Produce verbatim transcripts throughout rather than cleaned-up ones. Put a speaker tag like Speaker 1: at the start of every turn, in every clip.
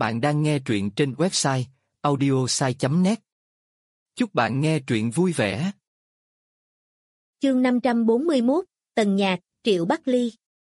Speaker 1: Bạn đang nghe truyện trên website audiosai chấm net. Chúc bạn nghe truyện vui vẻ.
Speaker 2: Chương năm trăm bốn mươi mốt, Tần Nhạc, Triệu Bắc Ly.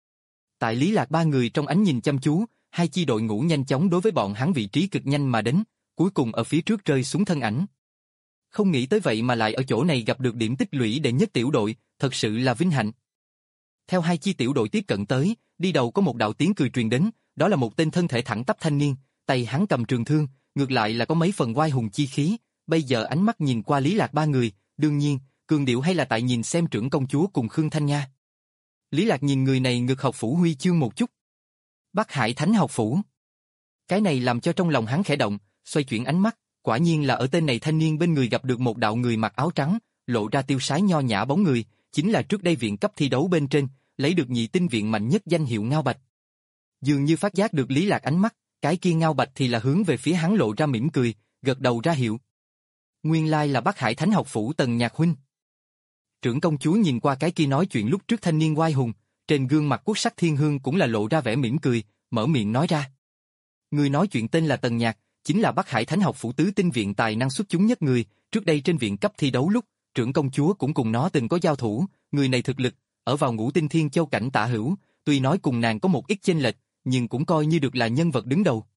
Speaker 1: Tại Lý Lạc ba người trong ánh nhìn chăm chú, hai chi đội ngũ nhanh chóng đối với bọn hắn vị trí cực nhanh mà đến, cuối cùng ở phía trước rơi xuống thân ảnh. Không nghĩ tới vậy mà lại ở chỗ này gặp được điểm tích lũy đệ nhất tiểu đội, thật sự là vinh hạnh. Theo hai chi tiểu đội tiếp cận tới, đi đầu có một đạo tiếng cười truyền đến, đó là một tên thân thể thẳng tắp thanh niên, tay hắn cầm trường thương, ngược lại là có mấy phần oai hùng chi khí, bây giờ ánh mắt nhìn qua Lý Lạc ba người, đương nhiên, cường điệu hay là tại nhìn xem trưởng công chúa cùng Khương Thanh Nha. Lý Lạc nhìn người này ngực học phủ huy chương một chút. Bắc Hải Thánh học phủ. Cái này làm cho trong lòng hắn khẽ động, xoay chuyển ánh mắt, quả nhiên là ở tên này thanh niên bên người gặp được một đạo người mặc áo trắng, lộ ra tiêu sái nho nhã bóng người, chính là trước đây viện cấp thi đấu bên trên, lấy được nhị tinh viện mạnh nhất danh hiệu Ngao Bạch. Dường như phát giác được Lý Lạc ánh mắt, cái kia Ngao Bạch thì là hướng về phía hắn lộ ra mỉm cười, gật đầu ra hiệu. Nguyên lai là Bắc Hải Thánh học phủ Tần Nhạc huynh. Trưởng công chúa nhìn qua cái kia nói chuyện lúc trước thanh niên oai hùng, trên gương mặt quốc sắc thiên hương cũng là lộ ra vẻ mỉm cười, mở miệng nói ra. Người nói chuyện tên là Tần Nhạc, chính là Bắc Hải Thánh học phủ tứ tinh viện tài năng xuất chúng nhất người, trước đây trên viện cấp thi đấu lúc, trưởng công chúa cũng cùng nó từng có giao thủ, người này thực lực, ở vào ngũ tinh thiên châu cảnh tả hữu, tuy nói cùng nàng có một ít chênh lệch, nhưng cũng coi như được là nhân vật đứng đầu.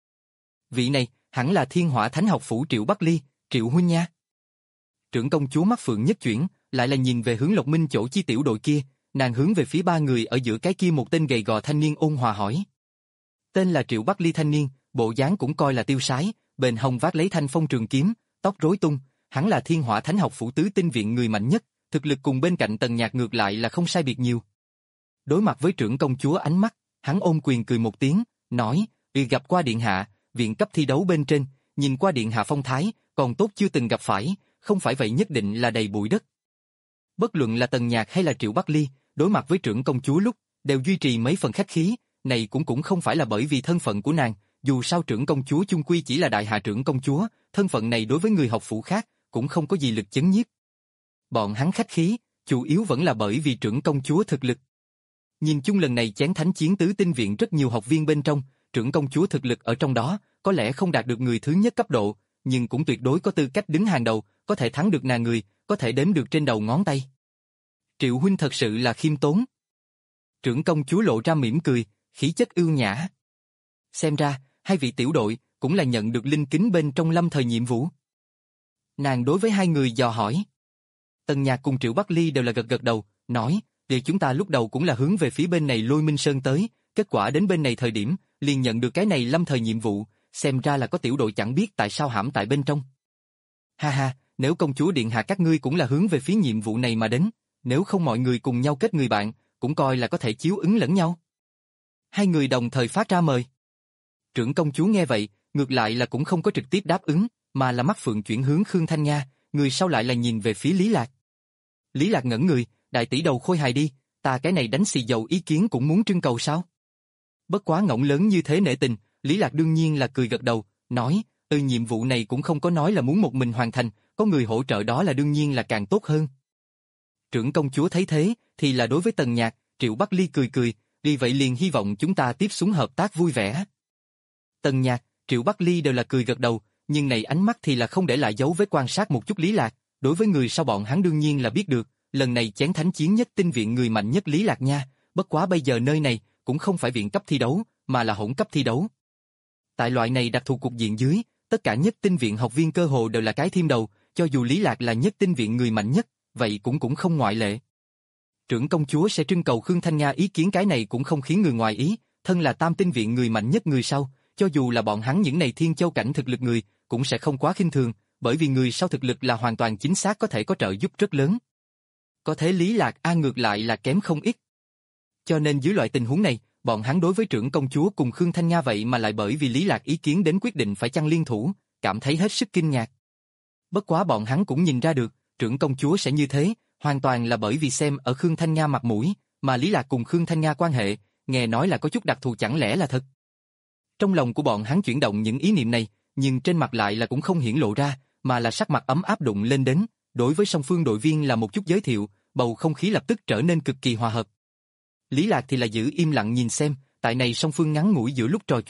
Speaker 1: Vị này, hẳn là Thiên Hỏa Thánh học phủ Triệu Bắc Ly, Triệu huynh nha. Trưởng công chúa mắt phượng nhất chuyển, lại là nhìn về hướng Lộc Minh chỗ chi tiểu đội kia, nàng hướng về phía ba người ở giữa cái kia một tên gầy gò thanh niên ôn hòa hỏi. Tên là Triệu Bắc Ly thanh niên, bộ dáng cũng coi là tiêu sái, bền hông vác lấy thanh phong trường kiếm, tóc rối tung, hắn là Thiên Hỏa Thánh học phủ tứ tinh viện người mạnh nhất, thực lực cùng bên cạnh Tần Nhạc ngược lại là không sai biệt nhiều. Đối mặt với trưởng công chúa ánh mắt, hắn ôm quyền cười một tiếng, nói, "Ừ, gặp qua điện hạ, viện cấp thi đấu bên trên, nhìn qua điện hạ phong thái, còn tốt chưa từng gặp phải, không phải vậy nhất định là đầy bụi đất." Bất luận là Tần Nhạc hay là Triệu Bắc Ly, đối mặt với trưởng công chúa lúc, đều duy trì mấy phần khách khí, này cũng cũng không phải là bởi vì thân phận của nàng, dù sao trưởng công chúa chung quy chỉ là đại hạ trưởng công chúa, thân phận này đối với người học phủ khác, cũng không có gì lực chấn nhiếp. Bọn hắn khách khí, chủ yếu vẫn là bởi vì trưởng công chúa thực lực. Nhìn chung lần này chén thánh chiến tứ tinh viện rất nhiều học viên bên trong, trưởng công chúa thực lực ở trong đó, có lẽ không đạt được người thứ nhất cấp độ, nhưng cũng tuyệt đối có tư cách đứng hàng đầu, có thể thắng được nàng người, có thể đếm được trên đầu ngón tay. Triệu huynh thật sự là khiêm tốn. Trưởng công chúa lộ ra mỉm cười, khí chất ưu nhã. Xem ra, hai vị tiểu đội cũng là nhận được linh kính bên trong lâm thời nhiệm vụ. Nàng đối với hai người dò hỏi. Tần Nhạc cùng Triệu Bắc Ly đều là gật gật đầu, nói, điều chúng ta lúc đầu cũng là hướng về phía bên này Lôi Minh Sơn tới, kết quả đến bên này thời điểm, liền nhận được cái này lâm thời nhiệm vụ, xem ra là có tiểu đội chẳng biết tại sao hãm tại bên trong. Ha ha, nếu công chúa điện hạ các ngươi cũng là hướng về phía nhiệm vụ này mà đến, nếu không mọi người cùng nhau kết người bạn, cũng coi là có thể chiếu ứng lẫn nhau. Hai người đồng thời phát ra mời. Trưởng công chúa nghe vậy, ngược lại là cũng không có trực tiếp đáp ứng, mà là mắt phượng chuyển hướng Khương Thanh Nha, người sau lại là nhìn về phía Lý Lạc. Lý Lạc ngẩn người, đại tỷ đầu khôi hài đi, ta cái này đánh xì dầu ý kiến cũng muốn trưng cầu sao? Bất quá ngỗng lớn như thế nể tình, Lý Lạc đương nhiên là cười gật đầu, nói, ừ nhiệm vụ này cũng không có nói là muốn một mình hoàn thành, có người hỗ trợ đó là đương nhiên là càng tốt hơn. Trưởng công chúa thấy thế, thì là đối với Tần Nhạc, Triệu Bắc Ly cười cười, vì vậy liền hy vọng chúng ta tiếp xuống hợp tác vui vẻ. Tần Nhạc, Triệu Bắc Ly đều là cười gật đầu, nhưng này ánh mắt thì là không để lại dấu vết quan sát một chút Lý Lạc, đối với người sau bọn hắn đương nhiên là biết được, lần này chén thánh chiến nhất tinh viện người mạnh nhất Lý Lạc nha, bất quá bây giờ nơi này cũng không phải viện cấp thi đấu, mà là hỗn cấp thi đấu. Tại loại này đặc thù cục diện dưới, tất cả nhất tinh viện học viên cơ hồ đều là cái thêm đầu, cho dù Lý Lạc là nhất tinh viện người mạnh nhất, vậy cũng cũng không ngoại lệ. Trưởng công chúa sẽ trưng cầu Khương Thanh Nha ý kiến cái này cũng không khiến người ngoài ý, thân là tam tinh viện người mạnh nhất người sau, cho dù là bọn hắn những này thiên châu cảnh thực lực người, cũng sẽ không quá khinh thường, bởi vì người sau thực lực là hoàn toàn chính xác có thể có trợ giúp rất lớn. Có thế Lý Lạc A ngược lại là kém không ít. Cho nên dưới loại tình huống này, bọn hắn đối với trưởng công chúa cùng Khương Thanh Nha vậy mà lại bởi vì Lý Lạc ý kiến đến quyết định phải chăng liên thủ, cảm thấy hết sức kinh ngạc. Bất quá bọn hắn cũng nhìn ra được, trưởng công chúa sẽ như thế, hoàn toàn là bởi vì xem ở Khương Thanh Nha mặt mũi, mà Lý Lạc cùng Khương Thanh Nha quan hệ, nghe nói là có chút đặc thù chẳng lẽ là thật. Trong lòng của bọn hắn chuyển động những ý niệm này, nhưng trên mặt lại là cũng không hiển lộ ra, mà là sắc mặt ấm áp đụng lên đến, đối với song phương đội viên là một chút giới thiệu, bầu không khí lập tức trở nên cực kỳ hòa hợp. Lý Lạc thì là giữ im lặng nhìn xem, tại này song phương ngắn ngủi giữa lúc trò chuyện,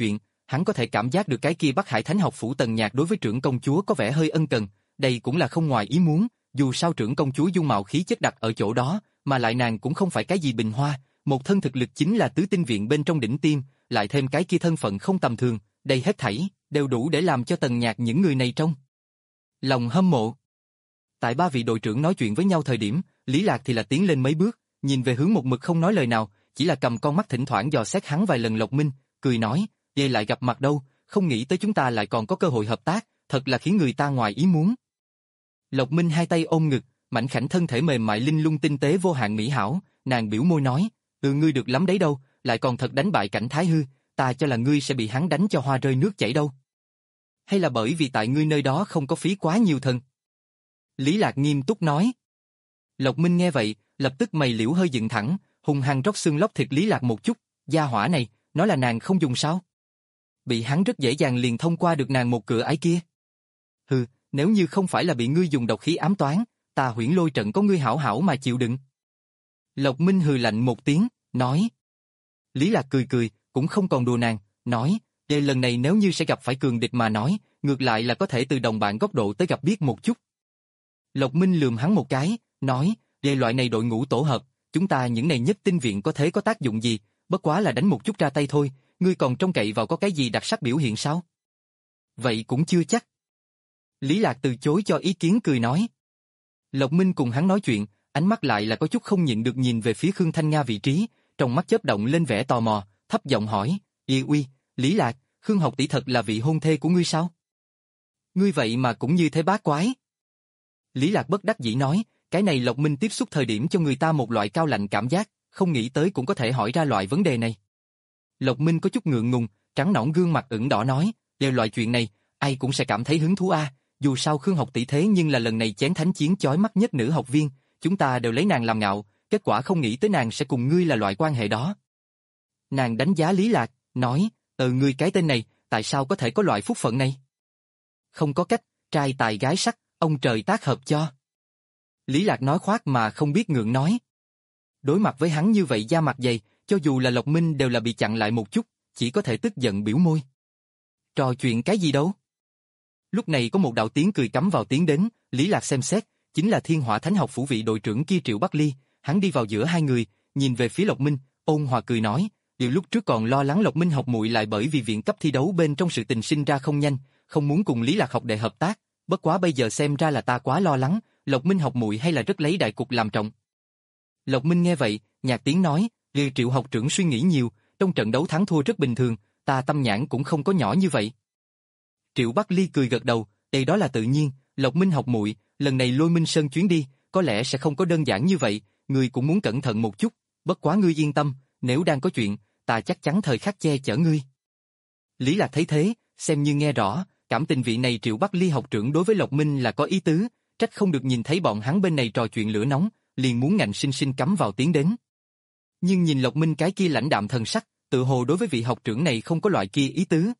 Speaker 1: Hắn có thể cảm giác được cái kia Bắc Hải Thánh học phủ Tần Nhạc đối với trưởng công chúa có vẻ hơi ân cần, đây cũng là không ngoài ý muốn, dù sao trưởng công chúa dung mạo khí chất đặt ở chỗ đó, mà lại nàng cũng không phải cái gì bình hoa, một thân thực lực chính là tứ tinh viện bên trong đỉnh tiêm, lại thêm cái kia thân phận không tầm thường, đây hết thảy đều đủ để làm cho Tần Nhạc những người này trong lòng hâm mộ. Tại ba vị đội trưởng nói chuyện với nhau thời điểm, Lý Lạc thì là tiến lên mấy bước, nhìn về hướng một mực không nói lời nào, chỉ là cầm con mắt thỉnh thoảng dò xét hắn vài lần Lộc Minh, cười nói, "Dê lại gặp mặt đâu, không nghĩ tới chúng ta lại còn có cơ hội hợp tác, thật là khiến người ta ngoài ý muốn." Lộc Minh hai tay ôm ngực, mảnh khảnh thân thể mềm mại linh lung tinh tế vô hạn mỹ hảo, nàng biểu môi nói, "Ừ ngươi được lắm đấy đâu, lại còn thật đánh bại Cảnh Thái Hư, ta cho là ngươi sẽ bị hắn đánh cho hoa rơi nước chảy đâu. Hay là bởi vì tại ngươi nơi đó không có phí quá nhiều thần?" Lý Lạc nghiêm túc nói. Lộc Minh nghe vậy, lập tức mày liễu hơi dựng thẳng, hung hăng róc xương lóc thịt Lý Lạc một chút, gia hỏa này, nói là nàng không dùng sao? Bị hắn rất dễ dàng liền thông qua được nàng một cửa ải kia. Hừ, nếu như không phải là bị ngươi dùng độc khí ám toán, ta Huyễn Lôi trận có ngươi hảo hảo mà chịu đựng. Lộc Minh hừ lạnh một tiếng, nói. Lý Lạc cười cười, cũng không còn đùa nàng, nói, "Đây lần này nếu như sẽ gặp phải cường địch mà nói, ngược lại là có thể từ đồng bạn góc độ tới gặp biết một chút." Lộc Minh lườm hắn một cái, nói, "Đây loại này đội ngũ tổ hợp, chúng ta những này nhất tinh viện có thế có tác dụng gì, bất quá là đánh một chút ra tay thôi, ngươi còn trông cậy vào có cái gì đặc sắc biểu hiện sao?" Vậy cũng chưa chắc. Lý Lạc từ chối cho ý kiến cười nói. Lộc Minh cùng hắn nói chuyện, ánh mắt lại là có chút không nhịn được nhìn về phía Khương Thanh Nga vị trí, trong mắt chớp động lên vẻ tò mò, thấp giọng hỏi, "Ê uy, Lý Lạc, Khương học tỷ thật là vị hôn thê của ngươi sao? Ngươi vậy mà cũng như thế bá quái." Lý Lạc bất đắc dĩ nói, cái này Lộc Minh tiếp xúc thời điểm cho người ta một loại cao lạnh cảm giác, không nghĩ tới cũng có thể hỏi ra loại vấn đề này. Lộc Minh có chút ngượng ngùng, trắng nõn gương mặt ửng đỏ nói, "Đều loại chuyện này, ai cũng sẽ cảm thấy hứng thú a, dù sao Khương học tỷ thế nhưng là lần này chén thánh chiến chói mắt nhất nữ học viên, chúng ta đều lấy nàng làm ngạo, kết quả không nghĩ tới nàng sẽ cùng ngươi là loại quan hệ đó." Nàng đánh giá Lý Lạc, nói, "Ừ ngươi cái tên này, tại sao có thể có loại phúc phận này?" "Không có cách, trai tài gái sắc, ông trời tác hợp cho." Lý Lạc nói khoác mà không biết ngượng nói. Đối mặt với hắn như vậy da mặt dày, cho dù là Lộc Minh đều là bị chặn lại một chút, chỉ có thể tức giận biểu môi. Trò chuyện cái gì đâu? Lúc này có một đạo tiếng cười cắm vào tiếng đến, Lý Lạc xem xét, chính là Thiên Hỏa Thánh học phủ vị đội trưởng kia Triệu Bắc Ly, hắn đi vào giữa hai người, nhìn về phía Lộc Minh, ôn hòa cười nói, điều lúc trước còn lo lắng Lộc Minh học muội lại bởi vì viện cấp thi đấu bên trong sự tình sinh ra không nhanh, không muốn cùng Lý Lạc học đệ hợp tác, bất quá bây giờ xem ra là ta quá lo lắng, Lộc Minh học muội hay là rất lấy đại cục làm trọng. Lộc Minh nghe vậy, nhạt tiếng nói, "Liêu Triệu học trưởng suy nghĩ nhiều, trong trận đấu thắng thua rất bình thường, ta tâm nhãn cũng không có nhỏ như vậy." Triệu Bắc Ly cười gật đầu, đây đó là tự nhiên, Lộc Minh học muội, lần này Lôi Minh Sơn chuyến đi, có lẽ sẽ không có đơn giản như vậy, ngươi cũng muốn cẩn thận một chút, bất quá ngươi yên tâm, nếu đang có chuyện, ta chắc chắn thời khắc che chở ngươi. Lý Lạc thấy thế, xem như nghe rõ, cảm tình vị này Triệu Bắc Ly học trưởng đối với Lộc Minh là có ý tứ, trách không được nhìn thấy bọn hắn bên này trò chuyện lửa nóng, liền muốn ngạnh sinh sinh cắm vào tiếng đến. Nhưng nhìn Lộc Minh cái kia lãnh đạm thần sắc, tự hồ đối với vị học trưởng này không có loại kia ý tứ.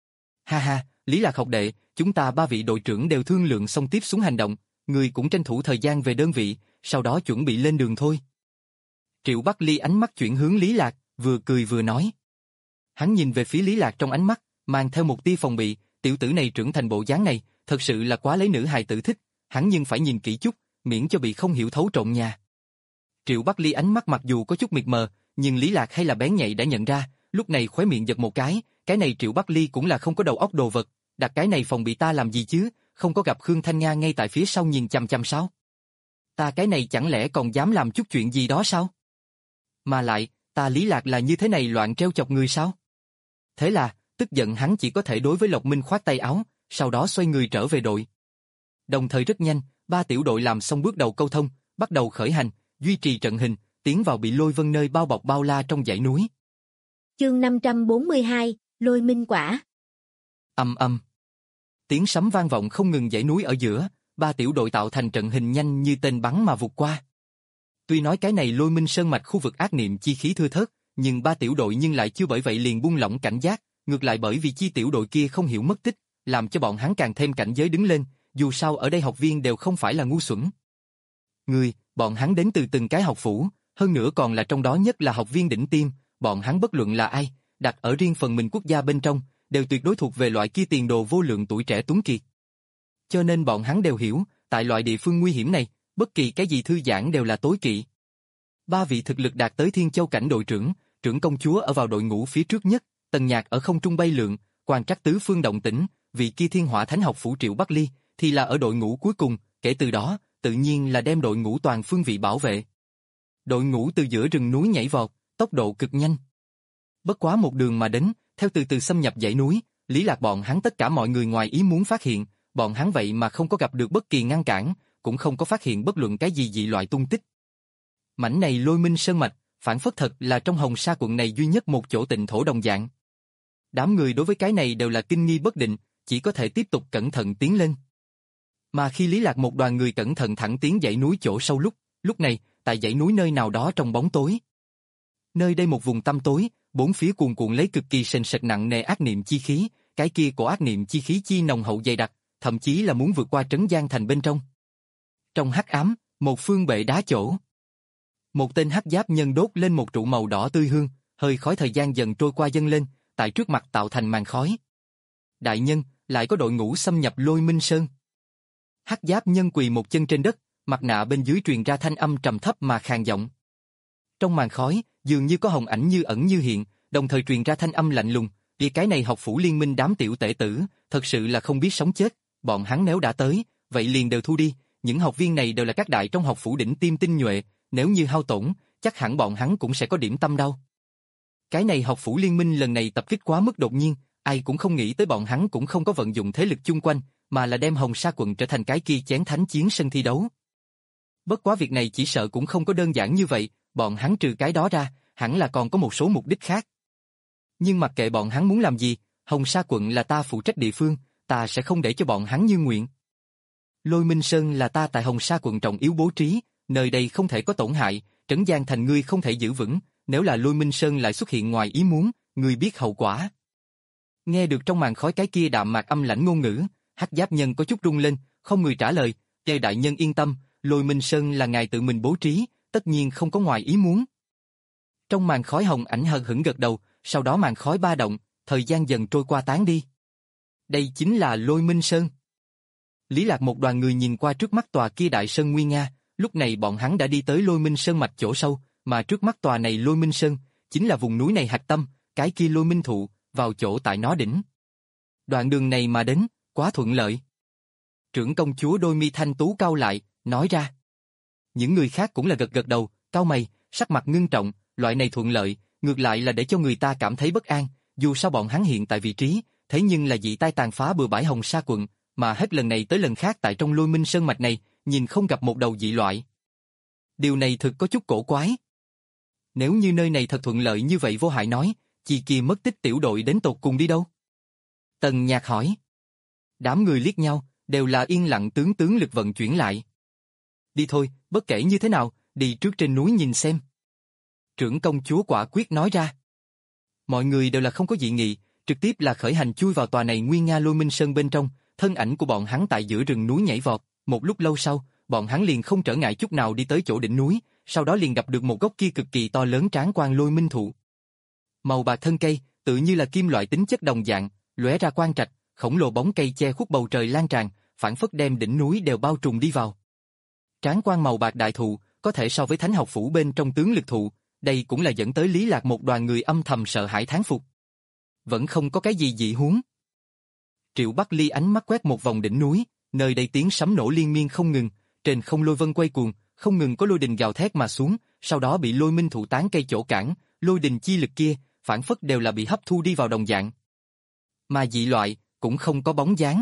Speaker 1: Ha ha, Lý Lạc học đệ, chúng ta ba vị đội trưởng đều thương lượng xong tiếp xuống hành động, người cũng tranh thủ thời gian về đơn vị, sau đó chuẩn bị lên đường thôi. Triệu Bắc Ly ánh mắt chuyển hướng Lý Lạc, vừa cười vừa nói. Hắn nhìn về phía Lý Lạc trong ánh mắt, mang theo một tia phòng bị, tiểu tử này trưởng thành bộ dáng này, thật sự là quá lấy nữ hài tử thích, hắn nhưng phải nhìn kỹ chút, miễn cho bị không hiểu thấu trộn nhà. Triệu Bắc Ly ánh mắt mặc dù có chút mịt mờ, nhưng Lý Lạc hay là bén nhạy đã nhận ra, lúc này khóe miệng giật một cái, cái này Triệu Bắc Ly cũng là không có đầu óc đồ vật, đặt cái này phòng bị ta làm gì chứ, không có gặp Khương Thanh Nga ngay tại phía sau nhìn chằm chằm sao? Ta cái này chẳng lẽ còn dám làm chút chuyện gì đó sao? Mà lại, ta Lý Lạc là như thế này loạn treo chọc người sao? Thế là, tức giận hắn chỉ có thể đối với Lộc Minh khoát tay áo, sau đó xoay người trở về đội. Đồng thời rất nhanh, ba tiểu đội làm xong bước đầu câu thông, bắt đầu khởi hành, duy trì trận hình, tiến vào bị Lôi Vân nơi bao bọc bao la trong dãy núi.
Speaker 2: Chương năm trăm bốn mươi hai, Lôi Minh Quả.
Speaker 1: Ầm ầm. Tiếng sấm vang vọng không ngừng dãy núi ở giữa, ba tiểu đội tạo thành trận hình nhanh như tên bắn mà vụt qua. Tuy nói cái này Lôi Minh Sơn mạch khu vực ác niệm chi khí thưa thớt, nhưng ba tiểu đội nhưng lại chưa bởi vậy liền buông lỏng cảnh giác, ngược lại bởi vì chi tiểu đội kia không hiểu mất tích, làm cho bọn hắn càng thêm cảnh giới đứng lên, dù sao ở đây học viên đều không phải là ngu xuẩn. Người, bọn hắn đến từ từng cái học phủ, hơn nữa còn là trong đó nhất là học viên đỉnh tiêm, bọn hắn bất luận là ai, đặt ở riêng phần mình quốc gia bên trong, đều tuyệt đối thuộc về loại kia tiền đồ vô lượng tuổi trẻ tuấn kiệt. Cho nên bọn hắn đều hiểu, tại loại địa phương nguy hiểm này, bất kỳ cái gì thư giãn đều là tối kỵ. Ba vị thực lực đạt tới Thiên Châu cảnh đội trưởng, trưởng công chúa ở vào đội ngũ phía trước nhất, Tần Nhạc ở không trung bay lượn, quan trắc tứ phương động tĩnh, vị kia Thiên Hỏa Thánh học phủ Triệu Bắc Ly thì là ở đội ngũ cuối cùng, kể từ đó, tự nhiên là đem đội ngũ toàn phương vị bảo vệ. Đội ngũ từ giữa rừng núi nhảy vọt, tốc độ cực nhanh. Bất quá một đường mà đến, theo từ từ xâm nhập dãy núi, Lý Lạc bọn hắn tất cả mọi người ngoài ý muốn phát hiện, bọn hắn vậy mà không có gặp được bất kỳ ngăn cản, cũng không có phát hiện bất luận cái gì dị loại tung tích. Mảnh này Lôi Minh Sơn mạch, phản phất thật là trong Hồng Sa quận này duy nhất một chỗ tịnh thổ đồng dạng. Đám người đối với cái này đều là kinh nghi bất định, chỉ có thể tiếp tục cẩn thận tiến lên. Mà khi Lý Lạc một đoàn người cẩn thận thẳng tiến dãy núi chỗ sâu lúc, lúc này, tại dãy núi nơi nào đó trong bóng tối. Nơi đây một vùng tăm tối, bốn phía cuồn cuộn lấy cực kỳ sền sệt nặng nề ác niệm chi khí, cái kia của ác niệm chi khí chi nồng hậu dày đặc, thậm chí là muốn vượt qua trấn Giang thành bên trong. Trong hắc ám, một phương bệ đá chỗ. Một tên hắc giáp nhân đốt lên một trụ màu đỏ tươi hương, hơi khói thời gian dần trôi qua dâng lên, tại trước mặt tạo thành màn khói. Đại nhân, lại có đội ngũ xâm nhập Lôi Minh Sơn. Hắc giáp nhân quỳ một chân trên đất, mặt nạ bên dưới truyền ra thanh âm trầm thấp mà khàn giọng. Trong màn khói, dường như có hồng ảnh như ẩn như hiện, đồng thời truyền ra thanh âm lạnh lùng, vì cái này học phủ liên minh đám tiểu tể tử, thật sự là không biết sống chết, bọn hắn nếu đã tới, vậy liền đều thu đi, những học viên này đều là các đại trong học phủ đỉnh tiêm tinh nhuệ, nếu như hao tổn, chắc hẳn bọn hắn cũng sẽ có điểm tâm đau. Cái này học phủ liên minh lần này tập kích quá mức đột nhiên, ai cũng không nghĩ tới bọn hắn cũng không có vận dụng thế lực chung quanh, mà là đem Hồng Sa quận trở thành cái kia chén thánh chiến sân thi đấu. Bất quá việc này chỉ sợ cũng không có đơn giản như vậy, bọn hắn trừ cái đó ra, hẳn là còn có một số mục đích khác. Nhưng mặc kệ bọn hắn muốn làm gì, Hồng Sa quận là ta phụ trách địa phương, ta sẽ không để cho bọn hắn như nguyện. Lôi Minh Sơn là ta tại Hồng Sa quận trọng yếu bố trí, nơi đây không thể có tổn hại, trấn Giang thành ngươi không thể giữ vững, nếu là Lôi Minh Sơn lại xuất hiện ngoài ý muốn, ngươi biết hậu quả. Nghe được trong màn khói cái kia đạm mạc âm lãnh ngôn ngữ, hắc giáp nhân có chút rung lên, không người trả lời, "Tề đại nhân yên tâm, Lôi Minh Sơn là ngài tự mình bố trí, tất nhiên không có ngoài ý muốn." Trong màn khói hồng ảnh hờ hững gật đầu, sau đó màn khói ba động, thời gian dần trôi qua tán đi. Đây chính là Lôi Minh Sơn. Lý Lạc một đoàn người nhìn qua trước mắt tòa kia đại sơn nguy nga, lúc này bọn hắn đã đi tới Lôi Minh Sơn mạch chỗ sâu, mà trước mắt tòa này Lôi Minh Sơn, chính là vùng núi này hạch tâm, cái kia Lôi Minh thụ, vào chỗ tại nó đỉnh. Đoạn đường này mà đến, quá thuận lợi. Trưởng công chúa đôi mi thanh tú cau lại, nói ra. Những người khác cũng là gật gật đầu, cau mày, sắc mặt ngưng trọng, loại này thuận lợi, ngược lại là để cho người ta cảm thấy bất an, dù sao bọn hắn hiện tại vị trí, thế nhưng là dị tai tàn phá bừa bãi Hồng Sa quận, mà hết lần này tới lần khác tại trong Lôi Minh Sơn mạch này, nhìn không gặp một đầu dị loại. Điều này thực có chút cổ quái. Nếu như nơi này thật thuận lợi như vậy vô hại nói, chi kia mất tích tiểu đội đến tột cùng đi đâu? Tần Nhạc hỏi. Đám người liếc nhau, đều là yên lặng tướng tướng lực vận chuyển lại. Đi thôi, bất kể như thế nào, đi trước trên núi nhìn xem. Trưởng công chúa quả quyết nói ra. Mọi người đều là không có dị nghị, trực tiếp là khởi hành chui vào tòa này nguyên nga Lôi Minh Sơn bên trong, thân ảnh của bọn hắn tại giữa rừng núi nhảy vọt, một lúc lâu sau, bọn hắn liền không trở ngại chút nào đi tới chỗ đỉnh núi, sau đó liền gặp được một gốc kia cực kỳ to lớn tráng quan Lôi Minh thụ. Màu bạc thân cây, tự như là kim loại tính chất đồng dạng, lóe ra quang trạch, khổng lồ bóng cây che khuất bầu trời lan tràn, phản phất đem đỉnh núi đều bao trùm đi vào. Tráng quan màu bạc đại thụ, có thể so với thánh học phủ bên trong tướng lực thụ, đây cũng là dẫn tới Lý Lạc một đoàn người âm thầm sợ hãi thán phục. Vẫn không có cái gì dị huống. Triệu Bắc Ly ánh mắt quét một vòng đỉnh núi, nơi đây tiếng sấm nổ liên miên không ngừng, trên không lôi vân quay cuồng, không ngừng có lôi đình gào thét mà xuống, sau đó bị Lôi Minh thụ tán cây chỗ cản, lôi đình chi lực kia, phản phất đều là bị hấp thu đi vào đồng dạng. Mà dị loại, cũng không có bóng dáng.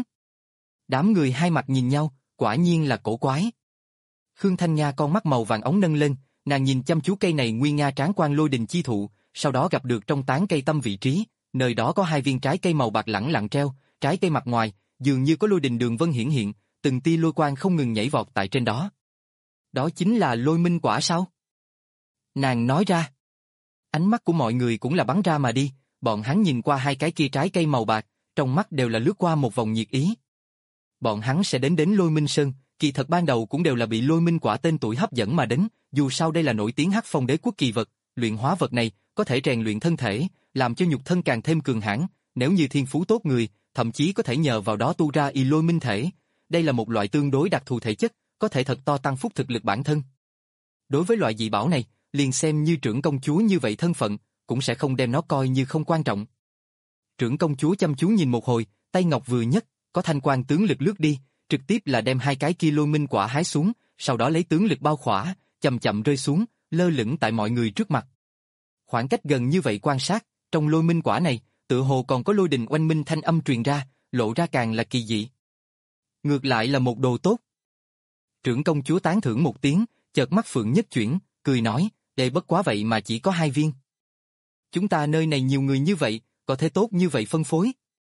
Speaker 1: Đám người hai mặt nhìn nhau, quả nhiên là cổ quái. Khương Thanh Nga con mắt màu vàng ống nâng lên, nàng nhìn chăm chú cây này nguyên nga tráng quan lôi đình chi thụ, sau đó gặp được trong tán cây tâm vị trí, nơi đó có hai viên trái cây màu bạc lẳng lặng treo, trái cây mặt ngoài, dường như có lôi đình đường vân hiển hiện, từng tia lôi quang không ngừng nhảy vọt tại trên đó. Đó chính là lôi minh quả sao? Nàng nói ra. Ánh mắt của mọi người cũng là bắn ra mà đi, bọn hắn nhìn qua hai cái kia trái cây màu bạc, trong mắt đều là lướt qua một vòng nhiệt ý. Bọn hắn sẽ đến đến Lôi Minh Sơn, kỳ thật ban đầu cũng đều là bị Lôi Minh quả tên tuổi hấp dẫn mà đến, dù sao đây là nổi tiếng Hắc Phong đế quốc kỳ vật, luyện hóa vật này có thể rèn luyện thân thể, làm cho nhục thân càng thêm cường hãn, nếu như thiên phú tốt người, thậm chí có thể nhờ vào đó tu ra y lôi minh thể. Đây là một loại tương đối đặc thù thể chất, có thể thật to tăng phúc thực lực bản thân. Đối với loại dị bảo này, liền xem như trưởng công chúa như vậy thân phận, cũng sẽ không đem nó coi như không quan trọng. Trưởng công chúa chăm chú nhìn một hồi, tay ngọc vừa nhấc, có thanh quang tướng lực lướt đi, trực tiếp là đem hai cái kia lôi minh quả hái xuống, sau đó lấy tướng lực bao khỏa, chậm chậm rơi xuống, lơ lửng tại mọi người trước mặt. Khoảng cách gần như vậy quan sát, trong lôi minh quả này, tựa hồ còn có lôi đình oanh minh thanh âm truyền ra, lộ ra càng là kỳ dị. Ngược lại là một đồ tốt. Trưởng công chúa tán thưởng một tiếng, chợt mắt phượng nhất chuyển, cười nói, đây bất quá vậy mà chỉ có hai viên. Chúng ta nơi này nhiều người như vậy, có thể tốt như vậy phân phối.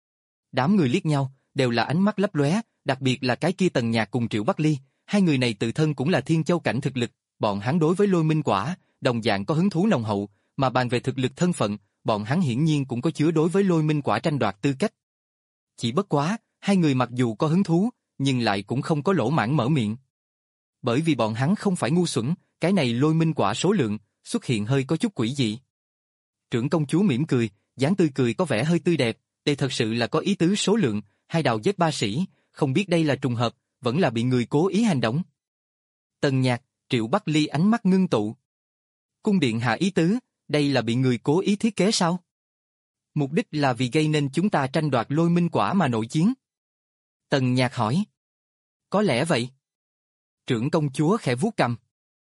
Speaker 1: Đám người liếc nhau, đều là ánh mắt lấp lóe, đặc biệt là cái kia Tần Nhạc cùng Triệu Bắc Ly, hai người này tự thân cũng là thiên châu cảnh thực lực, bọn hắn đối với lôi minh quả, đồng dạng có hứng thú nồng hậu, mà bàn về thực lực thân phận, bọn hắn hiển nhiên cũng có chứa đối với lôi minh quả tranh đoạt tư cách. Chỉ bất quá, hai người mặc dù có hứng thú, nhưng lại cũng không có lỗ mãng mở miệng. Bởi vì bọn hắn không phải ngu xuẩn, cái này lôi minh quả số lượng, xuất hiện hơi có chút quỷ dị. Trưởng công chúa mỉm cười, dáng tươi cười có vẻ hơi tươi đẹp, đây thật sự là có ý tứ số lượng, hai đào giết ba sĩ, không biết đây là trùng hợp, vẫn là bị người cố ý hành động. Tần Nhạc, Triệu Bắc Ly ánh mắt ngưng tụ. Cung điện hạ ý tứ, đây là bị người cố ý thiết kế sao? Mục đích là vì gây nên chúng ta tranh đoạt lôi minh quả mà nội chiến. Tần Nhạc hỏi. Có lẽ vậy. Trưởng công chúa khẽ vuốt cằm.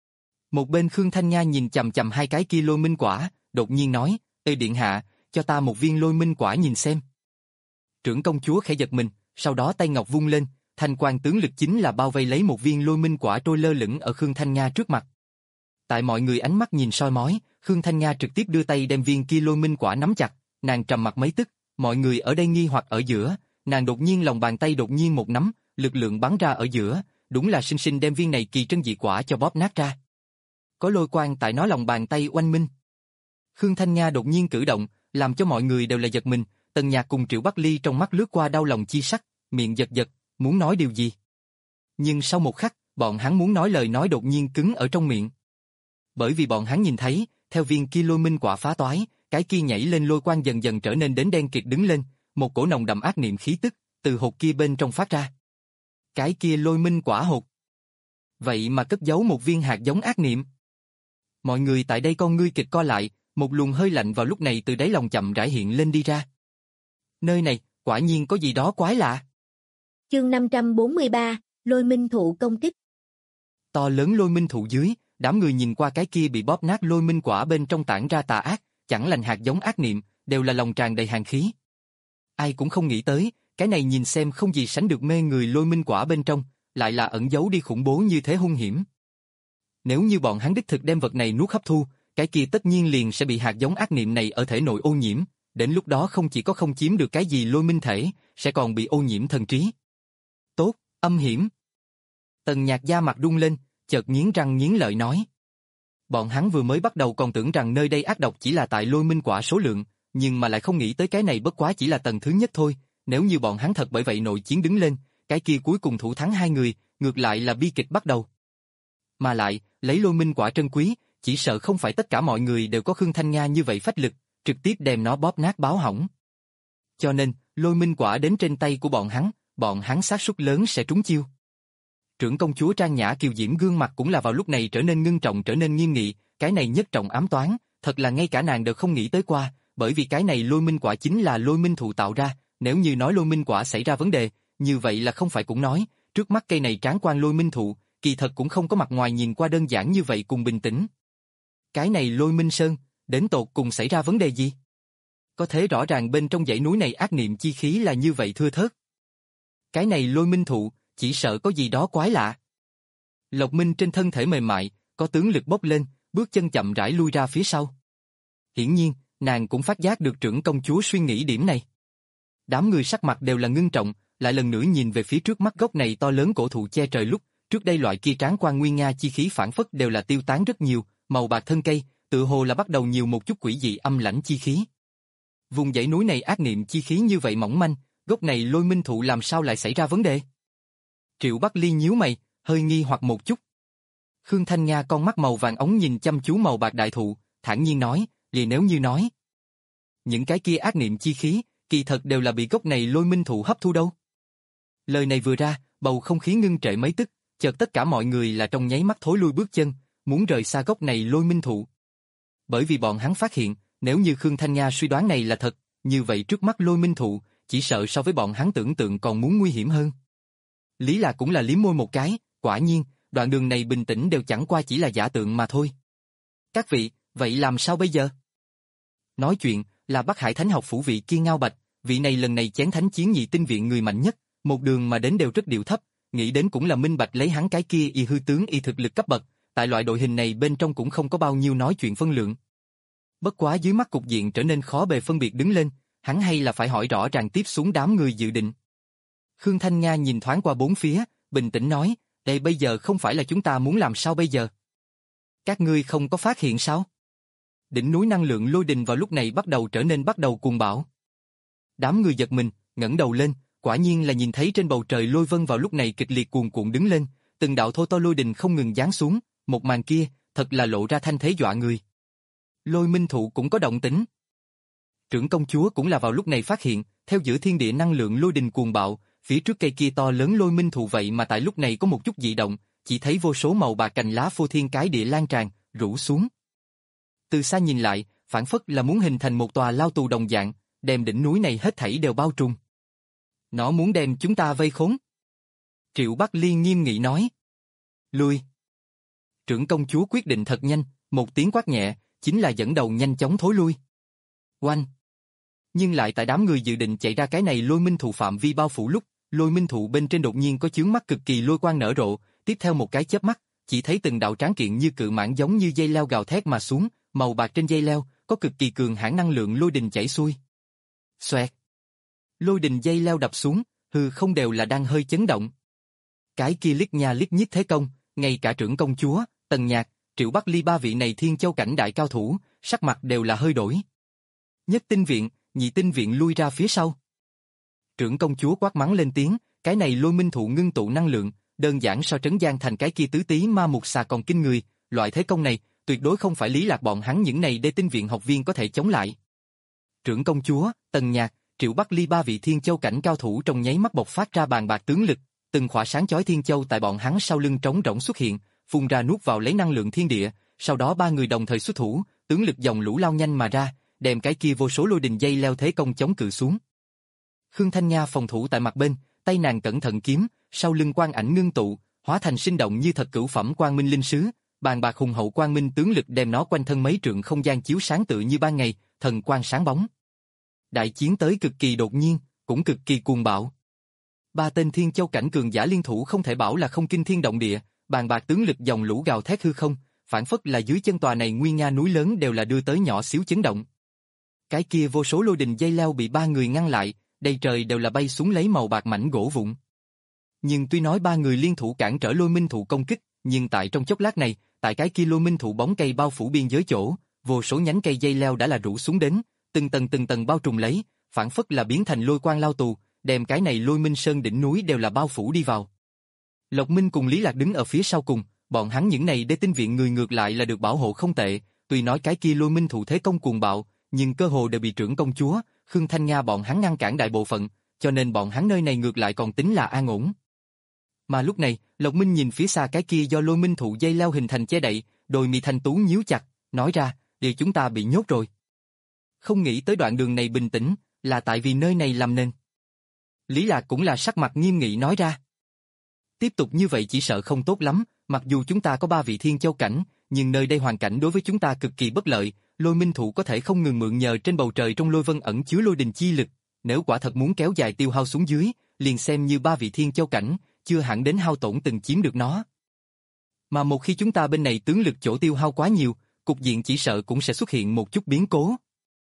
Speaker 1: Một bên Khương Thanh Nha nhìn chằm chằm hai cái kia lôi minh quả, đột nhiên nói, Ê điện hạ, cho ta một viên lôi minh quả nhìn xem. Trưởng công chúa khẽ giật mình, sau đó tay ngọc vung lên, thanh quang tướng lực chính là bao vây lấy một viên lôi minh quả trôi lơ lửng ở Khương Thanh Nha trước mặt. Tại mọi người ánh mắt nhìn soi mói, Khương Thanh Nha trực tiếp đưa tay đem viên kia lôi minh quả nắm chặt, nàng trầm mặt mấy tức, mọi người ở đây nghi hoặc ở giữa, nàng đột nhiên lòng bàn tay đột nhiên một nắm, lực lượng bắn ra ở giữa, đúng là sinh sinh đem viên này kỳ trân dị quả cho bóp nát ra. Có lôi quang tại nó lòng bàn tay oanh minh. Khương Thanh Nha đột nhiên cử động, làm cho mọi người đều là giật mình, Tần Nhạc cùng Triệu Bắc Ly trong mắt lướt qua đau lòng chi sắc, miệng giật giật, muốn nói điều gì. Nhưng sau một khắc, bọn hắn muốn nói lời nói đột nhiên cứng ở trong miệng. Bởi vì bọn hắn nhìn thấy, theo viên kia lôi minh quả phá toái, cái kia nhảy lên lôi quang dần dần trở nên đến đen kịt đứng lên, một cổ nồng đậm ác niệm khí tức, từ hột kia bên trong phát ra. Cái kia lôi minh quả hột. Vậy mà cất giấu một viên hạt giống ác niệm. Mọi người tại đây con ngươi kịch co lại, một luồng hơi lạnh vào lúc này từ đáy lòng chậm rãi hiện lên đi ra. Nơi này, quả nhiên có gì đó quái lạ.
Speaker 2: Chương năm trăm bốn mươi ba, lôi minh thụ công kích.
Speaker 1: To lớn lôi minh thụ dưới, đám người nhìn qua cái kia bị bóp nát lôi minh quả bên trong tản ra tà ác, chẳng lành hạt giống ác niệm, đều là lòng tràn đầy hàn khí. Ai cũng không nghĩ tới, cái này nhìn xem không gì sánh được mê người lôi minh quả bên trong, lại là ẩn giấu đi khủng bố như thế hung hiểm. Nếu như bọn hắn đích thực đem vật này nuốt hấp thu, cái kia tất nhiên liền sẽ bị hạt giống ác niệm này ở thể nội ô nhiễm, đến lúc đó không chỉ có không chiếm được cái gì lôi minh thể, sẽ còn bị ô nhiễm thần trí. Tốt, âm hiểm. Tần Nhạc da mặt rung lên, chợt nghiến răng nghiến lợi nói. Bọn hắn vừa mới bắt đầu còn tưởng rằng nơi đây ác độc chỉ là tại lôi minh quả số lượng, nhưng mà lại không nghĩ tới cái này bất quá chỉ là tầng thứ nhất thôi, nếu như bọn hắn thật bởi vậy nội chiến đứng lên, cái kia cuối cùng thủ thắng hai người, ngược lại là bi kịch bắt đầu. Mà lại, lấy lôi minh quả trân quý, chỉ sợ không phải tất cả mọi người đều có Khương Thanh Nga như vậy phách lực, trực tiếp đem nó bóp nát báo hỏng. Cho nên, lôi minh quả đến trên tay của bọn hắn, bọn hắn xác suất lớn sẽ trúng chiêu. Trưởng công chúa Trang Nhã kiều diễm gương mặt cũng là vào lúc này trở nên ngưng trọng trở nên nghiêm nghị, cái này nhất trọng ám toán, thật là ngay cả nàng đều không nghĩ tới qua, bởi vì cái này lôi minh quả chính là lôi minh thụ tạo ra, nếu như nói lôi minh quả xảy ra vấn đề, như vậy là không phải cũng nói, trước mắt cây này tráng quan lôi minh thụ, kỳ thật cũng không có mặt ngoài nhìn qua đơn giản như vậy cùng bình tĩnh. Cái này lôi minh sơn, đến tột cùng xảy ra vấn đề gì? Có thể rõ ràng bên trong dãy núi này ác niệm chi khí là như vậy thưa thớt. Cái này lôi minh thụ, chỉ sợ có gì đó quái lạ. Lộc Minh trên thân thể mềm mại, có tướng lực bốc lên, bước chân chậm rãi lui ra phía sau. Hiển nhiên, nàng cũng phát giác được trưởng công chúa suy nghĩ điểm này. Đám người sắc mặt đều là ngưng trọng, lại lần nữa nhìn về phía trước mắt gốc này to lớn cổ thụ che trời lúc, trước đây loại kia tráng quan nguyên nga chi khí phản phất đều là tiêu tán rất nhiều, màu bạc thân cây, tự hồ là bắt đầu nhiều một chút quỷ dị âm lãnh chi khí. Vùng dãy núi này ác niệm chi khí như vậy mỏng manh, gốc này lôi minh thụ làm sao lại xảy ra vấn đề? Triệu Bắc Ly nhíu mày, hơi nghi hoặc một chút. Khương Thanh Nga con mắt màu vàng ống nhìn chăm chú màu bạc đại thụ, thản nhiên nói, vì nếu như nói, những cái kia ác niệm chi khí, kỳ thật đều là bị gốc này lôi minh thụ hấp thu đâu. Lời này vừa ra, bầu không khí ngưng trệ mấy tức, chợt tất cả mọi người là trong nháy mắt thối lui bước chân, muốn rời xa gốc này lôi minh thụ. Bởi vì bọn hắn phát hiện, nếu như Khương Thanh Nga suy đoán này là thật, như vậy trước mắt lôi minh thụ, chỉ sợ so với bọn hắn tưởng tượng còn muốn nguy hiểm hơn. Lý Lạc cũng là liếm môi một cái, quả nhiên, đoạn đường này bình tĩnh đều chẳng qua chỉ là giả tượng mà thôi. Các vị, vậy làm sao bây giờ? Nói chuyện, là Bắc Hải Thánh học phủ vị kia Ngao Bạch, vị này lần này chén thánh chiến nhị tinh viện người mạnh nhất, một đường mà đến đều rất điệu thấp, nghĩ đến cũng là minh bạch lấy hắn cái kia y hư tướng y thực lực cấp bậc, tại loại đội hình này bên trong cũng không có bao nhiêu nói chuyện phân lượng. Bất quá dưới mắt cục diện trở nên khó bề phân biệt đứng lên, hắn hay là phải hỏi rõ ràng tiếp xuống đám người dự định. Khương Thanh Nga nhìn thoáng qua bốn phía, bình tĩnh nói, đây bây giờ không phải là chúng ta muốn làm sao bây giờ? Các ngươi không có phát hiện sao? Đỉnh núi năng lượng lôi đình vào lúc này bắt đầu trở nên bắt đầu cuồng bão. Đám người giật mình, ngẩng đầu lên, quả nhiên là nhìn thấy trên bầu trời lôi vân vào lúc này kịch liệt cuồn cuộn đứng lên, từng đạo thô to lôi đình không ngừng giáng xuống, một màn kia, thật là lộ ra thanh thế dọa người. Lôi minh thụ cũng có động tĩnh. Trưởng công chúa cũng là vào lúc này phát hiện, theo giữa thiên địa năng lượng lôi đình cuồng bạo, phía trước cây kia to lớn lôi minh thụ vậy mà tại lúc này có một chút dị động, chỉ thấy vô số màu bạc cành lá phô thiên cái địa lan tràn, rủ xuống. Từ xa nhìn lại, phản phất là muốn hình thành một tòa lao tù đồng dạng, đem đỉnh núi này hết thảy đều bao trùm. Nó muốn đem chúng ta vây khốn. Triệu Bắc Liên nghiêm nghị nói. Lui. Trưởng công chúa quyết định thật nhanh, một tiếng quát nhẹ, chính là dẫn đầu nhanh chóng thối lui. Oanh. Nhưng lại tại đám người dự định chạy ra cái này lôi minh thụ phạm vi bao phủ lúc, lôi minh thụ bên trên đột nhiên có chướng mắt cực kỳ lôi quang nở rộ, tiếp theo một cái chớp mắt, chỉ thấy từng đạo tráng kiện như cự mãng giống như dây leo gào thét mà xuống, màu bạc trên dây leo, có cực kỳ cường hãn năng lượng lôi đình chảy xuôi. Xoẹt. Lôi đình dây leo đập xuống, hư không đều là đang hơi chấn động. Cái kia liếc nha liếc nhích thế công, ngay cả trưởng công chúa, Tần Nhạc, Triệu Bắc Ly ba vị này thiên châu cảnh đại cao thủ, sắc mặt đều là hơi đổi. Nhất tinh viện, nhị tinh viện lui ra phía sau. Trưởng công chúa quát mắng lên tiếng, cái này lôi minh thụ ngưng tụ năng lượng, đơn giản so Trấn Giang thành cái kia tứ tí ma mục xà còn kinh người, loại thế công này, tuyệt đối không phải Lý Lạc bọn hắn những này đê tinh viện học viên có thể chống lại. Trưởng công chúa, Tần Nhạc, Triệu Bắc Ly ba vị thiên châu cảnh cao thủ trong nháy mắt bộc phát ra bàn bạc tướng lực, từng khỏa sáng chói thiên châu tại bọn hắn sau lưng trống rỗng xuất hiện, phun ra nuốt vào lấy năng lượng thiên địa, sau đó ba người đồng thời xuất thủ, tướng lực dòng lũ lao nhanh mà ra, đem cái kia vô số lôi đình dây leo thế công chống cự xuống. Khương Thanh Nga phòng thủ tại mặt bên, tay nàng cẩn thận kiếm, sau lưng quang ảnh ngưng tụ, hóa thành sinh động như thật cửu phẩm quang minh linh sứ, bàn bạc hùng hậu quang minh tướng lực đem nó quanh thân mấy trượng không gian chiếu sáng tự như ban ngày, thần quang sáng bóng. Đại chiến tới cực kỳ đột nhiên, cũng cực kỳ cuồng bạo. Ba tên thiên châu cảnh cường giả liên thủ không thể bảo là không kinh thiên động địa, bàn bạc tướng lực dòng lũ gào thét hư không, phản phất là dưới chân tòa này nguy nga núi lớn đều là đưa tới nhỏ xíu chấn động. Cái kia vô số lôi đình dây leo bị ba người ngăn lại, đầy trời đều là bay xuống lấy màu bạc mảnh gỗ vụn. Nhưng tuy nói ba người liên thủ cản trở lôi minh thụ công kích, nhưng tại trong chốc lát này, tại cái kia lôi minh thụ bóng cây bao phủ biên giới chỗ, vô số nhánh cây dây leo đã là rủ xuống đến, từng tầng từng tầng bao trùm lấy, phản phất là biến thành lôi quang lao tù, đem cái này lôi minh sơn đỉnh núi đều là bao phủ đi vào. Lộc Minh cùng Lý Lạc đứng ở phía sau cùng, bọn hắn những này đê tinh viện người ngược lại là được bảo hộ không tệ, tuy nói cái kia lôi minh thụ thế công cuồng bạo, nhưng cơ hồ đều bị trưởng công chúa, Khương Thanh Nga bọn hắn ngăn cản đại bộ phận, cho nên bọn hắn nơi này ngược lại còn tính là an ổn. Mà lúc này, Lộc Minh nhìn phía xa cái kia do lôi minh thụ dây leo hình thành che đậy, đôi mi thanh tú nhíu chặt, nói ra, điều chúng ta bị nhốt rồi. Không nghĩ tới đoạn đường này bình tĩnh, là tại vì nơi này làm nên. Lý Lạc cũng là sắc mặt nghiêm nghị nói ra. Tiếp tục như vậy chỉ sợ không tốt lắm, mặc dù chúng ta có ba vị thiên châu cảnh, nhưng nơi đây hoàn cảnh đối với chúng ta cực kỳ bất lợi, lôi minh thụ có thể không ngừng mượn nhờ trên bầu trời trong lôi vân ẩn chứa lôi đình chi lực, nếu quả thật muốn kéo dài tiêu hao xuống dưới, liền xem như ba vị thiên châu cảnh, chưa hẳn đến hao tổn từng chiếm được nó. Mà một khi chúng ta bên này tướng lực chỗ tiêu hao quá nhiều, cục diện chỉ sợ cũng sẽ xuất hiện một chút biến cố.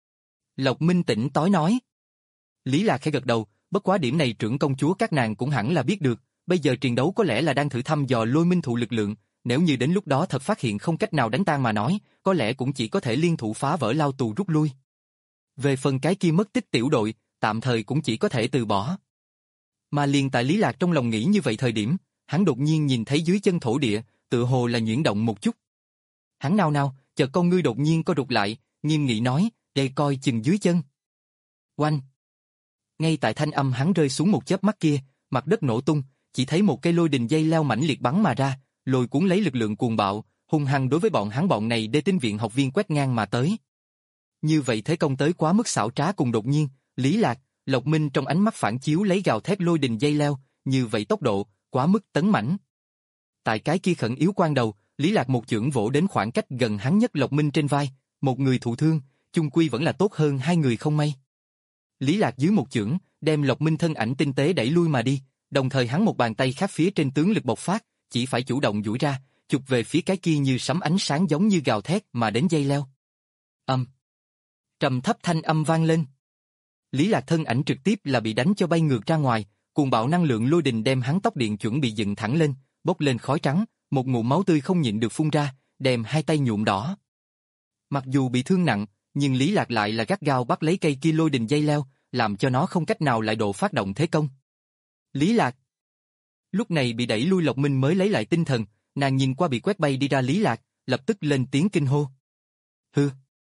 Speaker 1: Lộc Minh tỉnh tối nói. Lý Lạc khẽ gật đầu, bất quá điểm này trưởng công chúa các nàng cũng hẳn là biết được, bây giờ chiến đấu có lẽ là đang thử thăm dò lôi minh thụ lực lượng, nếu như đến lúc đó thật phát hiện không cách nào đánh tan mà nói, có lẽ cũng chỉ có thể liên thủ phá vỡ lao tù rút lui. Về phần cái kia mất tích tiểu đội, tạm thời cũng chỉ có thể từ bỏ. Mà liền tại Lý Lạc trong lòng nghĩ như vậy thời điểm, hắn đột nhiên nhìn thấy dưới chân thổ địa, tựa hồ là nhuyễn động một chút. Hắn nao nao, chợt con ngươi đột nhiên co rụt lại, nghiêm nghị nói, để coi chừng dưới chân. Oanh! Ngay tại thanh âm hắn rơi xuống một chớp mắt kia, mặt đất nổ tung, chỉ thấy một cây lôi đình dây leo mãnh liệt bắn mà ra, lôi cuốn lấy lực lượng cuồng bạo, hung hăng đối với bọn hắn bọn này đê tinh viện học viên quét ngang mà tới. Như vậy thế công tới quá mức xảo trá cùng đột nhiên, Lý Lạc, Lộc Minh trong ánh mắt phản chiếu lấy gào thét lôi đình dây leo, như vậy tốc độ, quá mức tấn mãnh. Tại cái kia khẩn yếu quan đầu, Lý Lạc một chưởng vỗ đến khoảng cách gần hắn nhất Lộc Minh trên vai, một người thụ thương, chung quy vẫn là tốt hơn hai người không may. Lý Lạc dưới một chưởng, đem Lộc Minh thân ảnh tinh tế đẩy lui mà đi, đồng thời hắn một bàn tay khác phía trên tướng lực bộc phát, chỉ phải chủ động duỗi ra, chụp về phía cái kia như sấm ánh sáng giống như gào thét mà đến dây leo. Âm. Trầm thấp thanh âm vang lên. Lý Lạc thân ảnh trực tiếp là bị đánh cho bay ngược ra ngoài, cuồng bạo năng lượng lôi đình đem hắn tóc điện chuẩn bị dựng thẳng lên, bốc lên khói trắng, một ngụm máu tươi không nhịn được phun ra, đem hai tay nhuộm đỏ. Mặc dù bị thương nặng, nhưng Lý Lạc lại là gắt gao bắt lấy cây kia lôi đình dây leo, làm cho nó không cách nào lại độ phát động thế công. Lý Lạc. Lúc này bị đẩy lui Lộc Minh mới lấy lại tinh thần, nàng nhìn qua bị quét bay đi ra Lý Lạc, lập tức lên tiếng kinh hô. Hừ.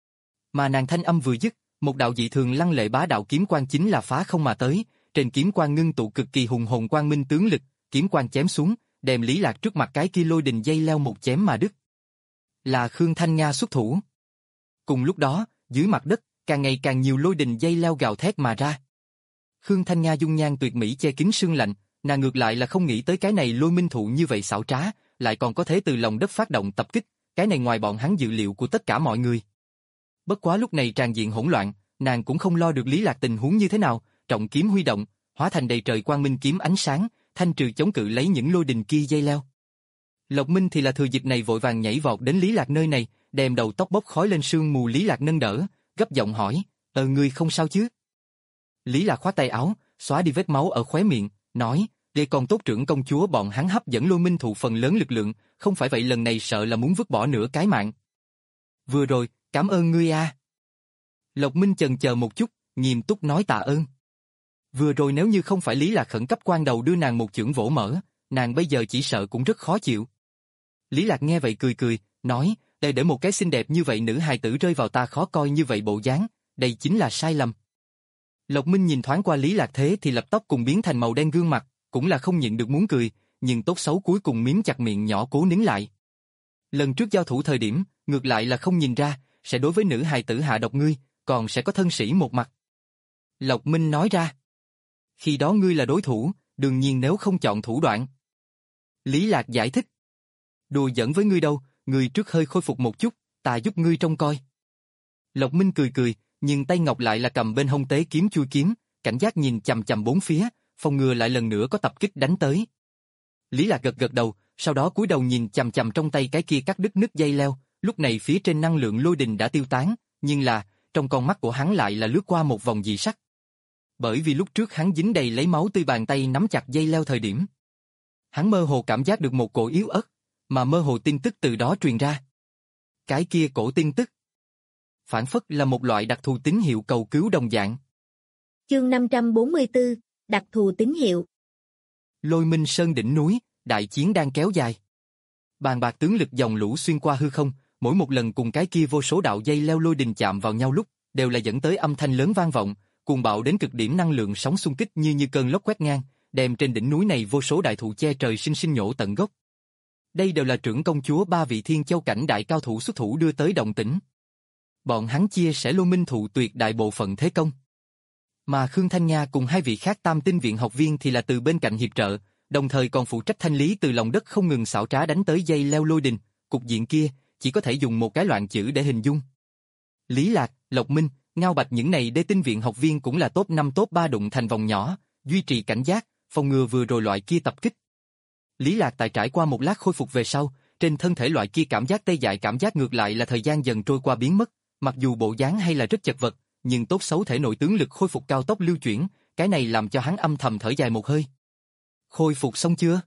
Speaker 1: Mà nàng thanh âm vừa dứt, một đạo dị thường lăng lệ bá đạo kiếm quang chính là phá không mà tới, trên kiếm quang ngưng tụ cực kỳ hùng hồn quang minh tướng lực, kiếm quang chém xuống, đem Lý Lạc trước mặt cái kia lôi đình dây leo một chém mà đứt. Là Khương Thanh Nga xuất thủ. Cùng lúc đó, dưới mặt đất, càng ngày càng nhiều lôi đình dây leo gào thét mà ra. Khương Thanh Nga dung nhan tuyệt mỹ che kín sương lạnh, nàng ngược lại là không nghĩ tới cái này lôi minh thụ như vậy xảo trá, lại còn có thể từ lòng đất phát động tập kích, cái này ngoài bọn hắn dự liệu của tất cả mọi người. Bất quá lúc này tràn diện hỗn loạn, nàng cũng không lo được Lý Lạc tình huống như thế nào, trọng kiếm huy động, hóa thành đầy trời quang minh kiếm ánh sáng, thanh trừ chống cự lấy những lôi đình kia dây leo. Lộc Minh thì là thừa dịp này vội vàng nhảy vọt đến Lý Lạc nơi này, đem đầu tóc bốc khói lên sương mù Lý Lạc nâng đỡ, gấp giọng hỏi, "Ờ ngươi không sao chứ?" Lý Lạc khoát tay áo, xóa đi vết máu ở khóe miệng, nói, "Để còn tốt trưởng công chúa bọn hắn hấp dẫn lôi minh thụ phần lớn lực lượng, không phải vậy lần này sợ là muốn vứt bỏ nửa cái mạng." "Vừa rồi, cảm ơn ngươi a." Lộc Minh chần chờ một chút, nghiêm túc nói tạ ơn. Vừa rồi nếu như không phải Lý Lạc khẩn cấp quan đầu đưa nàng một chưởng vỗ mở, nàng bây giờ chỉ sợ cũng rất khó chịu. Lý Lạc nghe vậy cười cười, nói, "Để để một cái xinh đẹp như vậy nữ hài tử rơi vào ta khó coi như vậy bộ dáng, đây chính là sai lầm." Lộc Minh nhìn thoáng qua Lý Lạc thế thì lập tóc cùng biến thành màu đen gương mặt, cũng là không nhịn được muốn cười, nhưng tốt xấu cuối cùng miếm chặt miệng nhỏ cố nín lại. Lần trước giao thủ thời điểm, ngược lại là không nhìn ra, sẽ đối với nữ hài tử hạ độc ngươi, còn sẽ có thân sĩ một mặt. Lộc Minh nói ra, "Khi đó ngươi là đối thủ, đương nhiên nếu không chọn thủ đoạn." Lý Lạc giải thích, "Đùa giỡn với ngươi đâu, ngươi trước hơi khôi phục một chút, ta giúp ngươi trông coi." Lộc Minh cười cười, nhưng tay ngọc lại là cầm bên hông tế kiếm chui kiếm, cảnh giác nhìn chằm chằm bốn phía, phòng ngừa lại lần nữa có tập kích đánh tới. Lý Lạc gật gật đầu, sau đó cúi đầu nhìn chằm chằm trong tay cái kia cắt đứt nứt dây leo, lúc này phía trên năng lượng lôi đình đã tiêu tán, nhưng là, trong con mắt của hắn lại là lướt qua một vòng dị sắc. Bởi vì lúc trước hắn dính đầy lấy máu tươi bàn tay nắm chặt dây leo thời điểm. Hắn mơ hồ cảm giác được một cổ yếu ớt, mà mơ hồ tin tức từ đó truyền ra. Cái kia cổ tin tức phản phất là một loại đặc thù tín hiệu cầu cứu đồng dạng.
Speaker 2: Chương năm trăm bốn mươi tư, đặc thù tín hiệu.
Speaker 1: Lôi Minh Sơn đỉnh núi, đại chiến đang kéo dài. Bàn bạc tướng lực dòng lũ xuyên qua hư không, mỗi một lần cùng cái kia vô số đạo dây leo lôi đình chạm vào nhau lúc, đều là dẫn tới âm thanh lớn vang vọng, cuồng bạo đến cực điểm năng lượng sóng xung kích như như cơn lốc quét ngang, đem trên đỉnh núi này vô số đại thụ che trời sinh sinh nhổ tận gốc. Đây đều là trưởng công chúa ba vị thiên châu cảnh đại cao thủ xuất thủ đưa tới động tĩnh. Bọn hắn chia sẻ lôi minh thụ tuyệt đại bộ phận thế công. Mà Khương Thanh Nga cùng hai vị khác tam tinh viện học viên thì là từ bên cạnh hiệp trợ, đồng thời còn phụ trách thanh lý từ lòng đất không ngừng xảo trá đánh tới dây leo lôi đình, cục diện kia chỉ có thể dùng một cái loạn chữ để hình dung. Lý Lạc, Lộc Minh, Ngao Bạch những này đê tinh viện học viên cũng là top năm top ba đụng thành vòng nhỏ, duy trì cảnh giác, phòng ngừa vừa rồi loại kia tập kích. Lý Lạc tại trải qua một lát khôi phục về sau, trên thân thể loại kia cảm giác tê dại cảm giác ngược lại là thời gian dần trôi qua biến mất, mặc dù bộ dáng hay là rất chật vật, nhưng tốt xấu thể nội tướng lực khôi phục cao tốc lưu chuyển, cái này làm cho hắn âm thầm thở dài một hơi. Khôi phục xong chưa?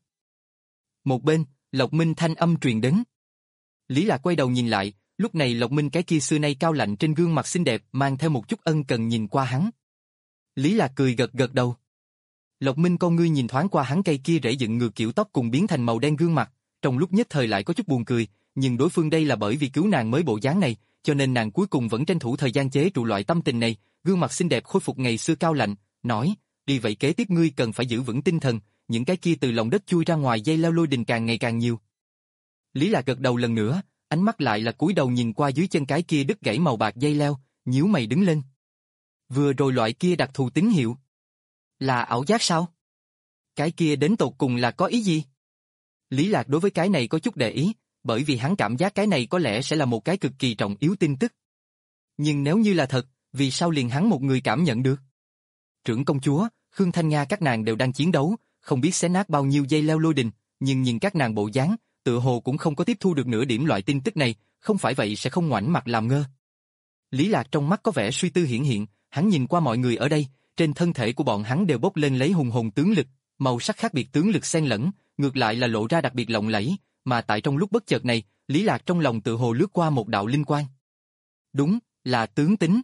Speaker 1: Một bên, Lộc Minh thanh âm truyền đến. Lý Lạc quay đầu nhìn lại, lúc này Lộc Minh cái kia xưa nay cao lạnh trên gương mặt xinh đẹp mang theo một chút ân cần nhìn qua hắn. Lý Lạc cười gật gật đầu. Lộc Minh con ngươi nhìn thoáng qua hắn cây kia rễ dựng ngược kiểu tóc cùng biến thành màu đen gương mặt, trong lúc nhất thời lại có chút buồn cười, nhưng đối phương đây là bởi vì cứu nàng mới bộ dáng này, cho nên nàng cuối cùng vẫn tranh thủ thời gian chế trụ loại tâm tình này, gương mặt xinh đẹp khôi phục ngày xưa cao lạnh, nói, vì vậy kế tiếp ngươi cần phải giữ vững tinh thần, những cái kia từ lòng đất chui ra ngoài dây leo lôi đình càng ngày càng nhiều. Lý Lạc gật đầu lần nữa, ánh mắt lại là cúi đầu nhìn qua dưới chân cái kia đứt gãy màu bạc dây leo, nhíu mày đứng lên. Vừa rồi loại kia đặc thù tín hiệu. Là ảo giác sao? Cái kia đến tột cùng là có ý gì? Lý Lạc đối với cái này có chút để ý, bởi vì hắn cảm giác cái này có lẽ sẽ là một cái cực kỳ trọng yếu tin tức. Nhưng nếu như là thật, vì sao liền hắn một người cảm nhận được? Trưởng công chúa, Khương Thanh Nga các nàng đều đang chiến đấu, không biết xé nát bao nhiêu dây leo lôi đình, nhưng nhìn các nàng bộ dáng, tựa hồ cũng không có tiếp thu được nửa điểm loại tin tức này, không phải vậy sẽ không ngoảnh mặt làm ngơ. Lý Lạc trong mắt có vẻ suy tư hiển hiện, hắn nhìn qua mọi người ở đây, trên thân thể của bọn hắn đều bốc lên lấy hùng hồn tướng lực, màu sắc khác biệt tướng lực xen lẫn, ngược lại là lộ ra đặc biệt lộng lẫy, mà tại trong lúc bất chợt này, Lý Lạc trong lòng tự hồ lướt qua một đạo linh quang. Đúng, là tướng tính.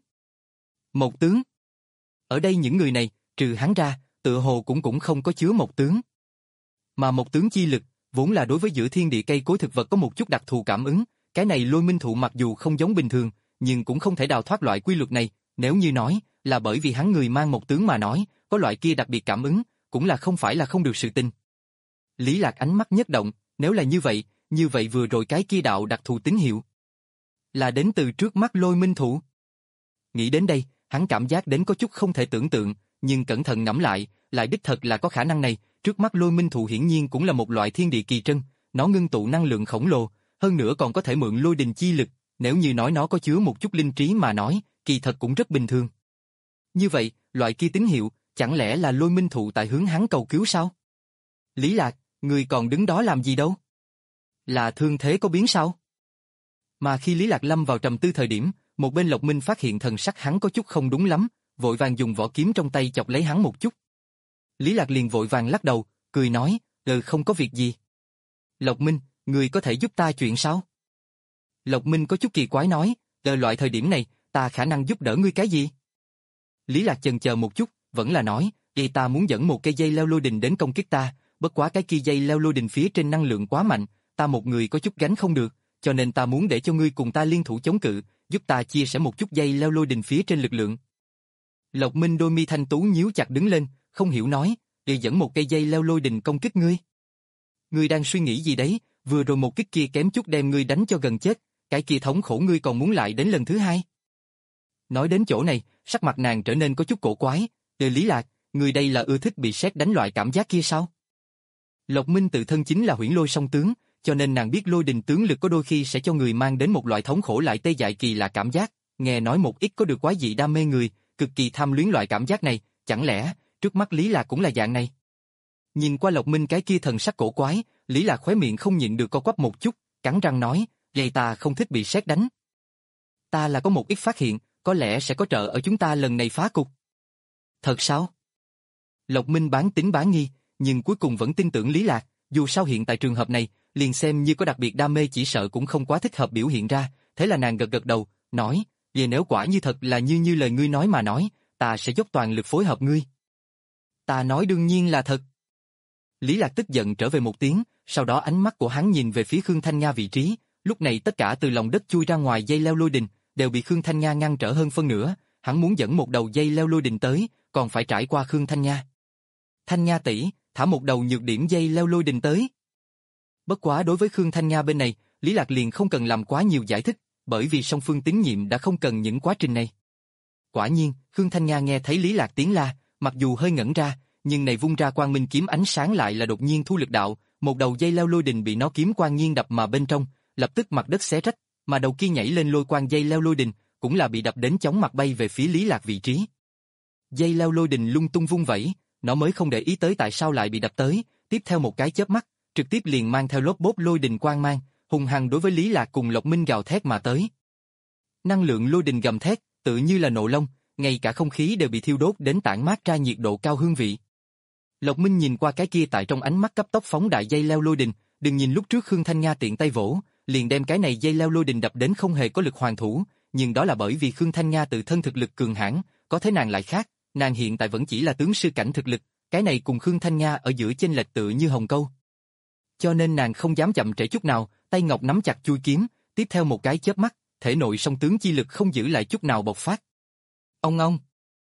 Speaker 1: Một tướng. Ở đây những người này, trừ hắn ra, tự hồ cũng cũng không có chứa một tướng. Mà một tướng chi lực, vốn là đối với giữa thiên địa cây cối thực vật có một chút đặc thù cảm ứng, cái này lôi minh thụ mặc dù không giống bình thường, nhưng cũng không thể đào thoát loại quy luật này, nếu như nói, là bởi vì hắn người mang một tướng mà nói, có loại kia đặc biệt cảm ứng, cũng là không phải là không được sự tình. Lý Lạc ánh mắt nhất động, nếu là như vậy, như vậy vừa rồi cái kia đạo đặc thù tín hiệu là đến từ trước mắt lôi minh thụ. Nghĩ đến đây, hắn cảm giác đến có chút không thể tưởng tượng, nhưng cẩn thận ngẫm lại, lại đích thật là có khả năng này, trước mắt lôi minh thụ hiển nhiên cũng là một loại thiên địa kỳ trân, nó ngưng tụ năng lượng khổng lồ, hơn nữa còn có thể mượn lôi đình chi lực, nếu như nói nó có chứa một chút linh trí mà nói, kỳ thật cũng rất bình thường. Như vậy, loại kia tín hiệu, chẳng lẽ là lôi minh thụ tại hướng hắn cầu cứu sao? Lý Lạc, người còn đứng đó làm gì đâu? Là thương thế có biến sao? Mà khi Lý Lạc lâm vào trầm tư thời điểm, một bên Lộc Minh phát hiện thần sắc hắn có chút không đúng lắm, vội vàng dùng vỏ kiếm trong tay chọc lấy hắn một chút. Lý Lạc liền vội vàng lắc đầu, cười nói, ừ không có việc gì. Lộc Minh, người có thể giúp ta chuyện sao? Lộc Minh có chút kỳ quái nói, ở loại thời điểm này, ta khả năng giúp đỡ ngươi cái gì? Lý Lạc chần chờ một chút, vẫn là nói, vậy ta muốn dẫn một cây dây leo lôi đình đến công kích ta, bất quá cái kia dây leo lôi đình phía trên năng lượng quá mạnh, ta một người có chút gánh không được, cho nên ta muốn để cho ngươi cùng ta liên thủ chống cự, giúp ta chia sẻ một chút dây leo lôi đình phía trên lực lượng. Lộc Minh đôi mi thanh tú nhíu chặt đứng lên, không hiểu nói, để dẫn một cây dây leo lôi đình công kích ngươi. Ngươi đang suy nghĩ gì đấy, vừa rồi một kích kia kém chút đem ngươi đánh cho gần chết, cái kia thống khổ ngươi còn muốn lại đến lần thứ hai. Nói đến chỗ này, sắc mặt nàng trở nên có chút cổ quái, để Lý Lạc, ngươi đây là ưa thích bị sét đánh loại cảm giác kia sao? Lộc Minh tự thân chính là huyễn lôi song tướng, cho nên nàng biết lôi đình tướng lực có đôi khi sẽ cho người mang đến một loại thống khổ lại tê dại kỳ lạ cảm giác, nghe nói một ít có được quái dị đam mê người, cực kỳ tham luyến loại cảm giác này, chẳng lẽ, trước mắt Lý Lạc cũng là dạng này? Nhìn qua Lộc Minh cái kia thần sắc cổ quái, Lý Lạc khóe miệng không nhịn được co quắp một chút, cắn răng nói, vậy ta không thích bị sét đánh. Ta là có một ít phát hiện, có lẽ sẽ có trợ ở chúng ta lần này phá cục. Thật sao? Lộc Minh bán tín bán nghi, nhưng cuối cùng vẫn tin tưởng Lý Lạc, dù sao hiện tại trường hợp này, liền xem như có đặc biệt đam mê chỉ sợ cũng không quá thích hợp biểu hiện ra, thế là nàng gật gật đầu, nói, về nếu quả như thật là như như lời ngươi nói mà nói, ta sẽ dốc toàn lực phối hợp ngươi. Ta nói đương nhiên là thật. Lý Lạc tức giận trở về một tiếng, sau đó ánh mắt của hắn nhìn về phía Khương Thanh Nga vị trí, lúc này tất cả từ lòng đất chui ra ngoài dây leo lôi đình, đều bị Khương Thanh Nga ngăn trở hơn phân nửa, hắn muốn dẫn một đầu dây leo lôi đình tới, còn phải trải qua Khương Thanh Nga. Thanh Nga tỷ, thả một đầu nhược điểm dây leo lôi đình tới. Bất quá đối với Khương Thanh Nga bên này, Lý Lạc liền không cần làm quá nhiều giải thích, bởi vì song phương tín nhiệm đã không cần những quá trình này. Quả nhiên, Khương Thanh Nga nghe thấy Lý Lạc tiếng la, mặc dù hơi ngẩn ra, nhưng này vung ra quang minh kiếm ánh sáng lại là đột nhiên thu lực đạo, một đầu dây leo lôi đình bị nó kiếm quang nhiên đập mà bên trong, lập tức mặt đất xé rách, mà đầu kia nhảy lên lôi quang dây leo lôi đình, cũng là bị đập đến chóng mặt bay về phía Lý Lạc vị trí. Dây leo lôi đình lung tung vung vẩy, nó mới không để ý tới tại sao lại bị đập tới, tiếp theo một cái chớp mắt, trực tiếp liền mang theo lốp bốp lôi đình quang mang, hùng hăng đối với Lý Lạc cùng Lộc Minh gào thét mà tới. Năng lượng lôi đình gầm thét, tự như là nộ long, ngay cả không khí đều bị thiêu đốt đến tản mát ra nhiệt độ cao hương vị. Lộc Minh nhìn qua cái kia tại trong ánh mắt cấp tốc phóng đại dây leo lôi đình, đừng nhìn lúc trước Khương Thanh Nga tiện tay vỗ, liền đem cái này dây leo lôi đình đập đến không hề có lực hoàn thủ, nhưng đó là bởi vì Khương Thanh Nga tự thân thực lực cường hãn, có thế nàng lại khác, nàng hiện tại vẫn chỉ là tướng sư cảnh thực lực, cái này cùng Khương Thanh Nga ở giữa chênh lệch tự như hồng câu. Cho nên nàng không dám chậm trễ chút nào, tay ngọc nắm chặt chuôi kiếm, tiếp theo một cái chớp mắt, thể nội song tướng chi lực không giữ lại chút nào bộc phát. Ông ông.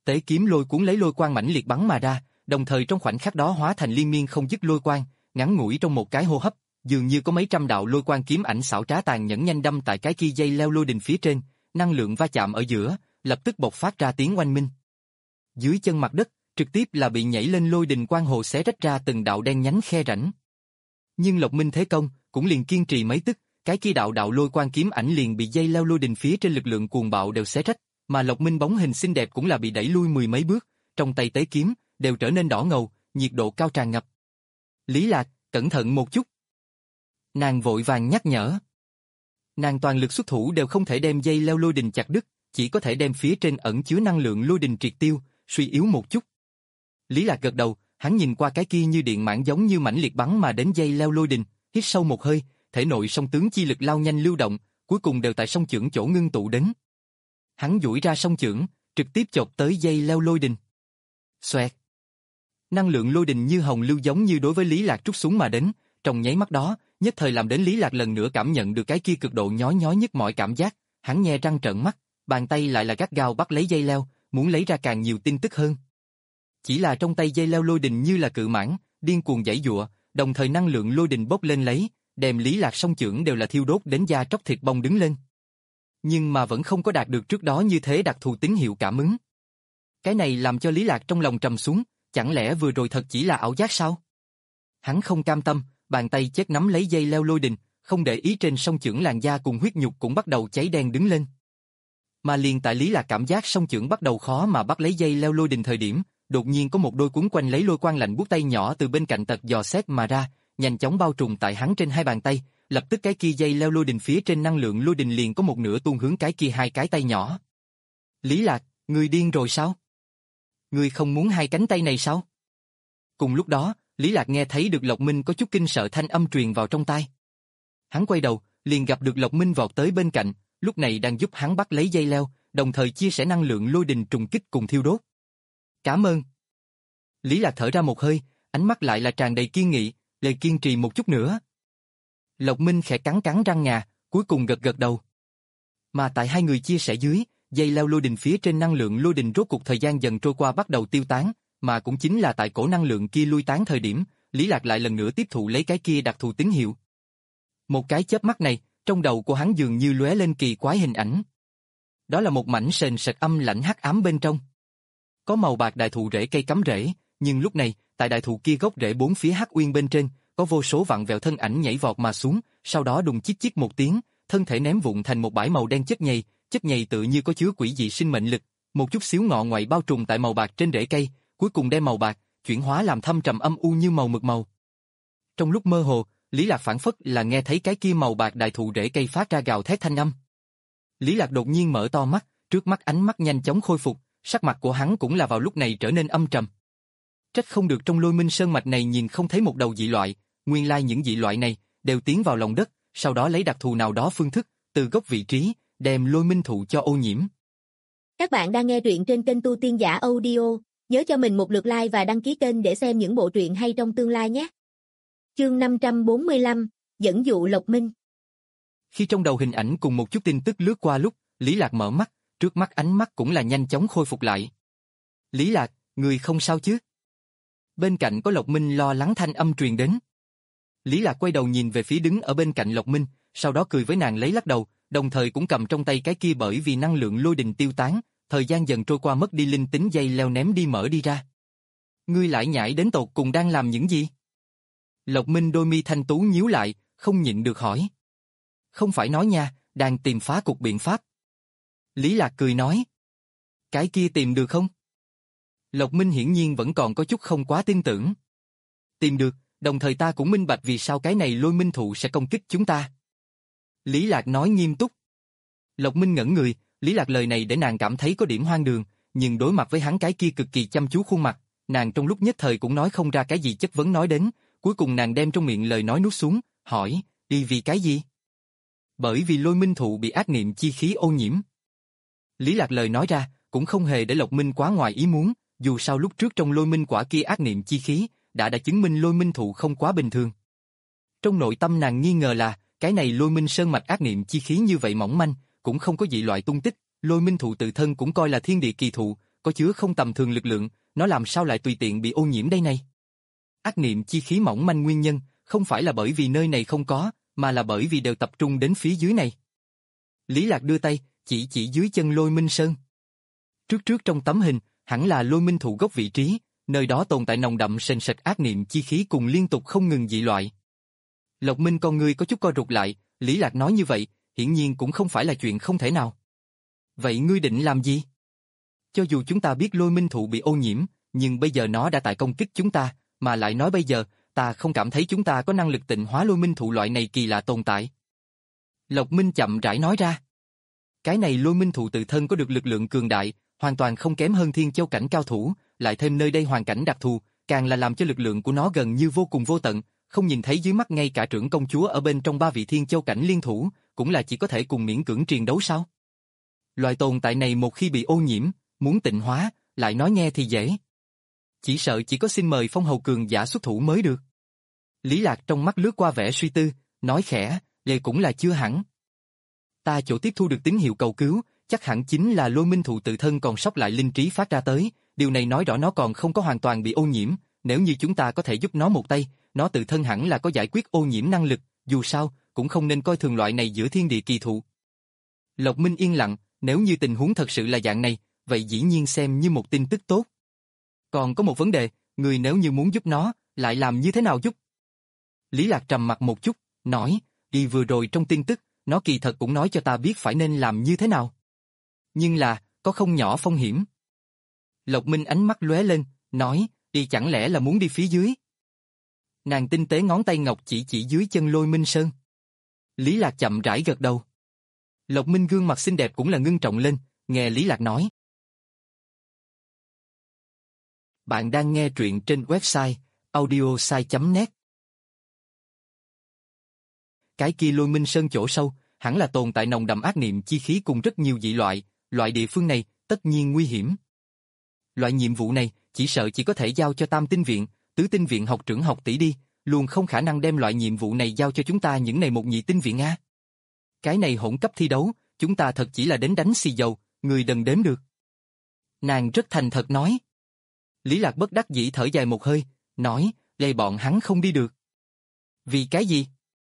Speaker 1: Tế kiếm lôi cuốn lấy lôi quang mãnh liệt bắn mà ra, đồng thời trong khoảnh khắc đó hóa thành liên miên không dứt lôi quang, ngắn ngủi trong một cái hô hấp, dường như có mấy trăm đạo lôi quang kiếm ảnh xảo trá tàn nhẫn nhanh đâm tại cái kia dây leo lôi đình phía trên, năng lượng va chạm ở giữa, lập tức bộc phát ra tiếng oanh minh. Dưới chân mặt đất, trực tiếp là bị nhảy lên lôi đình quang hồ xé rách ra từng đạo đen nhánh khe rãnh. Nhưng Lộc Minh thế công, cũng liền kiên trì mấy tức, cái kia đạo đạo lôi quang kiếm ảnh liền bị dây leo lôi đình phía trên lực lượng cuồng bạo đều xé rách, mà Lộc Minh bóng hình xinh đẹp cũng là bị đẩy lui mười mấy bước, trong tay tế kiếm đều trở nên đỏ ngầu, nhiệt độ cao tràn ngập. Lý Lạc, cẩn thận một chút. Nàng vội vàng nhắc nhở. Nàng toàn lực xuất thủ đều không thể đem dây leo lôi đình chặt đứt, chỉ có thể đem phía trên ẩn chứa năng lượng lôi đình triệt tiêu, suy yếu một chút. Lý Lạc gật đầu, hắn nhìn qua cái kia như điện mãn giống như mãnh liệt bắn mà đến dây leo lôi đình, hít sâu một hơi, thể nội song tướng chi lực lao nhanh lưu động, cuối cùng đều tại song chưởng chỗ ngưng tụ đến. Hắn duỗi ra song chưởng, trực tiếp chộp tới dây leo lôi đình. Xoẹt. Năng lượng lôi đình như hồng lưu giống như đối với Lý Lạc trút xuống mà đến, trong nháy mắt đó, nhất thời làm đến Lý Lạc lần nữa cảm nhận được cái kia cực độ nhói nhói nhức mọi cảm giác, hắn nhe răng trợn mắt, bàn tay lại là gắt gao bắt lấy dây leo, muốn lấy ra càng nhiều tin tức hơn. Chỉ là trong tay dây leo lôi đình như là cự mãng, điên cuồng giãy giụa, đồng thời năng lượng lôi đình bốc lên lấy, đem Lý Lạc song chưởng đều là thiêu đốt đến da tróc thịt bong đứng lên. Nhưng mà vẫn không có đạt được trước đó như thế đặc thù tín hiệu cảm ứng. Cái này làm cho Lý Lạc trong lòng trầm xuống, chẳng lẽ vừa rồi thật chỉ là ảo giác sao? Hắn không cam tâm, bàn tay chết nắm lấy dây leo lôi đình, không để ý trên song chưởng làn da cùng huyết nhục cũng bắt đầu cháy đen đứng lên. Mà liền tại Lý Lạc cảm giác song chưởng bắt đầu khó mà bắt lấy dây leo lôi đình thời điểm, đột nhiên có một đôi cuốn quanh lấy lôi quang lạnh buốt tay nhỏ từ bên cạnh tật dò xét mà ra, nhanh chóng bao trùm tại hắn trên hai bàn tay, lập tức cái kia dây leo lôi đình phía trên năng lượng lôi đình liền có một nửa tuôn hướng cái kia hai cái tay nhỏ. Lý Lạc, ngươi điên rồi sao? Ngươi không muốn hai cánh tay này sao? Cùng lúc đó, Lý Lạc nghe thấy được Lộc Minh có chút kinh sợ thanh âm truyền vào trong tai. Hắn quay đầu, liền gặp được Lộc Minh vọt tới bên cạnh, lúc này đang giúp hắn bắt lấy dây leo, đồng thời chia sẻ năng lượng lôi đình trùng kích cùng thiêu đốt. Cảm ơn. Lý Lạc thở ra một hơi, ánh mắt lại là tràn đầy kiên nghị, lời kiên trì một chút nữa. Lộc Minh khẽ cắn cắn răng ngà, cuối cùng gật gật đầu. Mà tại hai người chia sẻ dưới, dây leo lôi đình phía trên năng lượng lôi đình rốt cuộc thời gian dần trôi qua bắt đầu tiêu tán, mà cũng chính là tại cổ năng lượng kia lui tán thời điểm, Lý Lạc lại lần nữa tiếp thụ lấy cái kia đặc thù tín hiệu. Một cái chớp mắt này, trong đầu của hắn dường như lóe lên kỳ quái hình ảnh. Đó là một mảnh sền sệt âm lãnh hắc ám bên trong. Có màu bạc đại thụ rễ cây cắm rễ, nhưng lúc này, tại đại thụ kia gốc rễ bốn phía hắc uyên bên trên, có vô số vặn vẹo thân ảnh nhảy vọt mà xuống, sau đó đùng chít chít một tiếng, thân thể ném vụn thành một bãi màu đen chất nhầy, chất nhầy tự như có chứa quỷ dị sinh mệnh lực, một chút xíu ngọ ngoại bao trùm tại màu bạc trên rễ cây, cuối cùng đem màu bạc chuyển hóa làm thâm trầm âm u như màu mực màu. Trong lúc mơ hồ, Lý Lạc phảng phất là nghe thấy cái kia màu bạc đại thụ rễ cây phát ra gào thét thanh âm. Lý Lạc đột nhiên mở to mắt, trước mắt ánh mắt nhanh chóng khôi phục, sắc mặt của hắn cũng là vào lúc này trở nên âm trầm. Trách không được trong Lôi Minh Sơn mạch này nhìn không thấy một đầu dị loại, nguyên lai những dị loại này đều tiến vào lòng đất, sau đó lấy đặc thù nào đó phương thức, từ gốc vị trí, đem Lôi Minh thụ cho ô nhiễm.
Speaker 2: Các bạn đang nghe truyện trên kênh Tu Tiên Giả Audio, nhớ cho mình một lượt like và đăng ký kênh để xem những bộ truyện hay trong tương lai nhé. Chương năm trăm bốn mươi lăm, dẫn dụ Lộc Minh.
Speaker 1: Khi trong đầu hình ảnh cùng một chút tin tức lướt qua lúc, Lý Lạc mở mắt, trước mắt ánh mắt cũng là nhanh chóng khôi phục lại. Lý Lạc, người không sao chứ? Bên cạnh có Lộc Minh lo lắng thanh âm truyền đến. Lý Lạc quay đầu nhìn về phía đứng ở bên cạnh Lộc Minh, sau đó cười với nàng lấy lắc đầu, đồng thời cũng cầm trong tay cái kia bởi vì năng lượng lôi đình tiêu tán, thời gian dần trôi qua mất đi linh tính dây leo ném đi mở đi ra. Ngươi lại nhảy đến tột cùng đang làm những gì? Lộc Minh đôi mi thanh tú nhíu lại, không nhịn được hỏi. Không phải nói nha, đang tìm phá cục biện pháp. Lý Lạc cười nói. Cái kia tìm được không? Lộc Minh hiển nhiên vẫn còn có chút không quá tin tưởng. Tìm được, đồng thời ta cũng minh bạch vì sao cái này Lôi Minh thụ sẽ công kích chúng ta. Lý Lạc nói nghiêm túc. Lộc Minh ngẩn người, Lý Lạc lời này để nàng cảm thấy có điểm hoang đường, nhưng đối mặt với hắn cái kia cực kỳ chăm chú khuôn mặt, nàng trong lúc nhất thời cũng nói không ra cái gì chất vấn nói đến, cuối cùng nàng đem trong miệng lời nói nuốt xuống, hỏi, đi vì cái gì? Bởi vì Lôi Minh thụ bị ác niệm chi khí ô nhiễm. Lý Lạc lời nói ra, cũng không hề để Lộc Minh quá ngoài ý muốn, dù sao lúc trước trong Lôi Minh quả kia ác niệm chi khí, đã đã chứng minh Lôi Minh thụ không quá bình thường. Trong nội tâm nàng nghi ngờ là, cái này Lôi Minh sơn mạch ác niệm chi khí như vậy mỏng manh, cũng không có dị loại tung tích, Lôi Minh thụ tự thân cũng coi là thiên địa kỳ thụ, có chứa không tầm thường lực lượng, nó làm sao lại tùy tiện bị ô nhiễm đây này? Ác niệm chi khí mỏng manh nguyên nhân, không phải là bởi vì nơi này không có, mà là bởi vì đều tập trung đến phía dưới này. Lý Lạc đưa tay, chỉ chỉ dưới chân Lôi Minh Sơn. Trước trước trong tấm hình, hẳn là Lôi Minh thụ gốc vị trí, nơi đó tồn tại nồng đậm sền sệt ác niệm chi khí cùng liên tục không ngừng dị loại. Lộc Minh con ngươi có chút co rụt lại, Lý Lạc nói như vậy, hiển nhiên cũng không phải là chuyện không thể nào. Vậy ngươi định làm gì? Cho dù chúng ta biết Lôi Minh thụ bị ô nhiễm, nhưng bây giờ nó đã tại công kích chúng ta, mà lại nói bây giờ, ta không cảm thấy chúng ta có năng lực tịnh hóa Lôi Minh thụ loại này kỳ lạ tồn tại. Lộc Minh chậm rãi nói ra. Cái này Lôi Minh thụ tự thân có được lực lượng cường đại, hoàn toàn không kém hơn Thiên Châu cảnh cao thủ, lại thêm nơi đây hoàn cảnh đặc thù, càng là làm cho lực lượng của nó gần như vô cùng vô tận, không nhìn thấy dưới mắt ngay cả trưởng công chúa ở bên trong ba vị Thiên Châu cảnh liên thủ, cũng là chỉ có thể cùng miễn cưỡng triền đấu sao? Loại tồn tại này một khi bị ô nhiễm, muốn tịnh hóa, lại nói nghe thì dễ. Chỉ sợ chỉ có xin mời phong hầu cường giả xuất thủ mới được. Lý Lạc trong mắt lướt qua vẻ suy tư, nói khẽ, vậy cũng là chưa hẳn. Ta chỗ tiếp thu được tín hiệu cầu cứu, chắc hẳn chính là Lôi Minh thụ tự thân còn sót lại linh trí phát ra tới, điều này nói rõ nó còn không có hoàn toàn bị ô nhiễm, nếu như chúng ta có thể giúp nó một tay, nó tự thân hẳn là có giải quyết ô nhiễm năng lực, dù sao, cũng không nên coi thường loại này giữa thiên địa kỳ thụ. Lộc Minh yên lặng, nếu như tình huống thật sự là dạng này, vậy dĩ nhiên xem như một tin tức tốt. Còn có một vấn đề, người nếu như muốn giúp nó, lại làm như thế nào giúp? Lý Lạc trầm mặt một chút, nói, đi vừa rồi trong tin tức, nó kỳ thật cũng nói cho ta biết phải nên làm như thế nào. Nhưng là, có không nhỏ phong hiểm. Lộc Minh ánh mắt lóe lên, nói, đi chẳng lẽ là muốn đi phía dưới? Nàng tinh tế ngón tay ngọc chỉ chỉ dưới chân Lôi Minh Sơn. Lý Lạc chậm rãi gật đầu. Lộc Minh gương mặt xinh đẹp cũng là ngưng trọng lên, nghe Lý Lạc nói. Bạn đang nghe truyện trên website audiosai chấm net. Cái kia Lôi Minh Sơn chỗ sâu, hẳn là tồn tại nồng đậm ác niệm chi khí cùng rất nhiều dị loại, loại địa phương này, tất nhiên nguy hiểm. Loại nhiệm vụ này, chỉ sợ chỉ có thể giao cho Tam Tinh Viện, Tứ Tinh Viện học trưởng học tỷ đi, luôn không khả năng đem loại nhiệm vụ này giao cho chúng ta những này một nhị tinh viện a. Cái này hỗn cấp thi đấu, chúng ta thật chỉ là đến đánh xì dầu, người đần đếm được. Nàng rất thành thật nói. Lý Lạc bất đắc dĩ thở dài một hơi, nói, đây bọn hắn không đi được. Vì cái gì?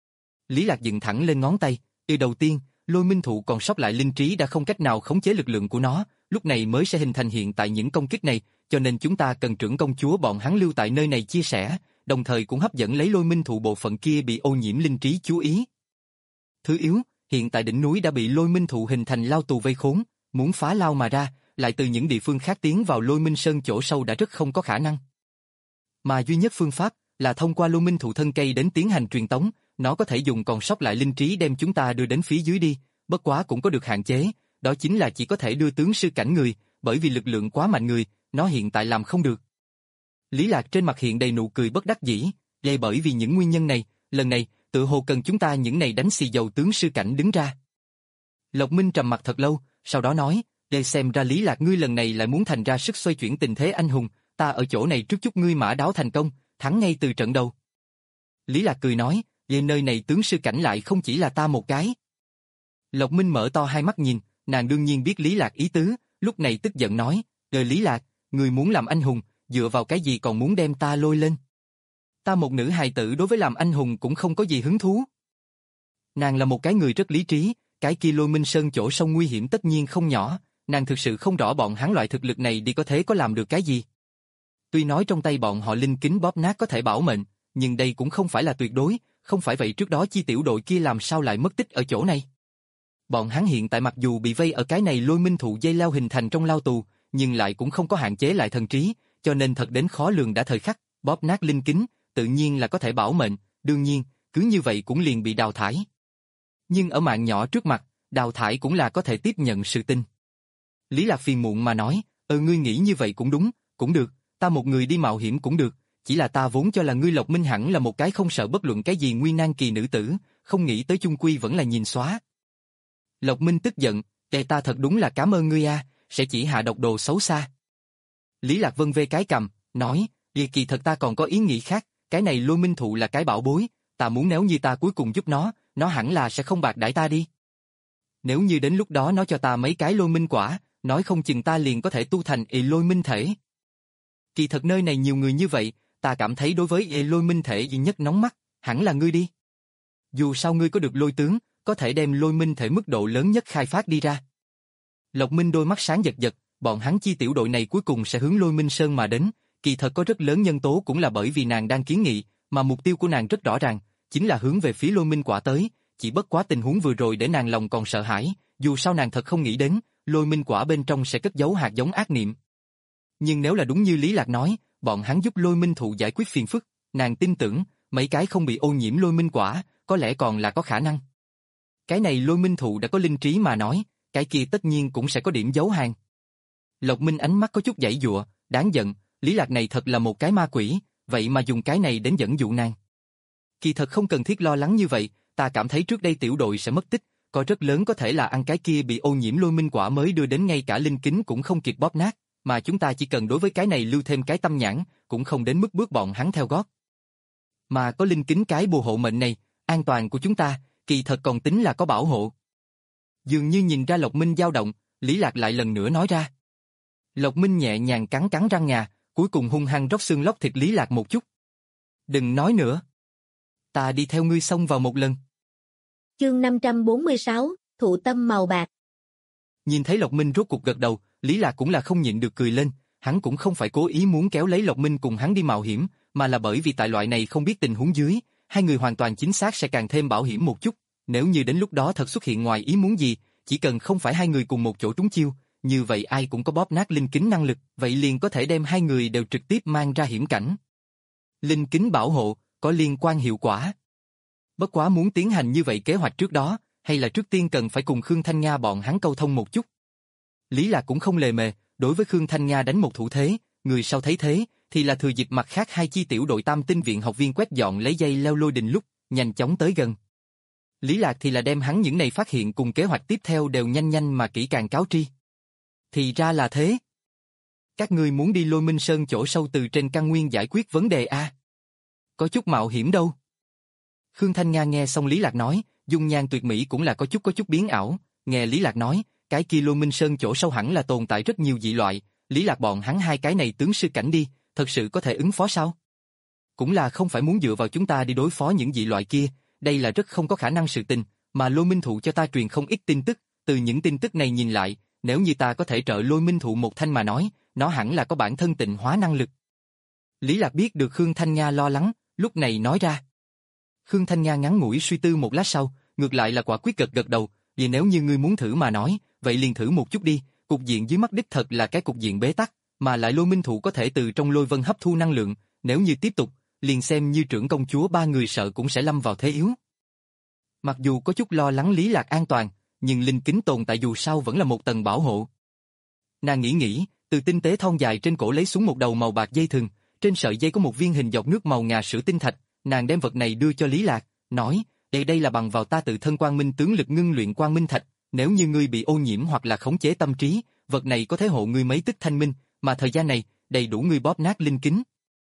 Speaker 1: Lý Lạc dựng thẳng lên ngón tay, từ đầu tiên, Lôi Minh thụ còn sót lại linh trí đã không cách nào khống chế lực lượng của nó, lúc này mới sẽ hình thành hiện tại những công kích này, cho nên chúng ta cần trưởng công chúa bọn hắn lưu tại nơi này chia sẻ, đồng thời cũng hấp dẫn lấy Lôi Minh thụ bộ phận kia bị ô nhiễm linh trí chú ý. Thứ yếu, hiện tại đỉnh núi đã bị Lôi Minh thụ hình thành lao tù vây khốn, muốn phá lao mà ra, lại từ những địa phương khác tiến vào Lôi Minh Sơn chỗ sâu đã rất không có khả năng. Mà duy nhất phương pháp là thông qua Lôi Minh thụ thân cây đến tiến hành truyền tống, nó có thể dùng còn sót lại linh trí đem chúng ta đưa đến phía dưới đi, bất quá cũng có được hạn chế, đó chính là chỉ có thể đưa tướng sư cảnh người, bởi vì lực lượng quá mạnh người, nó hiện tại làm không được. Lý Lạc trên mặt hiện đầy nụ cười bất đắc dĩ, vậy bởi vì những nguyên nhân này, lần này, tự hồ cần chúng ta những này đánh xì dầu tướng sư cảnh đứng ra. Lộc Minh trầm mặt thật lâu, sau đó nói, để xem ra Lý Lạc ngươi lần này lại muốn thành ra sức xoay chuyển tình thế anh hùng, ta ở chỗ này trước chúc ngươi mã đáo thành công, thắng ngay từ trận đầu. Lý Lạc cười nói, về nơi này tướng sư cảnh lại không chỉ là ta một cái. Lộc Minh mở to hai mắt nhìn, nàng đương nhiên biết Lý Lạc ý tứ, lúc này tức giận nói, đời Lý Lạc, ngươi muốn làm anh hùng, dựa vào cái gì còn muốn đem ta lôi lên? Ta một nữ hài tử đối với làm anh hùng cũng không có gì hứng thú. Nàng là một cái người rất lý trí, cái kia Lôi Minh Sơn chỗ sâu nguy hiểm tất nhiên không nhỏ, nàng thực sự không rõ bọn hắn loại thực lực này đi có thể có làm được cái gì. Tuy nói trong tay bọn họ linh kính bóp nát có thể bảo mệnh, nhưng đây cũng không phải là tuyệt đối, không phải vậy trước đó chi tiểu đội kia làm sao lại mất tích ở chỗ này. Bọn hắn hiện tại mặc dù bị vây ở cái này Lôi Minh thụ dây leo hình thành trong lao tù, nhưng lại cũng không có hạn chế lại thần trí, cho nên thật đến khó lường đã thời khắc, bóp nát linh kính, tự nhiên là có thể bảo mệnh, đương nhiên, cứ như vậy cũng liền bị đào thải. Nhưng ở mạng nhỏ trước mặt, đào thải cũng là có thể tiếp nhận sự tin. Lý Lạc phiền muộn mà nói, ừ ngươi nghĩ như vậy cũng đúng, cũng được, ta một người đi mạo hiểm cũng được, chỉ là ta vốn cho là ngươi Lộc Minh hẳn là một cái không sợ bất luận cái gì nguy nan kỳ nữ tử, không nghĩ tới chung quy vẫn là nhìn xóa. Lộc Minh tức giận, để ta thật đúng là cảm ơn ngươi a, sẽ chỉ hạ độc đồ xấu xa. Lý Lạc vân vê cái cầm, nói, vì kỳ thật ta còn có ý nghĩ khác, cái này Lôi Minh thụ là cái bảo bối, ta muốn nếu như ta cuối cùng giúp nó, nó hẳn là sẽ không bạc đãi ta đi. Nếu như đến lúc đó nó cho ta mấy cái Lôi Minh quả, nói không chừng ta liền có thể tu thành ị lôi minh thể. Kỳ thật nơi này nhiều người như vậy, ta cảm thấy đối với ị lôi minh thể duy nhất nóng mắt, hẳn là ngươi đi. Dù sao ngươi có được lôi tướng, có thể đem lôi minh thể mức độ lớn nhất khai phát đi ra. Lộc Minh đôi mắt sáng giật giật, bọn hắn chi tiểu đội này cuối cùng sẽ hướng Lôi Minh Sơn mà đến, kỳ thật có rất lớn nhân tố cũng là bởi vì nàng đang kiến nghị, mà mục tiêu của nàng rất rõ ràng, chính là hướng về phía Lôi Minh Quả tới, chỉ bất quá tình huống vừa rồi để nàng lòng còn sợ hãi, dù sao nàng thật không nghĩ đến, Lôi Minh Quả bên trong sẽ cất giấu hạt giống ác niệm. Nhưng nếu là đúng như Lý Lạc nói, bọn hắn giúp Lôi Minh Thụ giải quyết phiền phức, nàng tin tưởng, mấy cái không bị ô nhiễm Lôi Minh Quả, có lẽ còn là có khả năng. Cái này Lôi Minh Thụ đã có linh trí mà nói, cái kia tất nhiên cũng sẽ có điểm giấu hàng. Lộc Minh ánh mắt có chút giãy giụa, đáng giận, Lý Lạc này thật là một cái ma quỷ, vậy mà dùng cái này đến dẫn dụ nàng. Kỳ thật không cần thiết lo lắng như vậy, ta cảm thấy trước đây tiểu đội sẽ mất tích, có rất lớn có thể là ăn cái kia bị ô nhiễm lôi minh quả mới đưa đến ngay cả linh kính cũng không kịp bóp nát, mà chúng ta chỉ cần đối với cái này lưu thêm cái tâm nhãn, cũng không đến mức bước bọn hắn theo gót. Mà có linh kính cái bùa hộ mệnh này, an toàn của chúng ta, kỳ thật còn tính là có bảo hộ. Dường như nhìn ra Lộc Minh dao động, Lý Lạc lại lần nữa nói ra. Lộc Minh nhẹ nhàng cắn cắn răng ngà, cuối cùng hung hăng róc xương lóc thịt Lý Lạc một chút. Đừng nói nữa. Ta đi theo ngươi xông vào một lần.
Speaker 2: Chương năm trăm bốn mươi sáu, Thụ tâm màu bạc.
Speaker 1: Nhìn thấy Lộc Minh rốt cuộc gật đầu, Lý Lạc cũng là không nhịn được cười lên, hắn cũng không phải cố ý muốn kéo lấy Lộc Minh cùng hắn đi mạo hiểm, mà là bởi vì tại loại này không biết tình huống dưới, hai người hoàn toàn chính xác sẽ càng thêm bảo hiểm một chút, nếu như đến lúc đó thật xuất hiện ngoài ý muốn gì, chỉ cần không phải hai người cùng một chỗ trúng chiêu, như vậy ai cũng có bóp nát linh kính năng lực, vậy liền có thể đem hai người đều trực tiếp mang ra hiểm cảnh. Linh kính bảo hộ, có liên quan hiệu quả. Bất quá muốn tiến hành như vậy kế hoạch trước đó, hay là trước tiên cần phải cùng Khương Thanh Nga bọn hắn câu thông một chút. Lý Lạc cũng không lề mề, đối với Khương Thanh Nga đánh một thủ thế, người sau thấy thế, thì là thừa dịp mặt khác hai chi tiểu đội Tam Tinh viện học viên quét dọn lấy dây leo lôi đình lúc, nhanh chóng tới gần. Lý Lạc thì là đem hắn những này phát hiện cùng kế hoạch tiếp theo đều nhanh nhanh mà kỹ càng cáo tri. Thì ra là thế. Các ngươi muốn đi Lôi Minh Sơn chỗ sâu từ trên căn nguyên giải quyết vấn đề a? Có chút mạo hiểm đâu. Khương Thanh Nga nghe xong Lý Lạc nói, dung nhan tuyệt mỹ cũng là có chút có chút biến ảo, nghe Lý Lạc nói, cái kia Lôi Minh Sơn chỗ sâu hẳn là tồn tại rất nhiều dị loại, Lý Lạc bọn hắn hai cái này tướng sư cảnh đi, thật sự có thể ứng phó sao? Cũng là không phải muốn dựa vào chúng ta đi đối phó những dị loại kia, đây là rất không có khả năng sự tình, mà Lôi Minh Thụ cho ta truyền không ít tin tức, từ những tin tức này nhìn lại, nếu như ta có thể trợ Lôi Minh Thụ một thanh mà nói, nó hẳn là có bản thân tịnh hóa năng lực. Lý Lạc biết được Khương Thanh Nga lo lắng, lúc này nói ra. Khương Thanh Nga ngắn ngủi suy tư một lát sau, ngược lại là quả quyết gật gật đầu, vì nếu như ngươi muốn thử mà nói, vậy liền thử một chút đi, cục diện dưới mắt đích thật là cái cục diện bế tắc, mà lại Lôi Minh Thụ có thể từ trong lôi vân hấp thu năng lượng, nếu như tiếp tục, liền xem như trưởng công chúa ba người sợ cũng sẽ lâm vào thế yếu. Mặc dù có chút lo lắng Lý Lạc an toàn, nhưng linh kính tồn tại dù sao vẫn là một tầng bảo hộ. Nàng nghĩ nghĩ, từ tinh tế thon dài trên cổ lấy xuống một đầu màu bạc dây thừng, trên sợi dây có một viên hình giọt nước màu ngà sữa tinh thạch, nàng đem vật này đưa cho Lý Lạc, nói, đây đây là bằng vào ta tự thân quang minh tướng lực ngưng luyện quang minh thạch, nếu như ngươi bị ô nhiễm hoặc là khống chế tâm trí, vật này có thể hộ ngươi mấy tức thanh minh, mà thời gian này, đầy đủ ngươi bóp nát linh kính.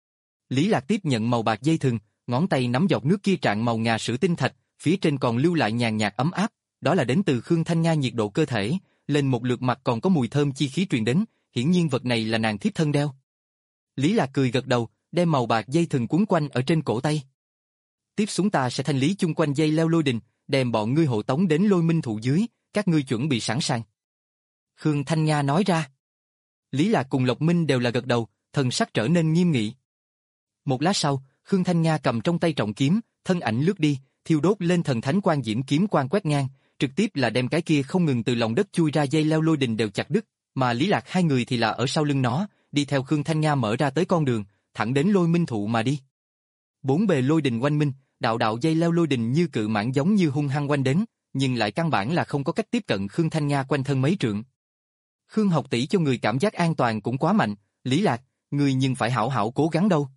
Speaker 1: Lý Lạc tiếp nhận màu bạc dây thừng, ngón tay nắm giọt nước kia trạng màu ngà sữa tinh thạch, phía trên còn lưu lại nhàn nhạt ấm áp, đó là đến từ Khương Thanh Nga nhiệt độ cơ thể, lên một lượt mặt còn có mùi thơm chi khí truyền đến, hiển nhiên vật này là nàng thiếp thân đeo. Lý Lạc cười gật đầu, đem màu bạc dây thừng quấn quanh ở trên cổ tay. Tiếp xuống ta sẽ thanh lý chung quanh dây leo lôi đình, đem bọn ngươi hộ tống đến Lôi Minh Thụ dưới, các ngươi chuẩn bị sẵn sàng. Khương Thanh Nga nói ra. Lý Lạc cùng Lộc Minh đều là gật đầu, thần sắc trở nên nghiêm nghị. Một lát sau, Khương Thanh Nga cầm trong tay trọng kiếm, thân ảnh lướt đi, thiêu đốt lên thần thánh quang diễm kiếm quang quét ngang, trực tiếp là đem cái kia không ngừng từ lòng đất chui ra dây leo lôi đình đều chặt đứt, mà Lý Lạc hai người thì là ở sau lưng nó, đi theo Khương Thanh Nga mở ra tới con đường, thẳng đến Lôi Minh Thụ mà đi. Bốn bề lôi đình quanh minh, đạo đạo dây leo lôi đình như cự mãng giống như hung hăng quanh đến, nhưng lại căn bản là không có cách tiếp cận Khương Thanh Nga quanh thân mấy trượng. Khương học tỷ cho người cảm giác an toàn cũng quá mạnh, Lý Lạc, người nhưng phải hảo hảo cố gắng đâu.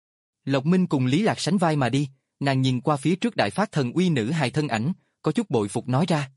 Speaker 1: Lộc Minh cùng Lý Lạc sánh vai mà đi, nàng nhìn qua phía trước đại phát thần uy nữ hài thân ảnh, có chút bội phục nói ra.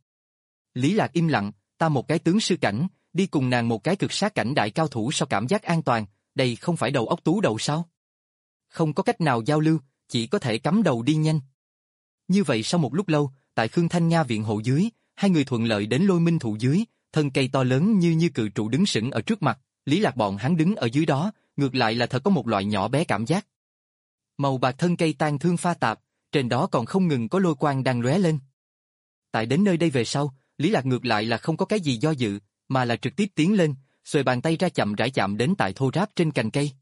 Speaker 1: Lý Lạc im lặng, ta một cái tướng sư cảnh, đi cùng nàng một cái cực sát cảnh đại cao thủ sao cảm giác an toàn, đây không phải đầu óc tú đầu sao? Không có cách nào giao lưu, chỉ có thể cắm đầu đi nhanh. Như vậy sau một lúc lâu, tại Khương Thanh Nga viện hộ dưới, hai người thuận lợi đến Lôi Minh Thụ dưới, thân cây to lớn như như cự trụ đứng sững ở trước mặt, Lý Lạc bọn hắn đứng ở dưới đó, ngược lại là thật có một loại nhỏ bé cảm giác. Màu bạc thân cây tang thương pha tạp, trên đó còn không ngừng có lôi quang đang lóe lên. Tại đến nơi đây về sau, Lý Lạc ngược lại là không có cái gì do dự, mà là trực tiếp tiến lên, xuề bàn tay ra chậm rãi chạm đến tại thô ráp trên cành cây.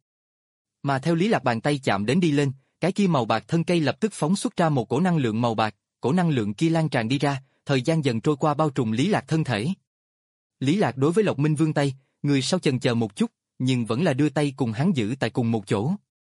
Speaker 1: Mà theo Lý Lạc bàn tay chạm đến đi lên, cái kia màu bạc thân cây lập tức phóng xuất ra một cổ năng lượng màu bạc, cổ năng lượng kia lan tràn đi ra, thời gian dần trôi qua bao trùm Lý Lạc thân thể. Lý Lạc đối với Lộc Minh vươn tay, người sau chần chờ một chút, nhưng vẫn là đưa tay cùng hắn giữ tại cùng một chỗ.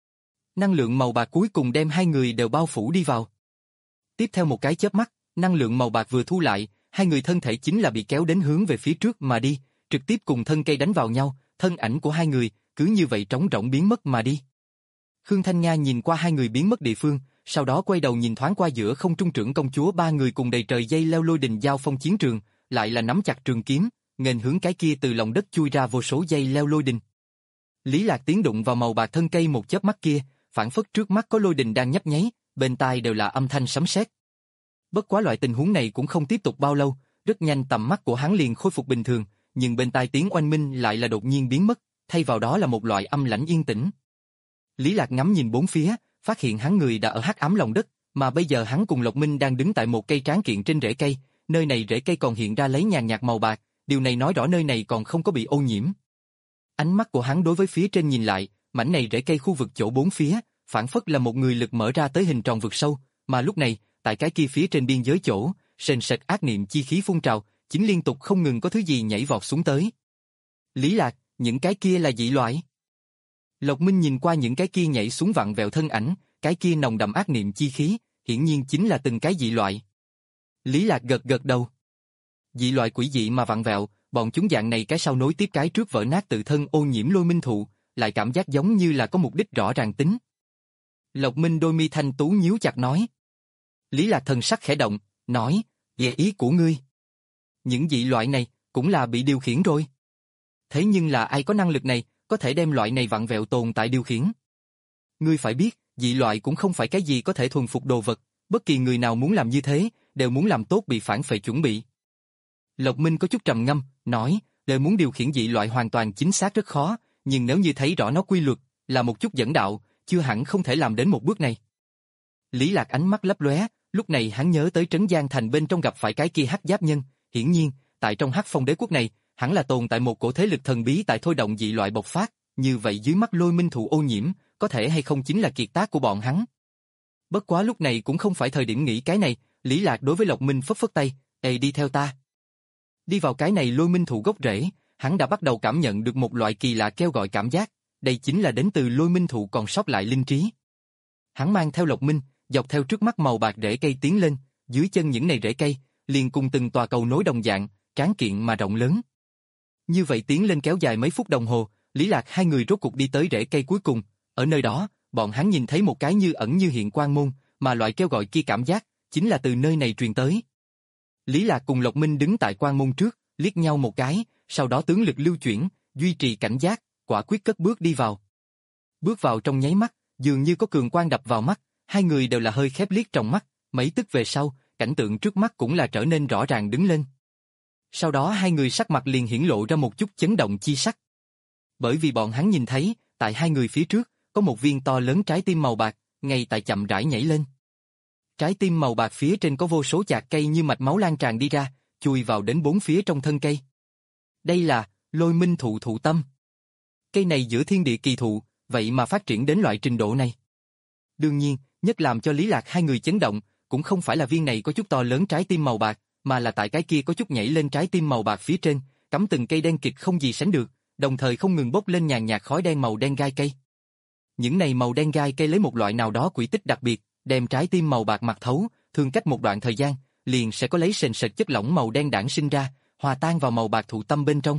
Speaker 1: Năng lượng màu bạc cuối cùng đem hai người đều bao phủ đi vào. Tiếp theo một cái chớp mắt, năng lượng màu bạc vừa thu lại, hai người thân thể chính là bị kéo đến hướng về phía trước mà đi, trực tiếp cùng thân cây đánh vào nhau, thân ảnh của hai người cứ như vậy trống rỗng biến mất mà đi. Khương Thanh Nga nhìn qua hai người biến mất địa phương, sau đó quay đầu nhìn thoáng qua giữa không trung trưởng công chúa ba người cùng đầy trời dây leo lôi đình giao phong chiến trường, lại là nắm chặt trường kiếm, nghênh hướng cái kia từ lòng đất chui ra vô số dây leo lôi đình. Lý Lạc tiến đụng vào màu bạc thân cây một chớp mắt kia, phản phất trước mắt có lôi đình đang nhấp nháy, bên tai đều là âm thanh sấm sét. Bất quá loại tình huống này cũng không tiếp tục bao lâu, rất nhanh tầm mắt của hắn liền khôi phục bình thường, nhưng bên tai tiếng oanh minh lại là đột nhiên biến mất, thay vào đó là một loại âm lãnh yên tĩnh. Lý Lạc ngắm nhìn bốn phía, phát hiện hắn người đã ở hắc ám lòng đất, mà bây giờ hắn cùng Lộc Minh đang đứng tại một cây tráng kiện trên rễ cây, nơi này rễ cây còn hiện ra lấy nhàn nhạt màu bạc, điều này nói rõ nơi này còn không có bị ô nhiễm. Ánh mắt của hắn đối với phía trên nhìn lại, mảnh này rễ cây khu vực chỗ bốn phía, phản phất là một người lực mở ra tới hình tròn vực sâu, mà lúc này, tại cái kia phía trên biên giới chỗ, sền sệt ác niệm chi khí phun trào, chính liên tục không ngừng có thứ gì nhảy vọt xuống tới. Lý Lạc, những cái kia là dị loại. Lộc Minh nhìn qua những cái kia nhảy xuống vặn vẹo thân ảnh, cái kia nồng đậm ác niệm chi khí, hiển nhiên chính là từng cái dị loại. Lý Lạc gật gật đầu. Dị loại quỷ dị mà vặn vẹo, bọn chúng dạng này cái sau nối tiếp cái trước vỡ nát tự thân ô nhiễm lôi minh thụ, lại cảm giác giống như là có mục đích rõ ràng tính. Lộc Minh đôi mi thanh tú nhíu chặt nói. Lý Lạc thần sắc khẽ động, nói, về ý của ngươi. Những dị loại này, cũng là bị điều khiển rồi. Thế nhưng là ai có năng lực này, có thể đem loại này vặn vẹo tồn tại điều khiển. Ngươi phải biết, dị loại cũng không phải cái gì có thể thuần phục đồ vật, bất kỳ người nào muốn làm như thế, đều muốn làm tốt bị phản phệ chuẩn bị. Lộc Minh có chút trầm ngâm, nói, đều muốn điều khiển dị loại hoàn toàn chính xác rất khó, nhưng nếu như thấy rõ nó quy luật, là một chút dẫn đạo, chưa hẳn không thể làm đến một bước này. Lý Lạc ánh mắt lấp lóe, lúc này hắn nhớ tới Trấn Giang Thành bên trong gặp phải cái kia hắc giáp nhân, hiển nhiên, tại trong hắc phong đế quốc này, hắn là tồn tại một cổ thế lực thần bí tại thôi động dị loại bộc phát, như vậy dưới mắt lôi minh thụ ô nhiễm, có thể hay không chính là kiệt tác của bọn hắn. Bất quá lúc này cũng không phải thời điểm nghĩ cái này, Lý Lạc đối với Lộc Minh phất phất tay, "Ê đi theo ta." Đi vào cái này lôi minh thụ gốc rễ, hắn đã bắt đầu cảm nhận được một loại kỳ lạ kêu gọi cảm giác, đây chính là đến từ lôi minh thụ còn sót lại linh trí. Hắn mang theo Lộc Minh, dọc theo trước mắt màu bạc rễ cây tiến lên, dưới chân những này rễ cây, liền cùng từng tòa cầu nối đồng dạng, tráng kiện mà rộng lớn. Như vậy tiến lên kéo dài mấy phút đồng hồ, Lý Lạc hai người rốt cục đi tới rễ cây cuối cùng, ở nơi đó, bọn hắn nhìn thấy một cái như ẩn như hiện quang môn, mà loại kêu gọi kia cảm giác, chính là từ nơi này truyền tới. Lý Lạc cùng Lộc Minh đứng tại quang môn trước, liếc nhau một cái, sau đó tướng lực lưu chuyển, duy trì cảnh giác, quả quyết cất bước đi vào. Bước vào trong nháy mắt, dường như có cường quang đập vào mắt, hai người đều là hơi khép liếc trong mắt, mấy tức về sau, cảnh tượng trước mắt cũng là trở nên rõ ràng đứng lên. Sau đó hai người sắc mặt liền hiển lộ ra một chút chấn động chi sắc. Bởi vì bọn hắn nhìn thấy, tại hai người phía trước, có một viên to lớn trái tim màu bạc, ngay tại chậm rãi nhảy lên. Trái tim màu bạc phía trên có vô số chạc cây như mạch máu lan tràn đi ra, chui vào đến bốn phía trong thân cây. Đây là lôi minh thụ thụ tâm. Cây này giữa thiên địa kỳ thụ, vậy mà phát triển đến loại trình độ này. Đương nhiên, nhất làm cho Lý Lạc hai người chấn động, cũng không phải là viên này có chút to lớn trái tim màu bạc, mà là tại cái kia có chút nhảy lên trái tim màu bạc phía trên, cắm từng cây đen kịt không gì sánh được, đồng thời không ngừng bốc lên nhàn nhạt khói đen màu đen gai cây. Những này màu đen gai cây lấy một loại nào đó quỷ tích đặc biệt, đem trái tim màu bạc mặt thấu, thường cách một đoạn thời gian, liền sẽ có lấy sền sệt chất lỏng màu đen đản sinh ra, hòa tan vào màu bạc thụ tâm bên trong.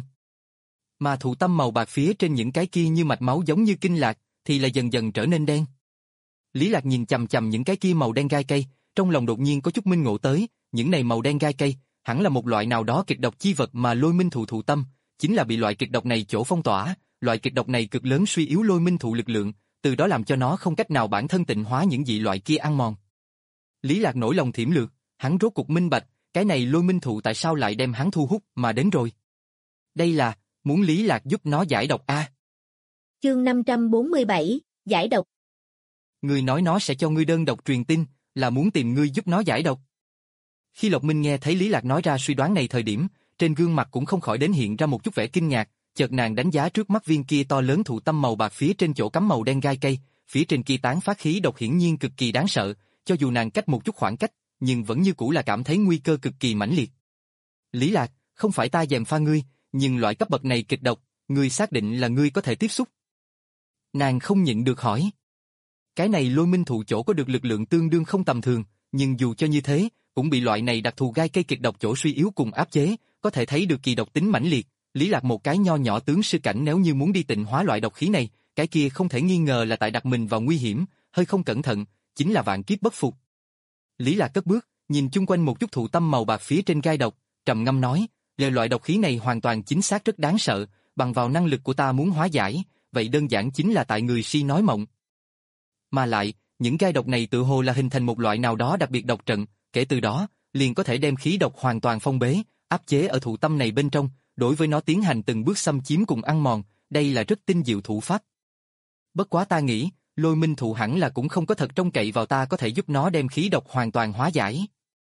Speaker 1: Mà thụ tâm màu bạc phía trên những cái kia như mạch máu giống như kinh lạc, thì là dần dần trở nên đen. Lý Lạc nhìn chằm chằm những cái kia màu đen gai cây, trong lòng đột nhiên có chút minh ngộ tới, những này màu đen gai cây, hẳn là một loại nào đó kịch độc chi vật mà lôi minh thụ thụ tâm, chính là bị loại kịch độc này chỗ phong tỏa, loại kịch độc này cực lớn suy yếu lôi minh thụ lực lượng, từ đó làm cho nó không cách nào bản thân tịnh hóa những dị loại kia ăn mòn. Lý Lạc nổi lòng thiểm lược, hắn rốt cục minh bạch, cái này lôi minh thụ tại sao lại đem hắn thu hút mà đến rồi. Đây là, muốn Lý Lạc giúp nó giải độc a.
Speaker 2: Chương năm trăm bốn mươi bảy, giải độc.
Speaker 1: Ngươi nói nó sẽ cho ngươi đơn độc truyền tin, là muốn tìm ngươi giúp nó giải độc. Khi Lộc Minh nghe thấy Lý Lạc nói ra suy đoán này thời điểm, trên gương mặt cũng không khỏi đến hiện ra một chút vẻ kinh ngạc, chợt nàng đánh giá trước mắt viên kia to lớn thụ tâm màu bạc phía trên chỗ cắm màu đen gai cây, phía trên kia tán phát khí độc hiển nhiên cực kỳ đáng sợ, cho dù nàng cách một chút khoảng cách, nhưng vẫn như cũ là cảm thấy nguy cơ cực kỳ mãnh liệt. Lý Lạc, không phải ta gièm pha ngươi, nhưng loại cấp bậc này kịch độc, ngươi xác định là ngươi có thể tiếp xúc. Nàng không nhịn được hỏi. Cái này Lôi Minh thụ chỗ có được lực lượng tương đương không tầm thường, nhưng dù cho như thế, cũng bị loại này đặc thù gai cây kịch độc chỗ suy yếu cùng áp chế, có thể thấy được kỳ độc tính mãnh liệt. Lý Lạc một cái nho nhỏ tướng sư cảnh nếu như muốn đi tịnh hóa loại độc khí này, cái kia không thể nghi ngờ là tại đặt mình vào nguy hiểm, hơi không cẩn thận, chính là vạn kiếp bất phục. Lý Lạc cất bước, nhìn chung quanh một chút thụ tâm màu bạc phía trên gai độc, trầm ngâm nói, lời loại độc khí này hoàn toàn chính xác rất đáng sợ, bằng vào năng lực của ta muốn hóa giải, vậy đơn giản chính là tại người si nói mộng. Mà lại, những gai độc này tự hồ là hình thành một loại nào đó đặc biệt độc trận, kể từ đó, liền có thể đem khí độc hoàn toàn phong bế, áp chế ở thụ tâm này bên trong, đối với nó tiến hành từng bước xâm chiếm cùng ăn mòn, đây là rất tinh diệu thủ pháp. Bất quá ta nghĩ, Lôi Minh thụ hẳn là cũng không có thật trông cậy vào ta có thể giúp nó đem khí độc hoàn toàn hóa giải.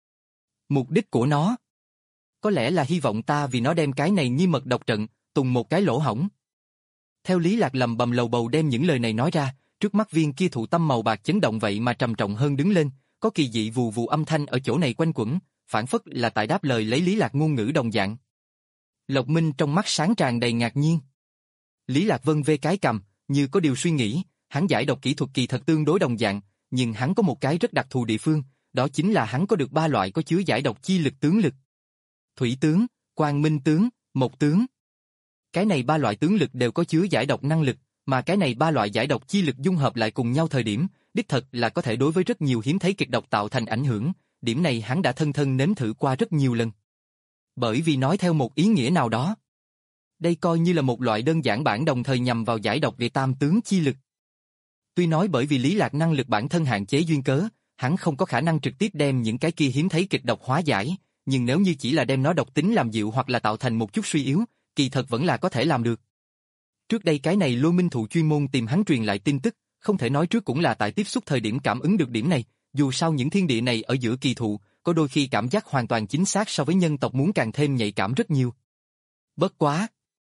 Speaker 1: Mục đích của nó, có lẽ là hy vọng ta vì nó đem cái này như mật độc trận, tùng một cái lỗ hổng. Theo Lý Lạc lầm bầm lầu bầu đem những lời này nói ra, trước mắt viên kia thụ tâm màu bạc chấn động vậy mà trầm trọng hơn đứng lên, có kỳ dị vù vù âm thanh ở chỗ này quanh quẩn, phản phất là tại đáp lời lấy Lý Lạc ngôn ngữ đồng dạng. Lộc Minh trong mắt sáng tràn đầy ngạc nhiên. Lý Lạc vân vê cái cằm, như có điều suy nghĩ, hắn giải độc kỹ thuật kỳ thật tương đối đồng dạng, nhưng hắn có một cái rất đặc thù địa phương, đó chính là hắn có được ba loại có chứa giải độc chi lực tướng lực. Thủy tướng, quang minh tướng, mộc tướng. Cái này ba loại tướng lực đều có chứa giải độc năng lực, mà cái này ba loại giải độc chi lực dung hợp lại cùng nhau thời điểm, đích thật là có thể đối với rất nhiều hiếm thấy kịch độc tạo thành ảnh hưởng, điểm này hắn đã thân thân nếm thử qua rất nhiều lần. Bởi vì nói theo một ý nghĩa nào đó, đây coi như là một loại đơn giản bản đồng thời nhằm vào giải độc về tam tướng chi lực. Tuy nói bởi vì Lý Lạc năng lực bản thân hạn chế duyên cớ, hắn không có khả năng trực tiếp đem những cái kia hiếm thấy kịch độc hóa giải, nhưng nếu như chỉ là đem nó độc tính làm dịu hoặc là tạo thành một chút suy yếu, kỳ thật vẫn là có thể làm được. Trước đây cái này Lôi Minh thụ chuyên môn tìm hắn truyền lại tin tức, không thể nói trước cũng là tại tiếp xúc thời điểm cảm ứng được điểm này, dù sao những thiên địa này ở giữa kỳ thụ, có đôi khi cảm giác hoàn toàn chính xác so với nhân tộc muốn càng thêm nhạy cảm rất nhiều. Bất quá.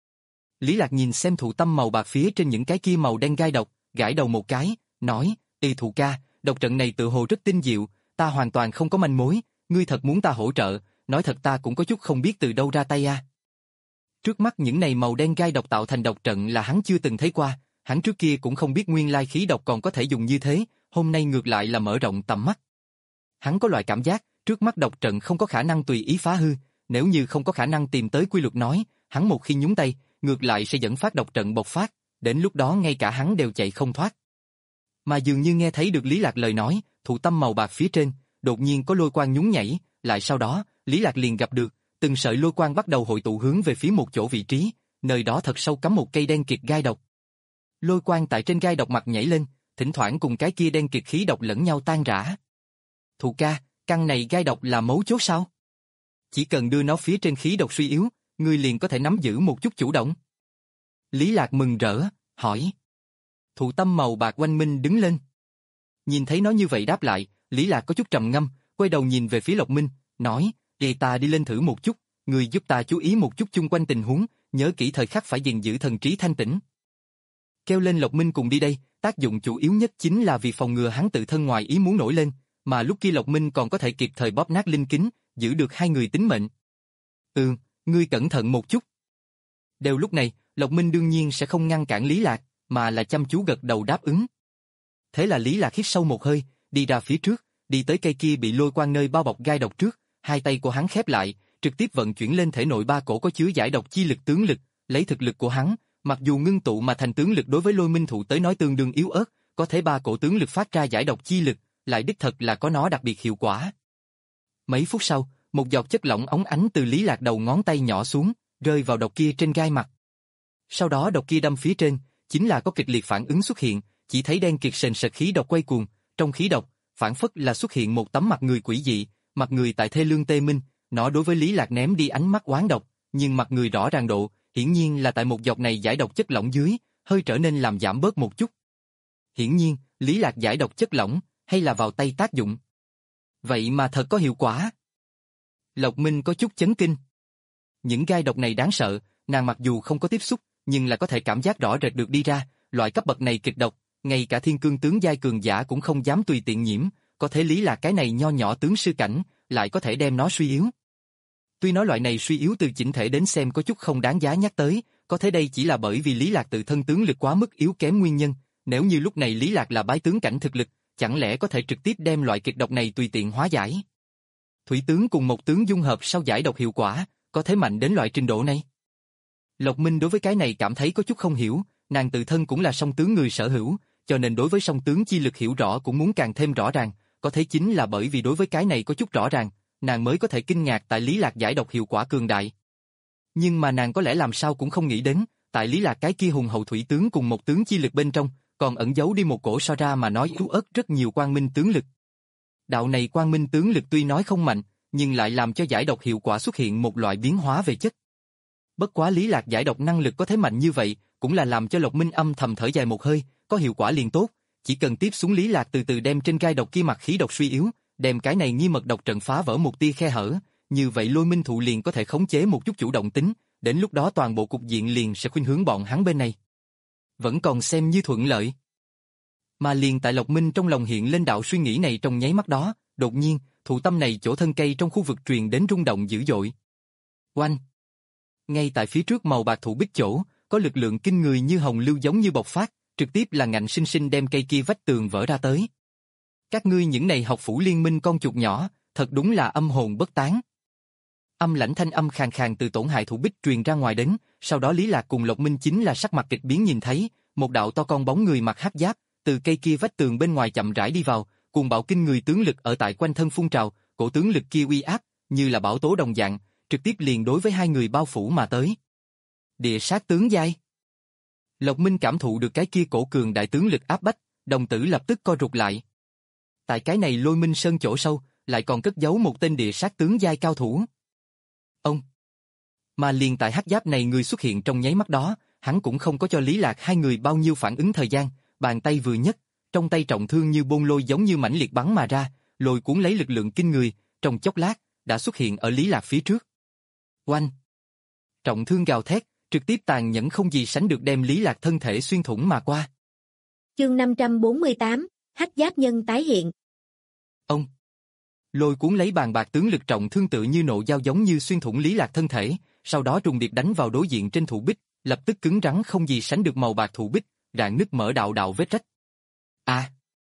Speaker 1: Lý Lạc nhìn xem thụ tâm màu bạc phía trên những cái kia màu đen gai độc, gãi đầu một cái, nói, Ê thụ ca, độc trận này tự hồ rất tinh diệu, ta hoàn toàn không có manh mối, ngươi thật muốn ta hỗ trợ, nói thật ta cũng có chút không biết từ đâu ra tay a. Trước mắt những này màu đen gai độc tạo thành độc trận là hắn chưa từng thấy qua, hắn trước kia cũng không biết nguyên lai khí độc còn có thể dùng như thế, hôm nay ngược lại là mở rộng tầm mắt. Hắn có loại cảm giác, trước mắt độc trận không có khả năng tùy ý phá hư, nếu như không có khả năng tìm tới quy luật nói, hắn một khi nhúng tay, ngược lại sẽ dẫn phát độc trận bộc phát, đến lúc đó ngay cả hắn đều chạy không thoát. Mà dường như nghe thấy được Lý Lạc lời nói, thụ tâm màu bạc phía trên, đột nhiên có lôi quang nhún nhảy, lại sau đó, Lý Lạc liền gặp được, từng sợi lôi quang bắt đầu hội tụ hướng về phía một chỗ vị trí, nơi đó thật sâu cắm một cây đen kịt gai độc. Lôi quang tại trên gai độc mặt nhảy lên, thỉnh thoảng cùng cái kia đen kịt khí độc lẫn nhau tan rã. Thụ ca, căn này gai độc là mấu chốt sao? Chỉ cần đưa nó phía trên khí độc suy yếu, ngươi liền có thể nắm giữ một chút chủ động. Lý Lạc mừng rỡ, hỏi. Thụ tâm màu bạc oanh minh đứng lên. Nhìn thấy nó như vậy đáp lại, Lý Lạc có chút trầm ngâm, quay đầu nhìn về phía Lộc Minh, nói, Ê ta đi lên thử một chút, ngươi giúp ta chú ý một chút chung quanh tình huống, nhớ kỹ thời khắc phải gìn giữ thần trí thanh tĩnh. Kêu lên Lộc Minh cùng đi đây, tác dụng chủ yếu nhất chính là vì phòng ngừa hắn tự thân ngoài ý muốn nổi lên, mà lúc kia Lộc Minh còn có thể kịp thời bóp nát linh kính, giữ được hai người tính mệnh. Ừ, ngươi cẩn thận một chút. Đều lúc này, Lộc Minh đương nhiên sẽ không ngăn cản Lý Lạc, mà là chăm chú gật đầu đáp ứng. Thế là Lý Lạc hít sâu một hơi, đi ra phía trước, đi tới cây kia bị lôi quang nơi bao bọc gai độc trước, hai tay của hắn khép lại, trực tiếp vận chuyển lên thể nội ba cổ có chứa giải độc chi lực tướng lực, lấy thực lực của hắn, mặc dù ngưng tụ mà thành tướng lực đối với Lôi Minh thụ tới nói tương đương yếu ớt, có thể ba cổ tướng lực phát ra giải độc chi lực, lại đích thật là có nó đặc biệt hiệu quả. Mấy phút sau, một giọt chất lỏng óng ánh từ Lý Lạc đầu ngón tay nhỏ xuống, rơi vào độc kia trên gai mặt. Sau đó độc kia đâm phía trên, chính là có kịch liệt phản ứng xuất hiện, chỉ thấy đen kịt sền sệt khí độc quay cuồng, trong khí độc, phản phất là xuất hiện một tấm mặt người quỷ dị, mặt người tại thê lương tê minh, nó đối với Lý Lạc ném đi ánh mắt oán độc, nhưng mặt người rõ ràng độ, hiển nhiên là tại một giọt này giải độc chất lỏng dưới, hơi trở nên làm giảm bớt một chút. Hiển nhiên, Lý Lạc giải độc chất lỏng, hay là vào tay tác dụng. Vậy mà thật có hiệu quả. Lộc Minh có chút chấn kinh. Những gai độc này đáng sợ, nàng mặc dù không có tiếp xúc, nhưng là có thể cảm giác rõ rệt được đi ra, loại cấp bậc này kịch độc, ngay cả thiên cương tướng giai cường giả cũng không dám tùy tiện nhiễm, có thể Lý Lạc cái này nho nhỏ tướng sư cảnh, lại có thể đem nó suy yếu. Tuy nói loại này suy yếu từ chỉnh thể đến xem có chút không đáng giá nhắc tới, có thể đây chỉ là bởi vì Lý Lạc tự thân tướng lực quá mức yếu kém nguyên nhân, nếu như lúc này Lý Lạc là bái tướng cảnh thực lực, chẳng lẽ có thể trực tiếp đem loại kịch độc này tùy tiện hóa giải. Thủy tướng cùng một tướng dung hợp sau giải độc hiệu quả, có thể mạnh đến loại trình độ này. Lộc Minh đối với cái này cảm thấy có chút không hiểu, nàng tự thân cũng là song tướng người sở hữu, cho nên đối với song tướng chi lực hiểu rõ cũng muốn càng thêm rõ ràng, có thể chính là bởi vì đối với cái này có chút rõ ràng, nàng mới có thể kinh ngạc tại Lý Lạc giải độc hiệu quả cường đại. Nhưng mà nàng có lẽ làm sao cũng không nghĩ đến, tại Lý Lạc cái kia hùng hậu thủy tướng cùng một tướng chi lực bên trong, còn ẩn giấu đi một cổ so ra mà nói yếu ớt rất nhiều quang minh tướng lực. Đạo này quang minh tướng lực tuy nói không mạnh, nhưng lại làm cho giải độc hiệu quả xuất hiện một loại biến hóa về chất. Bất quá Lý Lạc giải độc năng lực có thế mạnh như vậy, cũng là làm cho Lộc Minh âm thầm thở dài một hơi, có hiệu quả liền tốt, chỉ cần tiếp xuống Lý Lạc từ từ đem trên gai độc kia mặt khí độc suy yếu, đem cái này nghi mật độc trận phá vỡ một tia khe hở, như vậy Lôi Minh Thụ liền có thể khống chế một chút chủ động tính, đến lúc đó toàn bộ cục diện liền sẽ khuynh hướng bọn hắn bên này. Vẫn còn xem như thuận lợi. Mà liền tại Lộc Minh trong lòng hiện lên đạo suy nghĩ này trong nháy mắt đó, đột nhiên, thụ tâm này chỗ thân cây trong khu vực truyền đến rung động dữ dội. Oanh! Ngay tại phía trước màu bạc thụ bích chỗ, có lực lượng kinh người như hồng lưu giống như bộc phát, trực tiếp là ngạnh sinh sinh đem cây kia vách tường vỡ ra tới. Các ngươi những này học phủ liên minh con chuột nhỏ, thật đúng là âm hồn bất tán. Âm lãnh thanh âm khàn khàn từ tổn hại thụ bích truyền ra ngoài đến, sau đó Lý Lạc cùng Lộc Minh chính là sắc mặt kịch biến nhìn thấy, một đạo to con bóng người mặc hắc giáp, từ cây kia vách tường bên ngoài chậm rãi đi vào, cuồng bạo kinh người tướng lực ở tại quanh thân phun trào, cổ tướng lực kia uy áp, như là bão tố đồng dạng, trực tiếp liền đối với hai người bao phủ mà tới. Địa sát tướng giai. Lộc Minh cảm thụ được cái kia cổ cường đại tướng lực áp bách, đồng tử lập tức co rụt lại. Tại cái này Lôi Minh Sơn chỗ sâu, lại còn cất giấu một tên địa sát tướng giai cao thủ. Ông. Mà liền tại hắc giáp này người xuất hiện trong nháy mắt đó, hắn cũng không có cho Lý Lạc hai người bao nhiêu phản ứng thời gian, bàn tay vừa nhấc, trong tay trọng thương như bôn lôi giống như mãnh liệt bắn mà ra, lôi cuốn lấy lực lượng kinh người, trong chốc lát đã xuất hiện ở Lý Lạc phía trước. Oanh! Trọng thương gào thét, trực tiếp tàn nhẫn không gì sánh được đem Lý Lạc thân thể xuyên thủng mà qua.
Speaker 2: Chương năm trăm bốn mươi tám, hắc giáp nhân tái hiện.
Speaker 1: Ông! Lôi cuốn lấy bàn bạc tướng lực trọng thương tự như nộ dao giống như xuyên thủng Lý Lạc thân thể, sau đó trùng điệp đánh vào đối diện trên thụ bích, lập tức cứng rắn không gì sánh được màu bạc thụ bích, rạn nứt mở đạo đạo vết rách. À!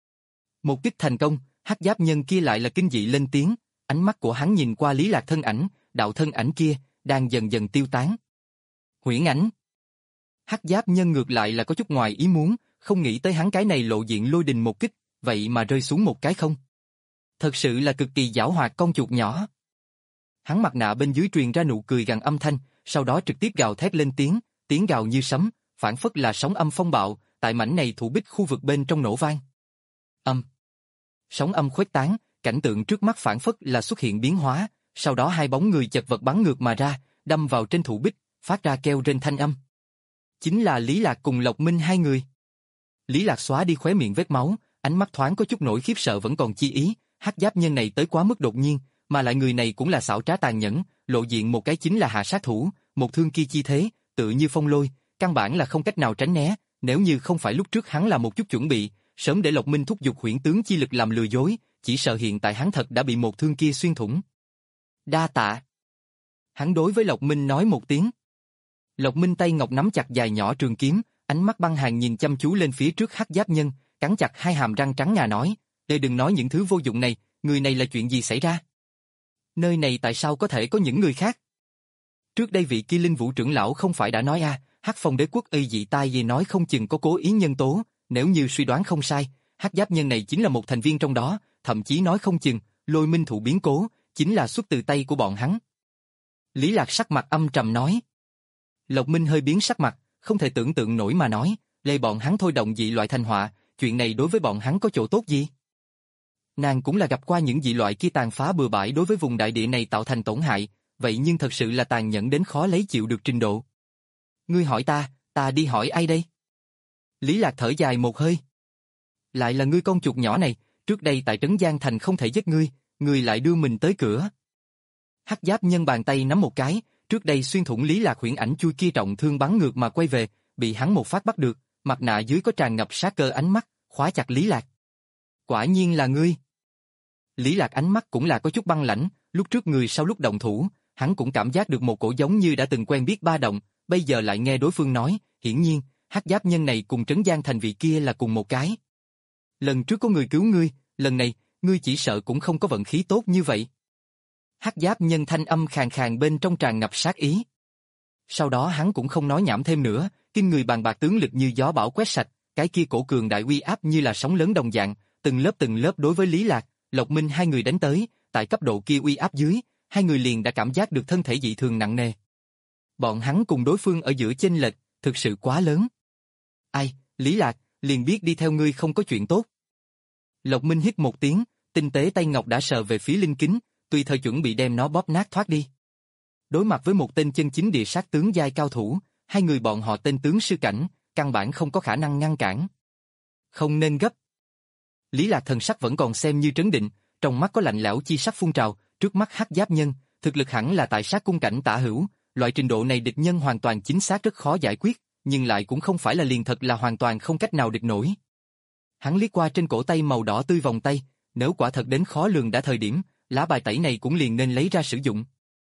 Speaker 1: Một kích thành công, hắc giáp nhân kia lại là kinh dị lên tiếng, ánh mắt của hắn nhìn qua Lý Lạc thân ảnh, đạo thân ảnh kia đang dần dần tiêu tán. Huyễn ảnh. Hắc giáp nhân ngược lại là có chút ngoài ý muốn, không nghĩ tới hắn cái này lộ diện lôi đình một kích, vậy mà rơi xuống một cái không. Thật sự là cực kỳ giảo hoạt con chuột nhỏ. Hắn mặt nạ bên dưới truyền ra nụ cười gằn âm thanh, sau đó trực tiếp gào thét lên tiếng, tiếng gào như sấm, phản phất là sóng âm phong bạo, tại mảnh này thủ bích khu vực bên trong nổ vang. Âm. Sóng âm khuếch tán, cảnh tượng trước mắt phản phất là xuất hiện biến hóa, sau đó hai bóng người chật vật bắn ngược mà ra, đâm vào trên thủ bích, phát ra kêu rên thanh âm. Chính là Lý Lạc cùng Lộc Minh hai người. Lý Lạc xóa đi khóe miệng vết máu, ánh mắt thoáng có chút nỗi khiếp sợ vẫn còn chi ý, hắc giáp nhân này tới quá mức đột nhiên, mà lại người này cũng là xảo trá tàn nhẫn, lộ diện một cái chính là hạ sát thủ, một thương kia chi thế, tự như phong lôi, căn bản là không cách nào tránh né, nếu như không phải lúc trước hắn là một chút chuẩn bị, sớm để Lộc Minh thúc giục huyễn tướng chi lực làm lừa dối, chỉ sợ hiện tại hắn thật đã bị một thương kia xuyên thủng. Đa tạ. Hắn đối với Lộc Minh nói một tiếng. Lộc Minh tay ngọc nắm chặt dài nhỏ trường kiếm, ánh mắt băng hàn nhìn chăm chú lên phía trước hắc giáp nhân, cắn chặt hai hàm răng trắng ngà nói, "Đây đừng nói những thứ vô dụng này, người này là chuyện gì xảy ra? Nơi này tại sao có thể có những người khác? Trước đây vị kia Linh Vũ trưởng lão không phải đã nói a, à, Hắc Phong đế quốc y dị tai về nói không chừng có cố ý nhân tố, nếu như suy đoán không sai, hắc giáp nhân này chính là một thành viên trong đó, thậm chí nói không chừng, Lôi Minh Thụ biến cố, chính là xuất từ tay của bọn hắn." Lý Lạc sắc mặt âm trầm nói. Lộc Minh hơi biến sắc mặt, không thể tưởng tượng nổi mà nói, lê bọn hắn thôi động dị loại thành họa, chuyện này đối với bọn hắn có chỗ tốt gì? Nàng cũng là gặp qua những dị loại kia tàn phá bừa bãi đối với vùng đại địa này tạo thành tổn hại, vậy nhưng thật sự là tàn nhẫn đến khó lấy chịu được trình độ. Ngươi hỏi ta, ta đi hỏi ai đây? Lý Lạc thở dài một hơi. Lại là ngươi con chuột nhỏ này, trước đây tại Trấn Giang Thành không thể giết ngươi, ngươi lại đưa mình tới cửa. Hắc Giáp Nhân bàn tay nắm một cái, trước đây xuyên thủng Lý Lạc huyễn ảnh chui kia trọng thương bắn ngược mà quay về, bị hắn một phát bắt được, mặt nạ dưới có tràn ngập sát cơ ánh mắt, khóa chặt Lý Lạc. Quả nhiên là ngươi. Lý Lạc ánh mắt cũng là có chút băng lãnh, lúc trước người sau lúc động thủ, hắn cũng cảm giác được một cổ giống như đã từng quen biết ba động, bây giờ lại nghe đối phương nói, hiển nhiên, Hắc Giáp Nhân này cùng Trấn Giang Thành vị kia là cùng một cái. Lần trước có người cứu ngươi, lần này, ngươi chỉ sợ cũng không có vận khí tốt như vậy. Hắc Giáp Nhân thanh âm khàn khàn bên trong tràn ngập sát ý. Sau đó hắn cũng không nói nhảm thêm nữa, kinh người bàn bạc tướng lực như gió bão quét sạch, cái kia cổ cường đại uy áp như là sóng lớn đồng dạng, từng lớp từng lớp đối với Lý Lạc, Lộc Minh hai người đánh tới, tại cấp độ kia uy áp dưới, hai người liền đã cảm giác được thân thể dị thường nặng nề. Bọn hắn cùng đối phương ở giữa chênh lệch, thực sự quá lớn. Ai, Lý Lạc, liền biết đi theo ngươi không có chuyện tốt. Lộc Minh hít một tiếng, tinh tế tay ngọc đã sờ về phía linh kính, tùy thời chuẩn bị đem nó bóp nát thoát đi. Đối mặt với một tên chân chính địa sát tướng giai cao thủ, hai người bọn họ tên tướng sư cảnh, căn bản không có khả năng ngăn cản. Không nên gấp. Lý Lạc thần sắc vẫn còn xem như trấn định, trong mắt có lạnh lẽo chi sắc phun trào, trước mắt Hắc Giáp Nhân, thực lực hẳn là tại sát cung cảnh tả hữu, loại trình độ này địch nhân hoàn toàn chính xác rất khó giải quyết, nhưng lại cũng không phải là liền thật là hoàn toàn không cách nào địch nổi. Hắn liếc qua trên cổ tay màu đỏ tươi vòng tay, nếu quả thật đến khó lường đã thời điểm, lá bài tẩy này cũng liền nên lấy ra sử dụng.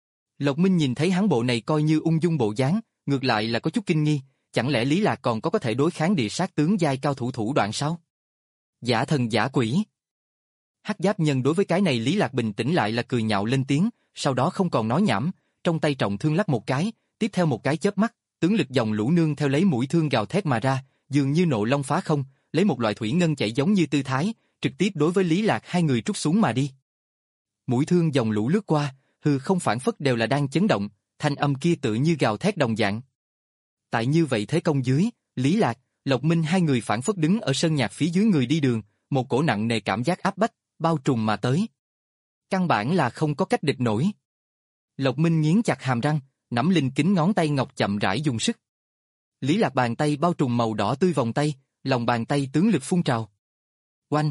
Speaker 1: Lộc Minh nhìn thấy hắn bộ này coi như ung dung bộ dáng, ngược lại là có chút kinh nghi, chẳng lẽ Lý Lạc còn có có thể đối kháng địa sát tướng giai cao thủ thủ đoạn sao? Giả thần giả quỷ. Hắc Giáp Nhân đối với cái này Lý Lạc bình tĩnh lại là cười nhạo lên tiếng, sau đó không còn nói nhảm, trong tay trọng thương lắc một cái, tiếp theo một cái chớp mắt, tướng lực dòng lũ nương theo lấy mũi thương gào thét mà ra, dường như nộ long phá không, lấy một loại thủy ngân chảy giống như tư thái, trực tiếp đối với Lý Lạc hai người trút xuống mà đi. Mũi thương dòng lũ lướt qua, hư không phản phất đều là đang chấn động, thanh âm kia tự như gào thét đồng dạng. Tại như vậy thế công dưới, Lý Lạc, Lộc Minh hai người phản phất đứng ở sân nhạc phía dưới người đi đường, một cổ nặng nề cảm giác áp bách, bao trùm mà tới. Căn bản là không có cách địch nổi. Lộc Minh nghiến chặt hàm răng, nắm linh kính ngón tay ngọc chậm rãi dùng sức. Lý Lạc bàn tay bao trùm màu đỏ tươi vòng tay, lòng bàn tay tướng lực phun trào. Oanh!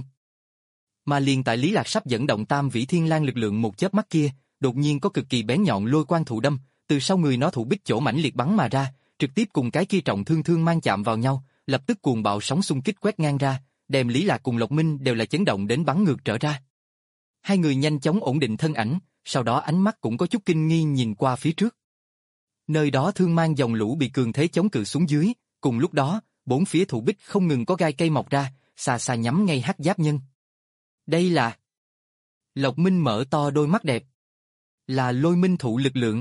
Speaker 1: Mà liền tại Lý Lạc sắp dẫn động tam vĩ thiên lang lực lượng một chớp mắt kia, đột nhiên có cực kỳ bén nhọn lôi quang thụ đâm, từ sau người nó thủ bích chỗ mãnh liệt bắn mà ra, trực tiếp cùng cái kia trọng thương thương mang chạm vào nhau, lập tức cuồng bạo sóng xung kích quét ngang ra, đem Lý Lạc cùng Lộc Minh đều là chấn động đến bắn ngược trở ra. Hai người nhanh chóng ổn định thân ảnh, sau đó ánh mắt cũng có chút kinh nghi nhìn qua phía trước. Nơi đó thương mang dòng lũ bị cường thế chống cự xuống dưới, cùng lúc đó, bốn phía thủ bích không ngừng có gai cây mọc ra, xa xa nhắm ngay Hắc Giáp Nhân. Đây là... Lộc Minh mở to đôi mắt đẹp. Là lôi minh thụ lực lượng.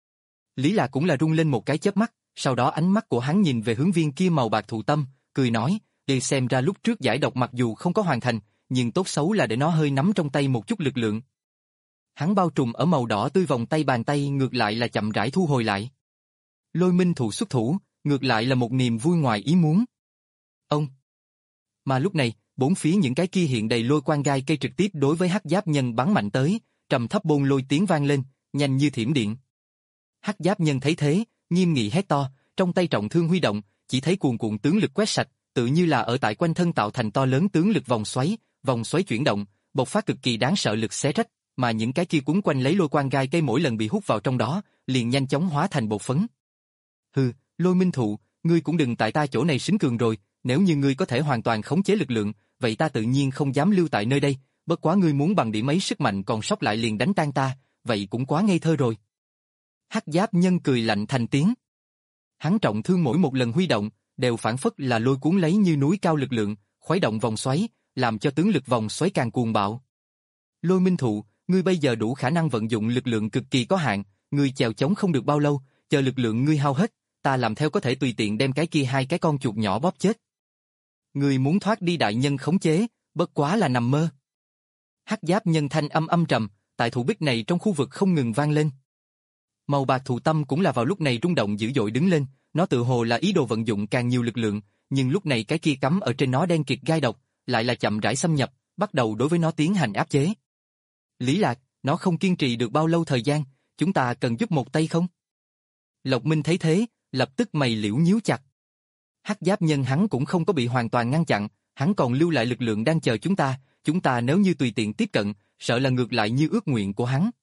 Speaker 1: Lý Lạc cũng là rung lên một cái chớp mắt, sau đó ánh mắt của hắn nhìn về hướng viên kia màu bạc thụ tâm, cười nói, để xem ra lúc trước giải độc mặc dù không có hoàn thành, nhưng tốt xấu là để nó hơi nắm trong tay một chút lực lượng. Hắn bao trùm ở màu đỏ tươi vòng tay bàn tay ngược lại là chậm rãi thu hồi lại. Lôi minh thụ xuất thủ, ngược lại là một niềm vui ngoài ý muốn. Ông. Mà lúc này, bốn phía những cái kia hiện đầy lôi quang gai cây trực tiếp đối với Hắc Giáp Nhân bắn mạnh tới, trầm thấp bôn lôi tiếng vang lên, nhanh như thiểm điện. Hắc Giáp Nhân thấy thế, nghiêm nghị hét to, trong tay trọng thương huy động, chỉ thấy cuồn cuộn tướng lực quét sạch, tự như là ở tại quanh thân tạo thành to lớn tướng lực vòng xoáy, vòng xoáy chuyển động, bộc phát cực kỳ đáng sợ lực xé rách, mà những cái kia cuốn quanh lấy lôi quang gai cây mỗi lần bị hút vào trong đó, liền nhanh chóng hóa thành bột phấn. Hừ, Lôi Minh Thụ, ngươi cũng đừng tại ta chỗ này xính cường rồi, nếu như ngươi có thể hoàn toàn khống chế lực lượng, vậy ta tự nhiên không dám lưu tại nơi đây, bất quá ngươi muốn bằng điểm ấy sức mạnh còn sót lại liền đánh tan ta, vậy cũng quá ngây thơ rồi. Hắc Giáp Nhân cười lạnh thành tiếng. Hắn trọng thương mỗi một lần huy động, đều phản phất là lôi cuốn lấy như núi cao lực lượng, khuấy động vòng xoáy, làm cho tướng lực vòng xoáy càng cuồng bạo. Lôi Minh Thụ, ngươi bây giờ đủ khả năng vận dụng lực lượng cực kỳ có hạn, ngươi chèo chống không được bao lâu, chờ lực lượng ngươi hao hết, ta làm theo có thể tùy tiện đem cái kia hai cái con chuột nhỏ bóp chết. Ngươi muốn thoát đi đại nhân khống chế, bất quá là nằm mơ. Hắc Giáp Nhân thanh âm âm trầm, tại thủ bích này trong khu vực không ngừng vang lên. Màu bạc thụ tâm cũng là vào lúc này rung động dữ dội đứng lên, nó tự hồ là ý đồ vận dụng càng nhiều lực lượng, nhưng lúc này cái kia cắm ở trên nó đen kịt gai độc, lại là chậm rãi xâm nhập, bắt đầu đối với nó tiến hành áp chế. Lý Lạc, nó không kiên trì được bao lâu thời gian, chúng ta cần giúp một tay không? Lộc Minh thấy thế, lập tức mày liễu nhíu chặt. Hắc giáp nhân hắn cũng không có bị hoàn toàn ngăn chặn, hắn còn lưu lại lực lượng đang chờ chúng ta, chúng ta nếu như tùy tiện tiếp cận, sợ là ngược lại như ước nguyện của hắn.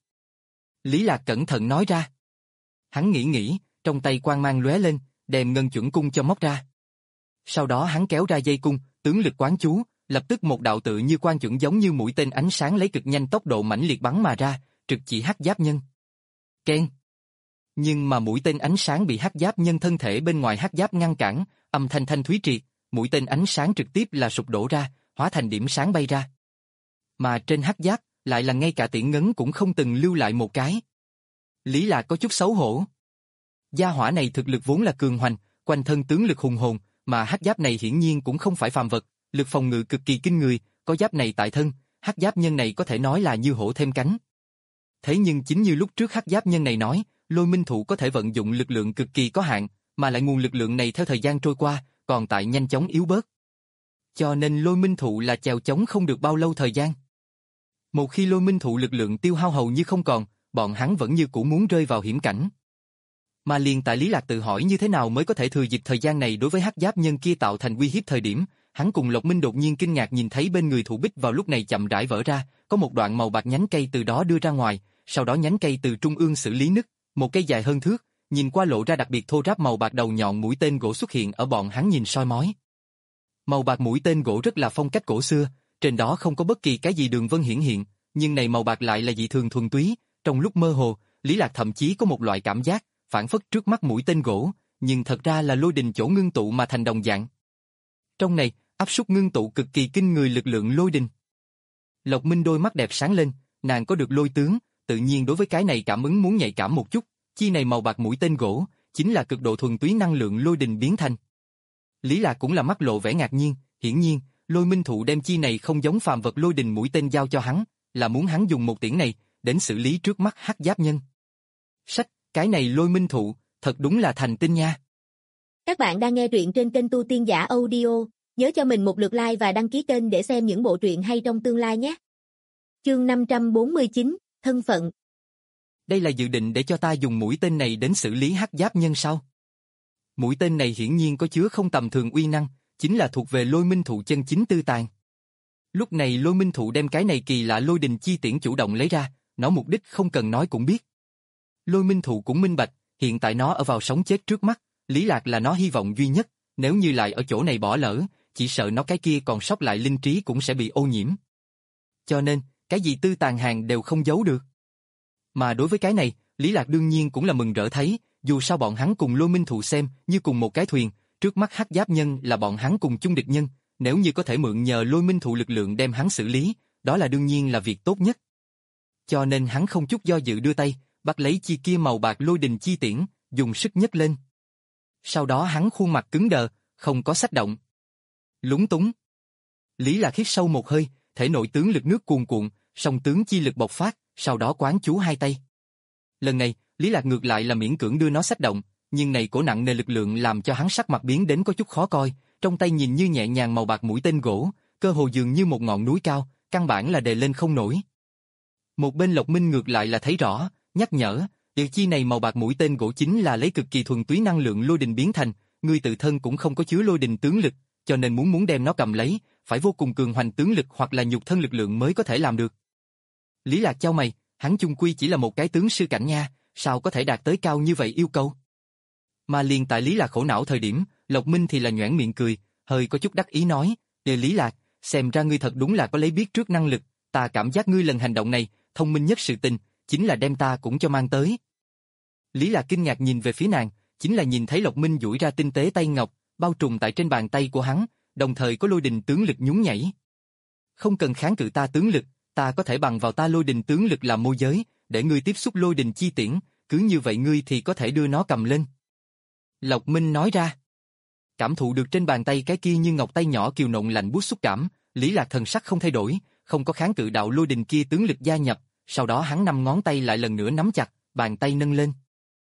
Speaker 1: Lý Lạc cẩn thận nói ra. Hắn nghĩ nghĩ, trong tay quang mang lóe lên, đem ngân chuẩn cung cho móc ra. Sau đó hắn kéo ra dây cung, tướng lực quán chú, lập tức một đạo tự như quan chuẩn giống như mũi tên ánh sáng lấy cực nhanh tốc độ mãnh liệt bắn mà ra, trực chỉ hắc giáp nhân. Keng. Nhưng mà mũi tên ánh sáng bị hắc giáp nhân thân thể bên ngoài hắc giáp ngăn cản, âm thanh thanh thúy triệt, mũi tên ánh sáng trực tiếp là sụp đổ ra, hóa thành điểm sáng bay ra. Mà trên hắc giáp, lại là ngay cả tiễn ngấn cũng không từng lưu lại một cái. Lý Lạc có chút xấu hổ. Gia hỏa này thực lực vốn là cường hoành, quanh thân tướng lực hùng hồn, mà hắc giáp này hiển nhiên cũng không phải phàm vật, lực phòng ngự cực kỳ kinh người, có giáp này tại thân, hắc giáp nhân này có thể nói là như hổ thêm cánh. Thế nhưng chính như lúc trước hắc giáp nhân này nói, Lôi Minh Thụ có thể vận dụng lực lượng cực kỳ có hạn, mà lại nguồn lực lượng này theo thời gian trôi qua, còn tại nhanh chóng yếu bớt. Cho nên Lôi Minh Thụ là chèo chống không được bao lâu thời gian. Một khi Lôi Minh Thụ lực lượng tiêu hao hầu như không còn, bọn hắn vẫn như cũ muốn rơi vào hiểm cảnh. Mà liền tại Lý Lạc tự hỏi như thế nào mới có thể thừa dịp thời gian này đối với hắc giáp nhân kia tạo thành uy hiếp thời điểm, hắn cùng Lộc Minh đột nhiên kinh ngạc nhìn thấy bên người Thụ Bích vào lúc này chậm rãi vỡ ra, có một đoạn màu bạc nhánh cây từ đó đưa ra ngoài, sau đó nhánh cây từ trung ương xử lý nứt, một cây dài hơn thước, nhìn qua lộ ra đặc biệt thô ráp màu bạc đầu nhọn mũi tên gỗ xuất hiện ở bọn hắn nhìn soi mói. Màu bạc mũi tên gỗ rất là phong cách cổ xưa, trên đó không có bất kỳ cái gì đường vân hiển hiện, nhưng này màu bạc lại là dị thường thuần túy, trong lúc mơ hồ, Lý Lạc thậm chí có một loại cảm giác, phản phất trước mắt mũi tên gỗ, nhưng thật ra là lôi đình chỗ ngưng tụ mà thành đồng dạng. Trong này, áp suất ngưng tụ cực kỳ kinh người lực lượng lôi đình. Lộc Minh đôi mắt đẹp sáng lên, nàng có được lôi tướng, tự nhiên đối với cái này cảm ứng muốn nhạy cảm một chút, chi này màu bạc mũi tên gỗ, chính là cực độ thuần túy năng lượng lôi đình biến thành. Lý Lạc cũng là mắt lộ vẻ ngạc nhiên, hiển nhiên, Lôi Minh Thụ đem chi này không giống phàm vật lôi đình mũi tên giao cho hắn, là muốn hắn dùng một tiễn này, đến xử lý trước mắt hắc giáp nhân. Sách, cái này Lôi Minh Thụ, thật đúng là thành tinh nha.
Speaker 2: Các bạn đang nghe truyện trên kênh Tu Tiên Giả Audio, nhớ cho mình một lượt like và đăng ký kênh để xem những bộ truyện hay trong tương lai nhé. Chương năm trăm bốn mươi chín, Thân phận.
Speaker 1: Đây là dự định để cho ta dùng mũi tên này đến xử lý hắc giáp nhân sao? Mũi tên này hiển nhiên có chứa không tầm thường uy năng, chính là thuộc về Lôi Minh Thụ chân chính tư tàng. Lúc này Lôi Minh Thụ đem cái này kỳ lạ lôi đình chi tiễn chủ động lấy ra, nó mục đích không cần nói cũng biết. Lôi Minh Thụ cũng minh bạch, hiện tại nó ở vào sống chết trước mắt, Lý Lạc là nó hy vọng duy nhất, nếu như lại ở chỗ này bỏ lỡ, chỉ sợ nó cái kia còn sót lại linh trí cũng sẽ bị ô nhiễm. Cho nên, cái gì tư tàng hàng đều không giấu được. Mà đối với cái này, Lý Lạc đương nhiên cũng là mừng rỡ thấy, dù sao bọn hắn cùng Lôi Minh Thụ xem như cùng một cái thuyền, trước mắt hắc giáp nhân là bọn hắn cùng chung địch nhân, nếu như có thể mượn nhờ Lôi Minh Thụ lực lượng đem hắn xử lý, đó là đương nhiên là việc tốt nhất. Cho nên hắn không chút do dự đưa tay, bắt lấy chi kia màu bạc lôi đình chi tiễn, dùng sức nhấc lên. Sau đó hắn khuôn mặt cứng đờ, không có xách động. Lúng túng. Lý Lạc hít sâu một hơi, thể nội tướng lực nước cuồn cuộn, song tướng chi lực bộc phát, sau đó quán chú hai tay. Lần này, Lý Lạc ngược lại là miễn cưỡng đưa nó xách động, nhưng này cổ nặng nề lực lượng làm cho hắn sắc mặt biến đến có chút khó coi, trong tay nhìn như nhẹ nhàng màu bạc mũi tên gỗ, cơ hồ dường như một ngọn núi cao, căn bản là đè lên không nổi. Một bên Lộc Minh ngược lại là thấy rõ, nhắc nhở, điều chi này màu bạc mũi tên gỗ chính là lấy cực kỳ thuần túy năng lượng lôi đình biến thành, ngươi tự thân cũng không có chứa lôi đình tướng lực, cho nên muốn muốn đem nó cầm lấy, phải vô cùng cường hoành tướng lực hoặc là nhục thân lực lượng mới có thể làm được. Lý Lạc chau mày, hắn chung quy chỉ là một cái tướng sư cảnh nha, sao có thể đạt tới cao như vậy yêu cầu. Mà liền tại Lý Lạc khổ não thời điểm, Lộc Minh thì là nhoẻn miệng cười, hơi có chút đắc ý nói, "Đề Lý Lạc, xem ra ngươi thật đúng là có lấy biết trước năng lực, ta cảm giác ngươi lần hành động này, thông minh nhất sự tình, chính là đem ta cũng cho mang tới." Lý Lạc kinh ngạc nhìn về phía nàng, chính là nhìn thấy Lộc Minh duỗi ra tinh tế tay ngọc, bao trùm tại trên bàn tay của hắn, đồng thời có lôi đình tướng lực nhún nhảy. "Không cần kháng cự ta tướng lực, ta có thể bằng vào ta lôi đình tướng lực làm môi giới, để ngươi tiếp xúc lôi đình chi tiễn, cứ như vậy ngươi thì có thể đưa nó cầm lên." Lộc Minh nói ra. Cảm thụ được trên bàn tay cái kia như ngọc tay nhỏ kiều nộn lạnh buốt xúc cảm, Lý Lạc thần sắc không thay đổi, không có kháng cự đạo lôi đình kia tướng lực gia nhập, sau đó hắn năm ngón tay lại lần nữa nắm chặt, bàn tay nâng lên.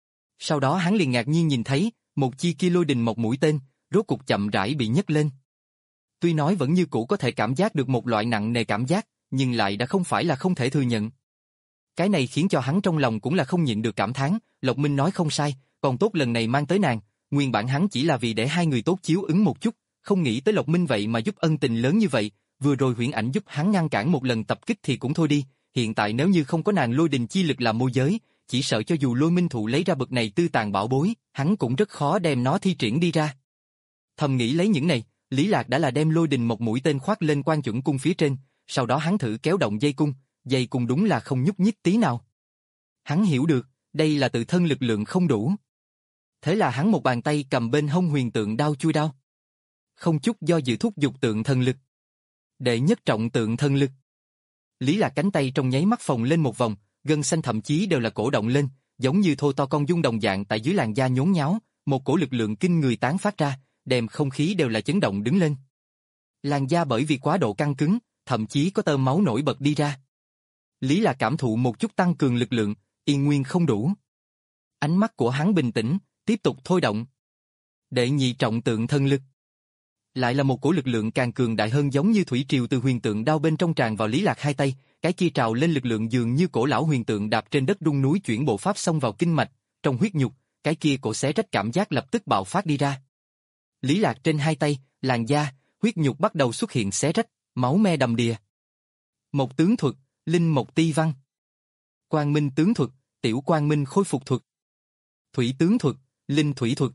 Speaker 1: Sau đó hắn liền ngạc nhiên nhìn thấy, một chi kia lôi đình một mũi tên, rốt cục chậm rãi bị nhấc lên. Tuy nói vẫn như cũ có thể cảm giác được một loại nặng nề cảm giác, nhưng lại đã không phải là không thể thừa nhận. Cái này khiến cho hắn trong lòng cũng là không nhịn được cảm thán, Lộc Minh nói không sai, còn tốt lần này mang tới nàng, nguyên bản hắn chỉ là vì để hai người tốt chiếu ứng một chút, không nghĩ tới Lộc Minh vậy mà giúp ân tình lớn như vậy, vừa rồi Huyễn Ảnh giúp hắn ngăn cản một lần tập kích thì cũng thôi đi, hiện tại nếu như không có nàng lôi đình chi lực làm môi giới, chỉ sợ cho dù Lôi Minh Thụ lấy ra bực này tư tàn bảo bối, hắn cũng rất khó đem nó thi triển đi ra. Thầm nghĩ lấy những này, Lý Lạc đã là đem lôi đình một mũi tên khoác lên quan chuẩn cung phía trên, sau đó hắn thử kéo động dây cung, dây cung đúng là không nhúc nhích tí nào. Hắn hiểu được, đây là tự thân lực lượng không đủ. Thế là hắn một bàn tay cầm bên hông huyền tượng đao chui đao. Không chút do dự thúc giục tượng thần lực. Đệ nhất trọng tượng thần lực. Lý Lạc cánh tay trong nháy mắt phồng lên một vòng, gân xanh thậm chí đều là cổ động lên, giống như thô to con giun đồng dạng tại dưới làn da nhốn nháo, một cổ lực lượng kinh người tán phát ra, đem không khí đều là chấn động đứng lên. Làn da bởi vì quá độ căng cứng, thậm chí có tơ máu nổi bật đi ra. Lý Lạc cảm thụ một chút tăng cường lực lượng, yên nguyên không đủ. Ánh mắt của hắn bình tĩnh, tiếp tục thôi động. Đệ nhị trọng tượng thần lực. Lại là một cổ lực lượng càng cường đại hơn, giống như thủy triều từ huyền tượng đao bên trong tràn vào Lý Lạc hai tay, cái kia trào lên lực lượng dường như cổ lão huyền tượng đạp trên đất rung núi chuyển bộ pháp xông vào kinh mạch, trong huyết nhục, cái kia cổ xé rách cảm giác lập tức bạo phát đi ra. Lý Lạc trên hai tay, làn da, huyết nhục bắt đầu xuất hiện xé rách, máu me đầm đìa. Một tướng thuật, linh một ti văn. Quang minh tướng thuật, tiểu quang minh khôi phục thuật. Thủy tướng thuật, linh thủy thuật.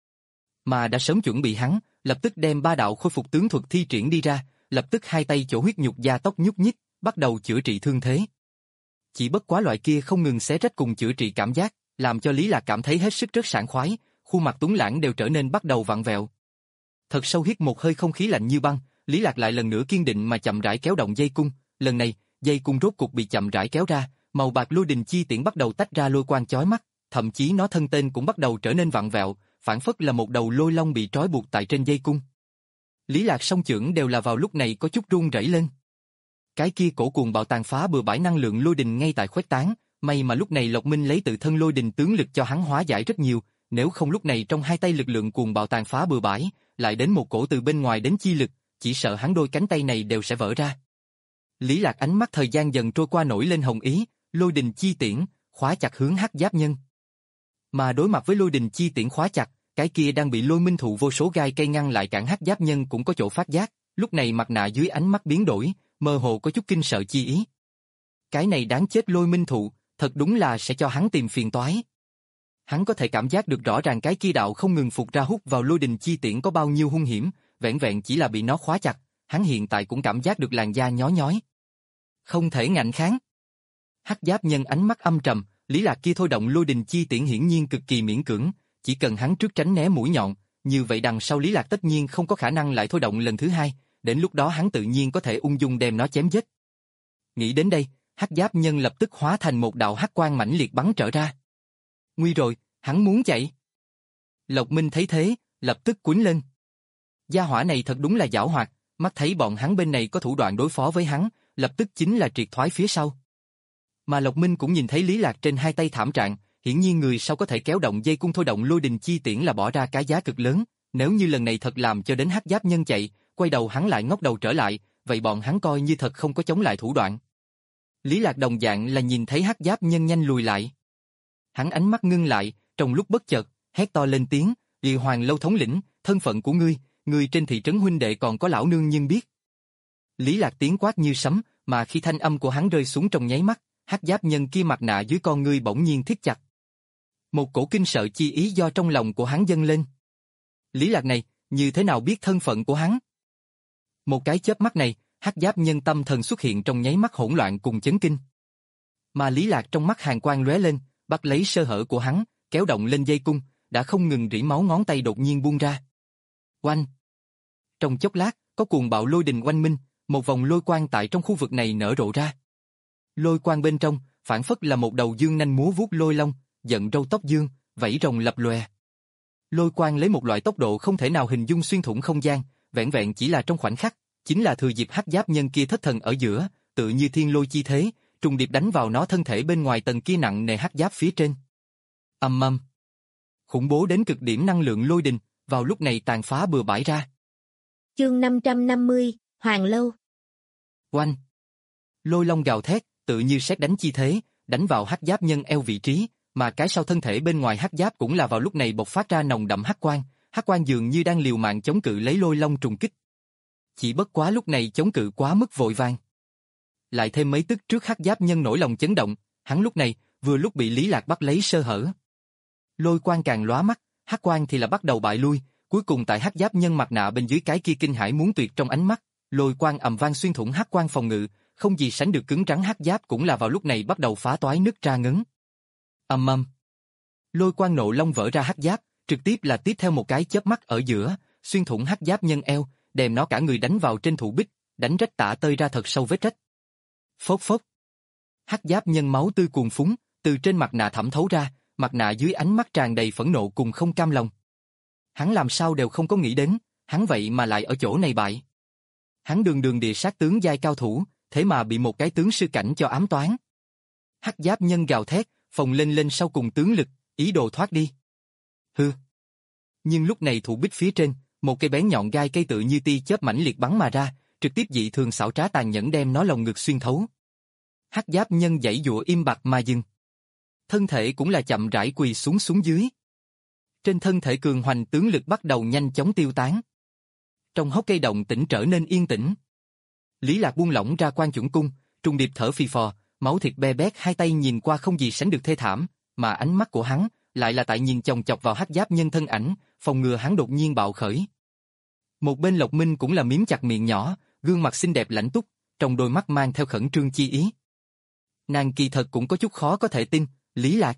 Speaker 1: Mà đã sớm chuẩn bị hắn, lập tức đem ba đạo khôi phục tướng thuật thi triển đi ra, lập tức hai tay chỗ huyết nhục da tóc nhúc nhích, bắt đầu chữa trị thương thế. Chỉ bất quá loại kia không ngừng xé rách cùng chữa trị cảm giác, làm cho Lý Lạc cảm thấy hết sức rất sảng khoái, khuôn mặt tuấn lãng đều trở nên bắt đầu vặn vẹo. Thật sâu hít một hơi không khí lạnh như băng, Lý Lạc lại lần nữa kiên định mà chậm rãi kéo động dây cung, lần này, dây cung rốt cục bị chậm rãi kéo ra, màu bạc lôi đình chi tiễn bắt đầu tách ra lôi quang chói mắt, thậm chí nó thân tên cũng bắt đầu trở nên vặn vẹo, phản phất là một đầu lôi long bị trói buộc tại trên dây cung. Lý Lạc song chưởng đều là vào lúc này có chút run rẩy lên. Cái kia cổ cuồng bạo tàn phá bừa bãi năng lượng lôi đình ngay tại khuếch tán, may mà lúc này Lộc Minh lấy tự thân lôi đình tướng lực cho hắn hóa giải rất nhiều, nếu không lúc này trong hai tay lực lượng cuồng bạo tàn phá bừa bãi, lại đến một cổ từ bên ngoài đến chi lực, chỉ sợ hắn đôi cánh tay này đều sẽ vỡ ra. Lý Lạc ánh mắt thời gian dần trôi qua nổi lên hồng ý, lôi đình chi tiễn, khóa chặt hướng Hắc Giáp Nhân. Mà đối mặt với lôi đình chi tiễn khóa chặt, cái kia đang bị Lôi Minh Thụ vô số gai cây ngăn lại cản Hắc Giáp Nhân cũng có chỗ phát giác, lúc này mặt nạ dưới ánh mắt biến đổi, mơ hồ có chút kinh sợ chi ý. Cái này đáng chết Lôi Minh Thụ, thật đúng là sẽ cho hắn tìm phiền toái. Hắn có thể cảm giác được rõ ràng cái kia đạo không ngừng phục ra hút vào lôi đình chi tiễn có bao nhiêu hung hiểm, vẹn vẹn chỉ là bị nó khóa chặt, hắn hiện tại cũng cảm giác được làn da nhói nhói. Không thể ngạnh kháng. Hắc Giáp Nhân ánh mắt âm trầm, Lý Lạc kia thôi động lôi đình chi tiễn hiển nhiên cực kỳ miễn cưỡng, chỉ cần hắn trước tránh né mũi nhọn, như vậy đằng sau Lý Lạc tất nhiên không có khả năng lại thôi động lần thứ hai, đến lúc đó hắn tự nhiên có thể ung dung đem nó chém giết. Nghĩ đến đây, Hắc Giáp Nhân lập tức hóa thành một đạo hắc quang mãnh liệt bắn trở ra. Nguy rồi, hắn muốn chạy. Lộc Minh thấy thế, lập tức quýnh lên. Gia hỏa này thật đúng là giảo hoạt, mắt thấy bọn hắn bên này có thủ đoạn đối phó với hắn, lập tức chính là triệt thoái phía sau. Mà Lộc Minh cũng nhìn thấy Lý Lạc trên hai tay thảm trạng, hiển nhiên người sau có thể kéo động dây cung thôi động lôi đình chi tiễn là bỏ ra cái giá cực lớn, nếu như lần này thật làm cho đến Hắc Giáp Nhân chạy, quay đầu hắn lại ngóc đầu trở lại, vậy bọn hắn coi như thật không có chống lại thủ đoạn. Lý Lạc đồng dạng là nhìn thấy Hắc Giáp Nhân nhanh lùi lại. Hắn ánh mắt ngưng lại, trong lúc bất chợt, hét to lên tiếng, "Liệt Hoàng Lâu thống lĩnh, thân phận của ngươi, ngươi trên thị trấn huynh đệ còn có lão nương nhưng biết." Lý Lạc tiếng quát như sấm, mà khi thanh âm của hắn rơi xuống trong nháy mắt, Hắc Giáp Nhân kia mặt nạ dưới con ngươi bỗng nhiên thiết chặt. Một cổ kinh sợ chi ý do trong lòng của hắn dâng lên. Lý Lạc này, như thế nào biết thân phận của hắn? Một cái chớp mắt này, Hắc Giáp Nhân tâm thần xuất hiện trong nháy mắt hỗn loạn cùng chấn kinh. Mà Lý Lạc trong mắt hàn quang lóe lên, bắt lấy sơ hở của hắn, kéo động lên dây cung, đã không ngừng rỉ máu ngón tay đột nhiên buông ra. Oanh! Trong chốc lát, có cuồng bạo lôi đình oanh minh, một vòng lôi quang tại trong khu vực này nở rộ ra. Lôi quang bên trong, phản phất là một đầu dương nanh múa vuốt lôi long, giận râu tóc dương, vẫy rồng lập lòe. Lôi quang lấy một loại tốc độ không thể nào hình dung xuyên thủng không gian, vẹn vẹn chỉ là trong khoảnh khắc, chính là thừa dịp Hắc Giáp Nhân kia thất thần ở giữa, tự như thiên lôi chi thế, trùng điệp đánh vào nó thân thể bên ngoài tầng kia nặng nề hắc giáp phía trên. Ầm ầm. Khủng bố đến cực điểm năng lượng lôi đình, vào lúc này tàn phá bừa bãi ra.
Speaker 2: Chương năm trăm năm mươi, Hoàng Lâu.
Speaker 1: Oanh. Lôi long gào thét, tự như sét đánh chi thế, đánh vào Hắc Giáp Nhân eo vị trí, mà cái sau thân thể bên ngoài hắc giáp cũng là vào lúc này bộc phát ra nồng đậm hắc quang, hắc quang dường như đang liều mạng chống cự lấy lôi long trùng kích. Chỉ bất quá lúc này chống cự quá mức vội vàng. Lại thêm mấy tức trước hắc giáp nhân nổi lòng chấn động, hắn lúc này vừa lúc bị Lý Lạc bắt lấy sơ hở. Lôi quang càng lóa mắt, hắc quang thì là bắt đầu bại lui, cuối cùng tại hắc giáp nhân mặt nạ bên dưới cái kia kinh hãi muốn tuyệt trong ánh mắt, lôi quang ầm vang xuyên thủng hắc quang phòng ngự, không gì sánh được cứng rắn hắc giáp cũng là vào lúc này bắt đầu phá toái nứt ra ngấn. Ầm ầm. Lôi quang nộ long vỡ ra hắc giáp, trực tiếp là tiếp theo một cái chớp mắt ở giữa, xuyên thủng hắc giáp nhân eo, đem nó cả người đánh vào trên thủ bích, đánh rách tả tơi ra thật sâu vết rách. Phốc phốc. Hắc giáp nhân máu tươi cuồn phúng, từ trên mặt nạ thẩm thấu ra, mặt nạ dưới ánh mắt tràn đầy phẫn nộ cùng không cam lòng. Hắn làm sao đều không có nghĩ đến, hắn vậy mà lại ở chỗ này bại. Hắn đường đường địa sát tướng giai cao thủ, thế mà bị một cái tướng sư cảnh cho ám toán. Hắc giáp nhân gào thét, phồng lên lên sau cùng tướng lực, ý đồ thoát đi. Hư. Nhưng lúc này thủ bích phía trên, một cây bén nhọn gai cây tự như tia chớp mãnh liệt bắn mà ra, trực tiếp dị thường xảo trá tàn nhẫn đem nó lồng ngực xuyên thấu. Hắc giáp nhân giãy giụa im bặt mà dừng. Thân thể cũng là chậm rãi quỳ xuống xuống dưới. Trên thân thể cường hoành tướng lực bắt đầu nhanh chóng tiêu tán. Trong hốc cây động tĩnh trở nên yên tĩnh. Lý Lạc buông lỏng ra quan chuẩn cung, trùng điệp thở phì phò, máu thịt be bét hai tay nhìn qua không gì sánh được thê thảm, mà ánh mắt của hắn lại là tại nhìn chòng chọc vào hắc giáp nhân thân ảnh, phòng ngừa hắn đột nhiên bạo khởi. Một bên Lộc Minh cũng là miếm chặt miệng nhỏ, gương mặt xinh đẹp lãnh túc, trong đôi mắt mang theo khẩn trương chi ý. Nàng kỳ thật cũng có chút khó có thể tin, Lý Lạc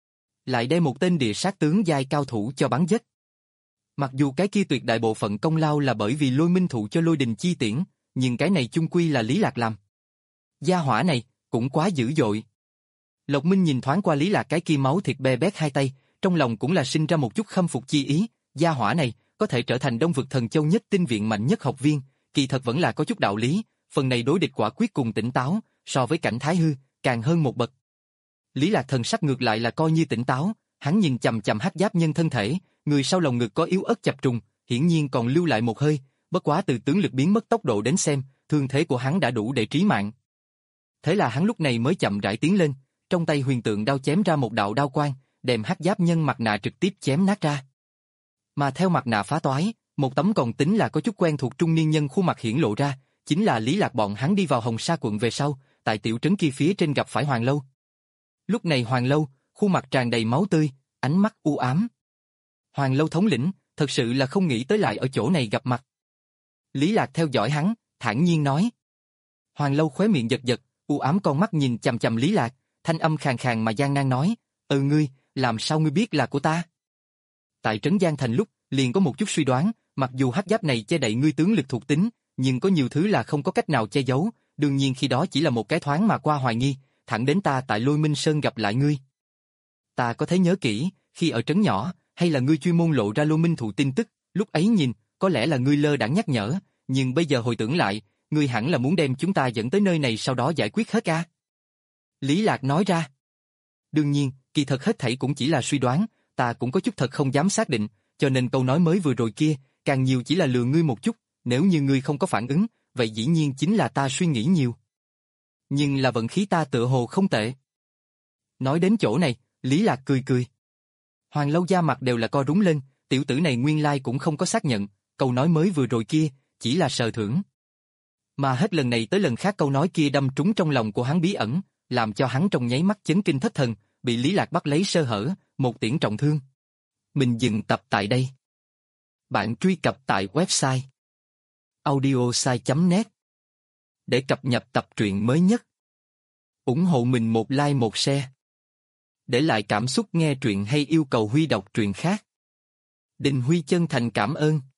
Speaker 1: lại đem một tên địa sát tướng giai cao thủ cho bắn giết. Mặc dù cái kia tuyệt đại bộ phận công lao là bởi vì Lôi Minh thụ cho Lôi Đình chi tiễn, nhưng cái này chung quy là Lý Lạc làm. Gia hỏa này cũng quá dữ dội. Lộc Minh nhìn thoáng qua Lý Lạc cái kia máu thịt be bét hai tay, trong lòng cũng là sinh ra một chút khâm phục chi ý. Gia hỏa này có thể trở thành Đông Vực Thần Châu nhất tinh viện mạnh nhất học viên, kỳ thật vẫn là có chút đạo lý. Phần này đối địch quả quyết cùng tỉnh táo, so với Cảnh Thái Hư càng hơn một bậc. Lý Lạc thần sắc ngược lại là coi như tỉnh táo, hắn nhìn chằm chằm hắc giáp nhân thân thể, người sau lồng ngực có yếu ớt chập trùng, hiển nhiên còn lưu lại một hơi, bất quá từ tướng lực biến mất tốc độ đến xem, thương thế của hắn đã đủ để trí mạng. Thế là hắn lúc này mới chậm rãi tiến lên, trong tay huyền tượng đao chém ra một đạo đao quang, đem hắc giáp nhân mặt nạ trực tiếp chém nát ra. Mà theo mặt nạ phá toái, một tấm còn tính là có chút quen thuộc trung niên nhân khuôn mặt hiển lộ ra, chính là Lý Lạc bọn hắn đi vào Hồng Sa quận về sau, tại tiểu trấn kia phía trên gặp phải Hoàng Lâu. Lúc này Hoàng Lâu, khuôn mặt tràn đầy máu tươi, ánh mắt u ám. Hoàng Lâu thống lĩnh, thật sự là không nghĩ tới lại ở chỗ này gặp mặt. Lý Lạc theo dõi hắn, thản nhiên nói. Hoàng Lâu khóe miệng giật giật, u ám con mắt nhìn chằm chằm Lý Lạc, thanh âm khàn khàn mà gian nan nói, "Ừ ngươi, làm sao ngươi biết là của ta?" Tại trấn Giang Thành lúc, liền có một chút suy đoán, mặc dù hắc giáp này che đậy ngươi tướng lực thuộc tính, nhưng có nhiều thứ là không có cách nào che giấu, đương nhiên khi đó chỉ là một cái thoáng mà qua hoài nghi, thẳng đến ta tại Lôi Minh Sơn gặp lại ngươi. Ta có thể nhớ kỹ, khi ở trấn nhỏ, hay là ngươi chuyên môn lộ ra Lôi Minh thụ tin tức, lúc ấy nhìn, có lẽ là ngươi lơ đãng nhắc nhở, nhưng bây giờ hồi tưởng lại, ngươi hẳn là muốn đem chúng ta dẫn tới nơi này sau đó giải quyết hết a. Lý Lạc nói ra. Đương nhiên, kỳ thật hết thảy cũng chỉ là suy đoán, ta cũng có chút thật không dám xác định, cho nên câu nói mới vừa rồi kia, càng nhiều chỉ là lừa ngươi một chút, nếu như ngươi không có phản ứng, vậy dĩ nhiên chính là ta suy nghĩ nhiều. Nhưng là vận khí ta tựa hồ không tệ. Nói đến chỗ này, Lý Lạc cười cười. Hoàng Lâu da mặt đều là co rúm lên, tiểu tử này nguyên lai cũng không có xác nhận, câu nói mới vừa rồi kia, chỉ là sờ thưởng. Mà hết lần này tới lần khác câu nói kia đâm trúng trong lòng của hắn bí ẩn, làm cho hắn trong nháy mắt chấn kinh thất thần, bị Lý Lạc bắt lấy sơ hở, một tiễn trọng thương. Mình dừng tập tại đây. Bạn truy cập tại website audiosai chấm net để cập nhật tập truyện mới nhất. Ủng hộ mình một like một share. Để lại cảm xúc nghe truyện hay yêu cầu Huy đọc truyện khác. Đình Huy chân thành cảm ơn.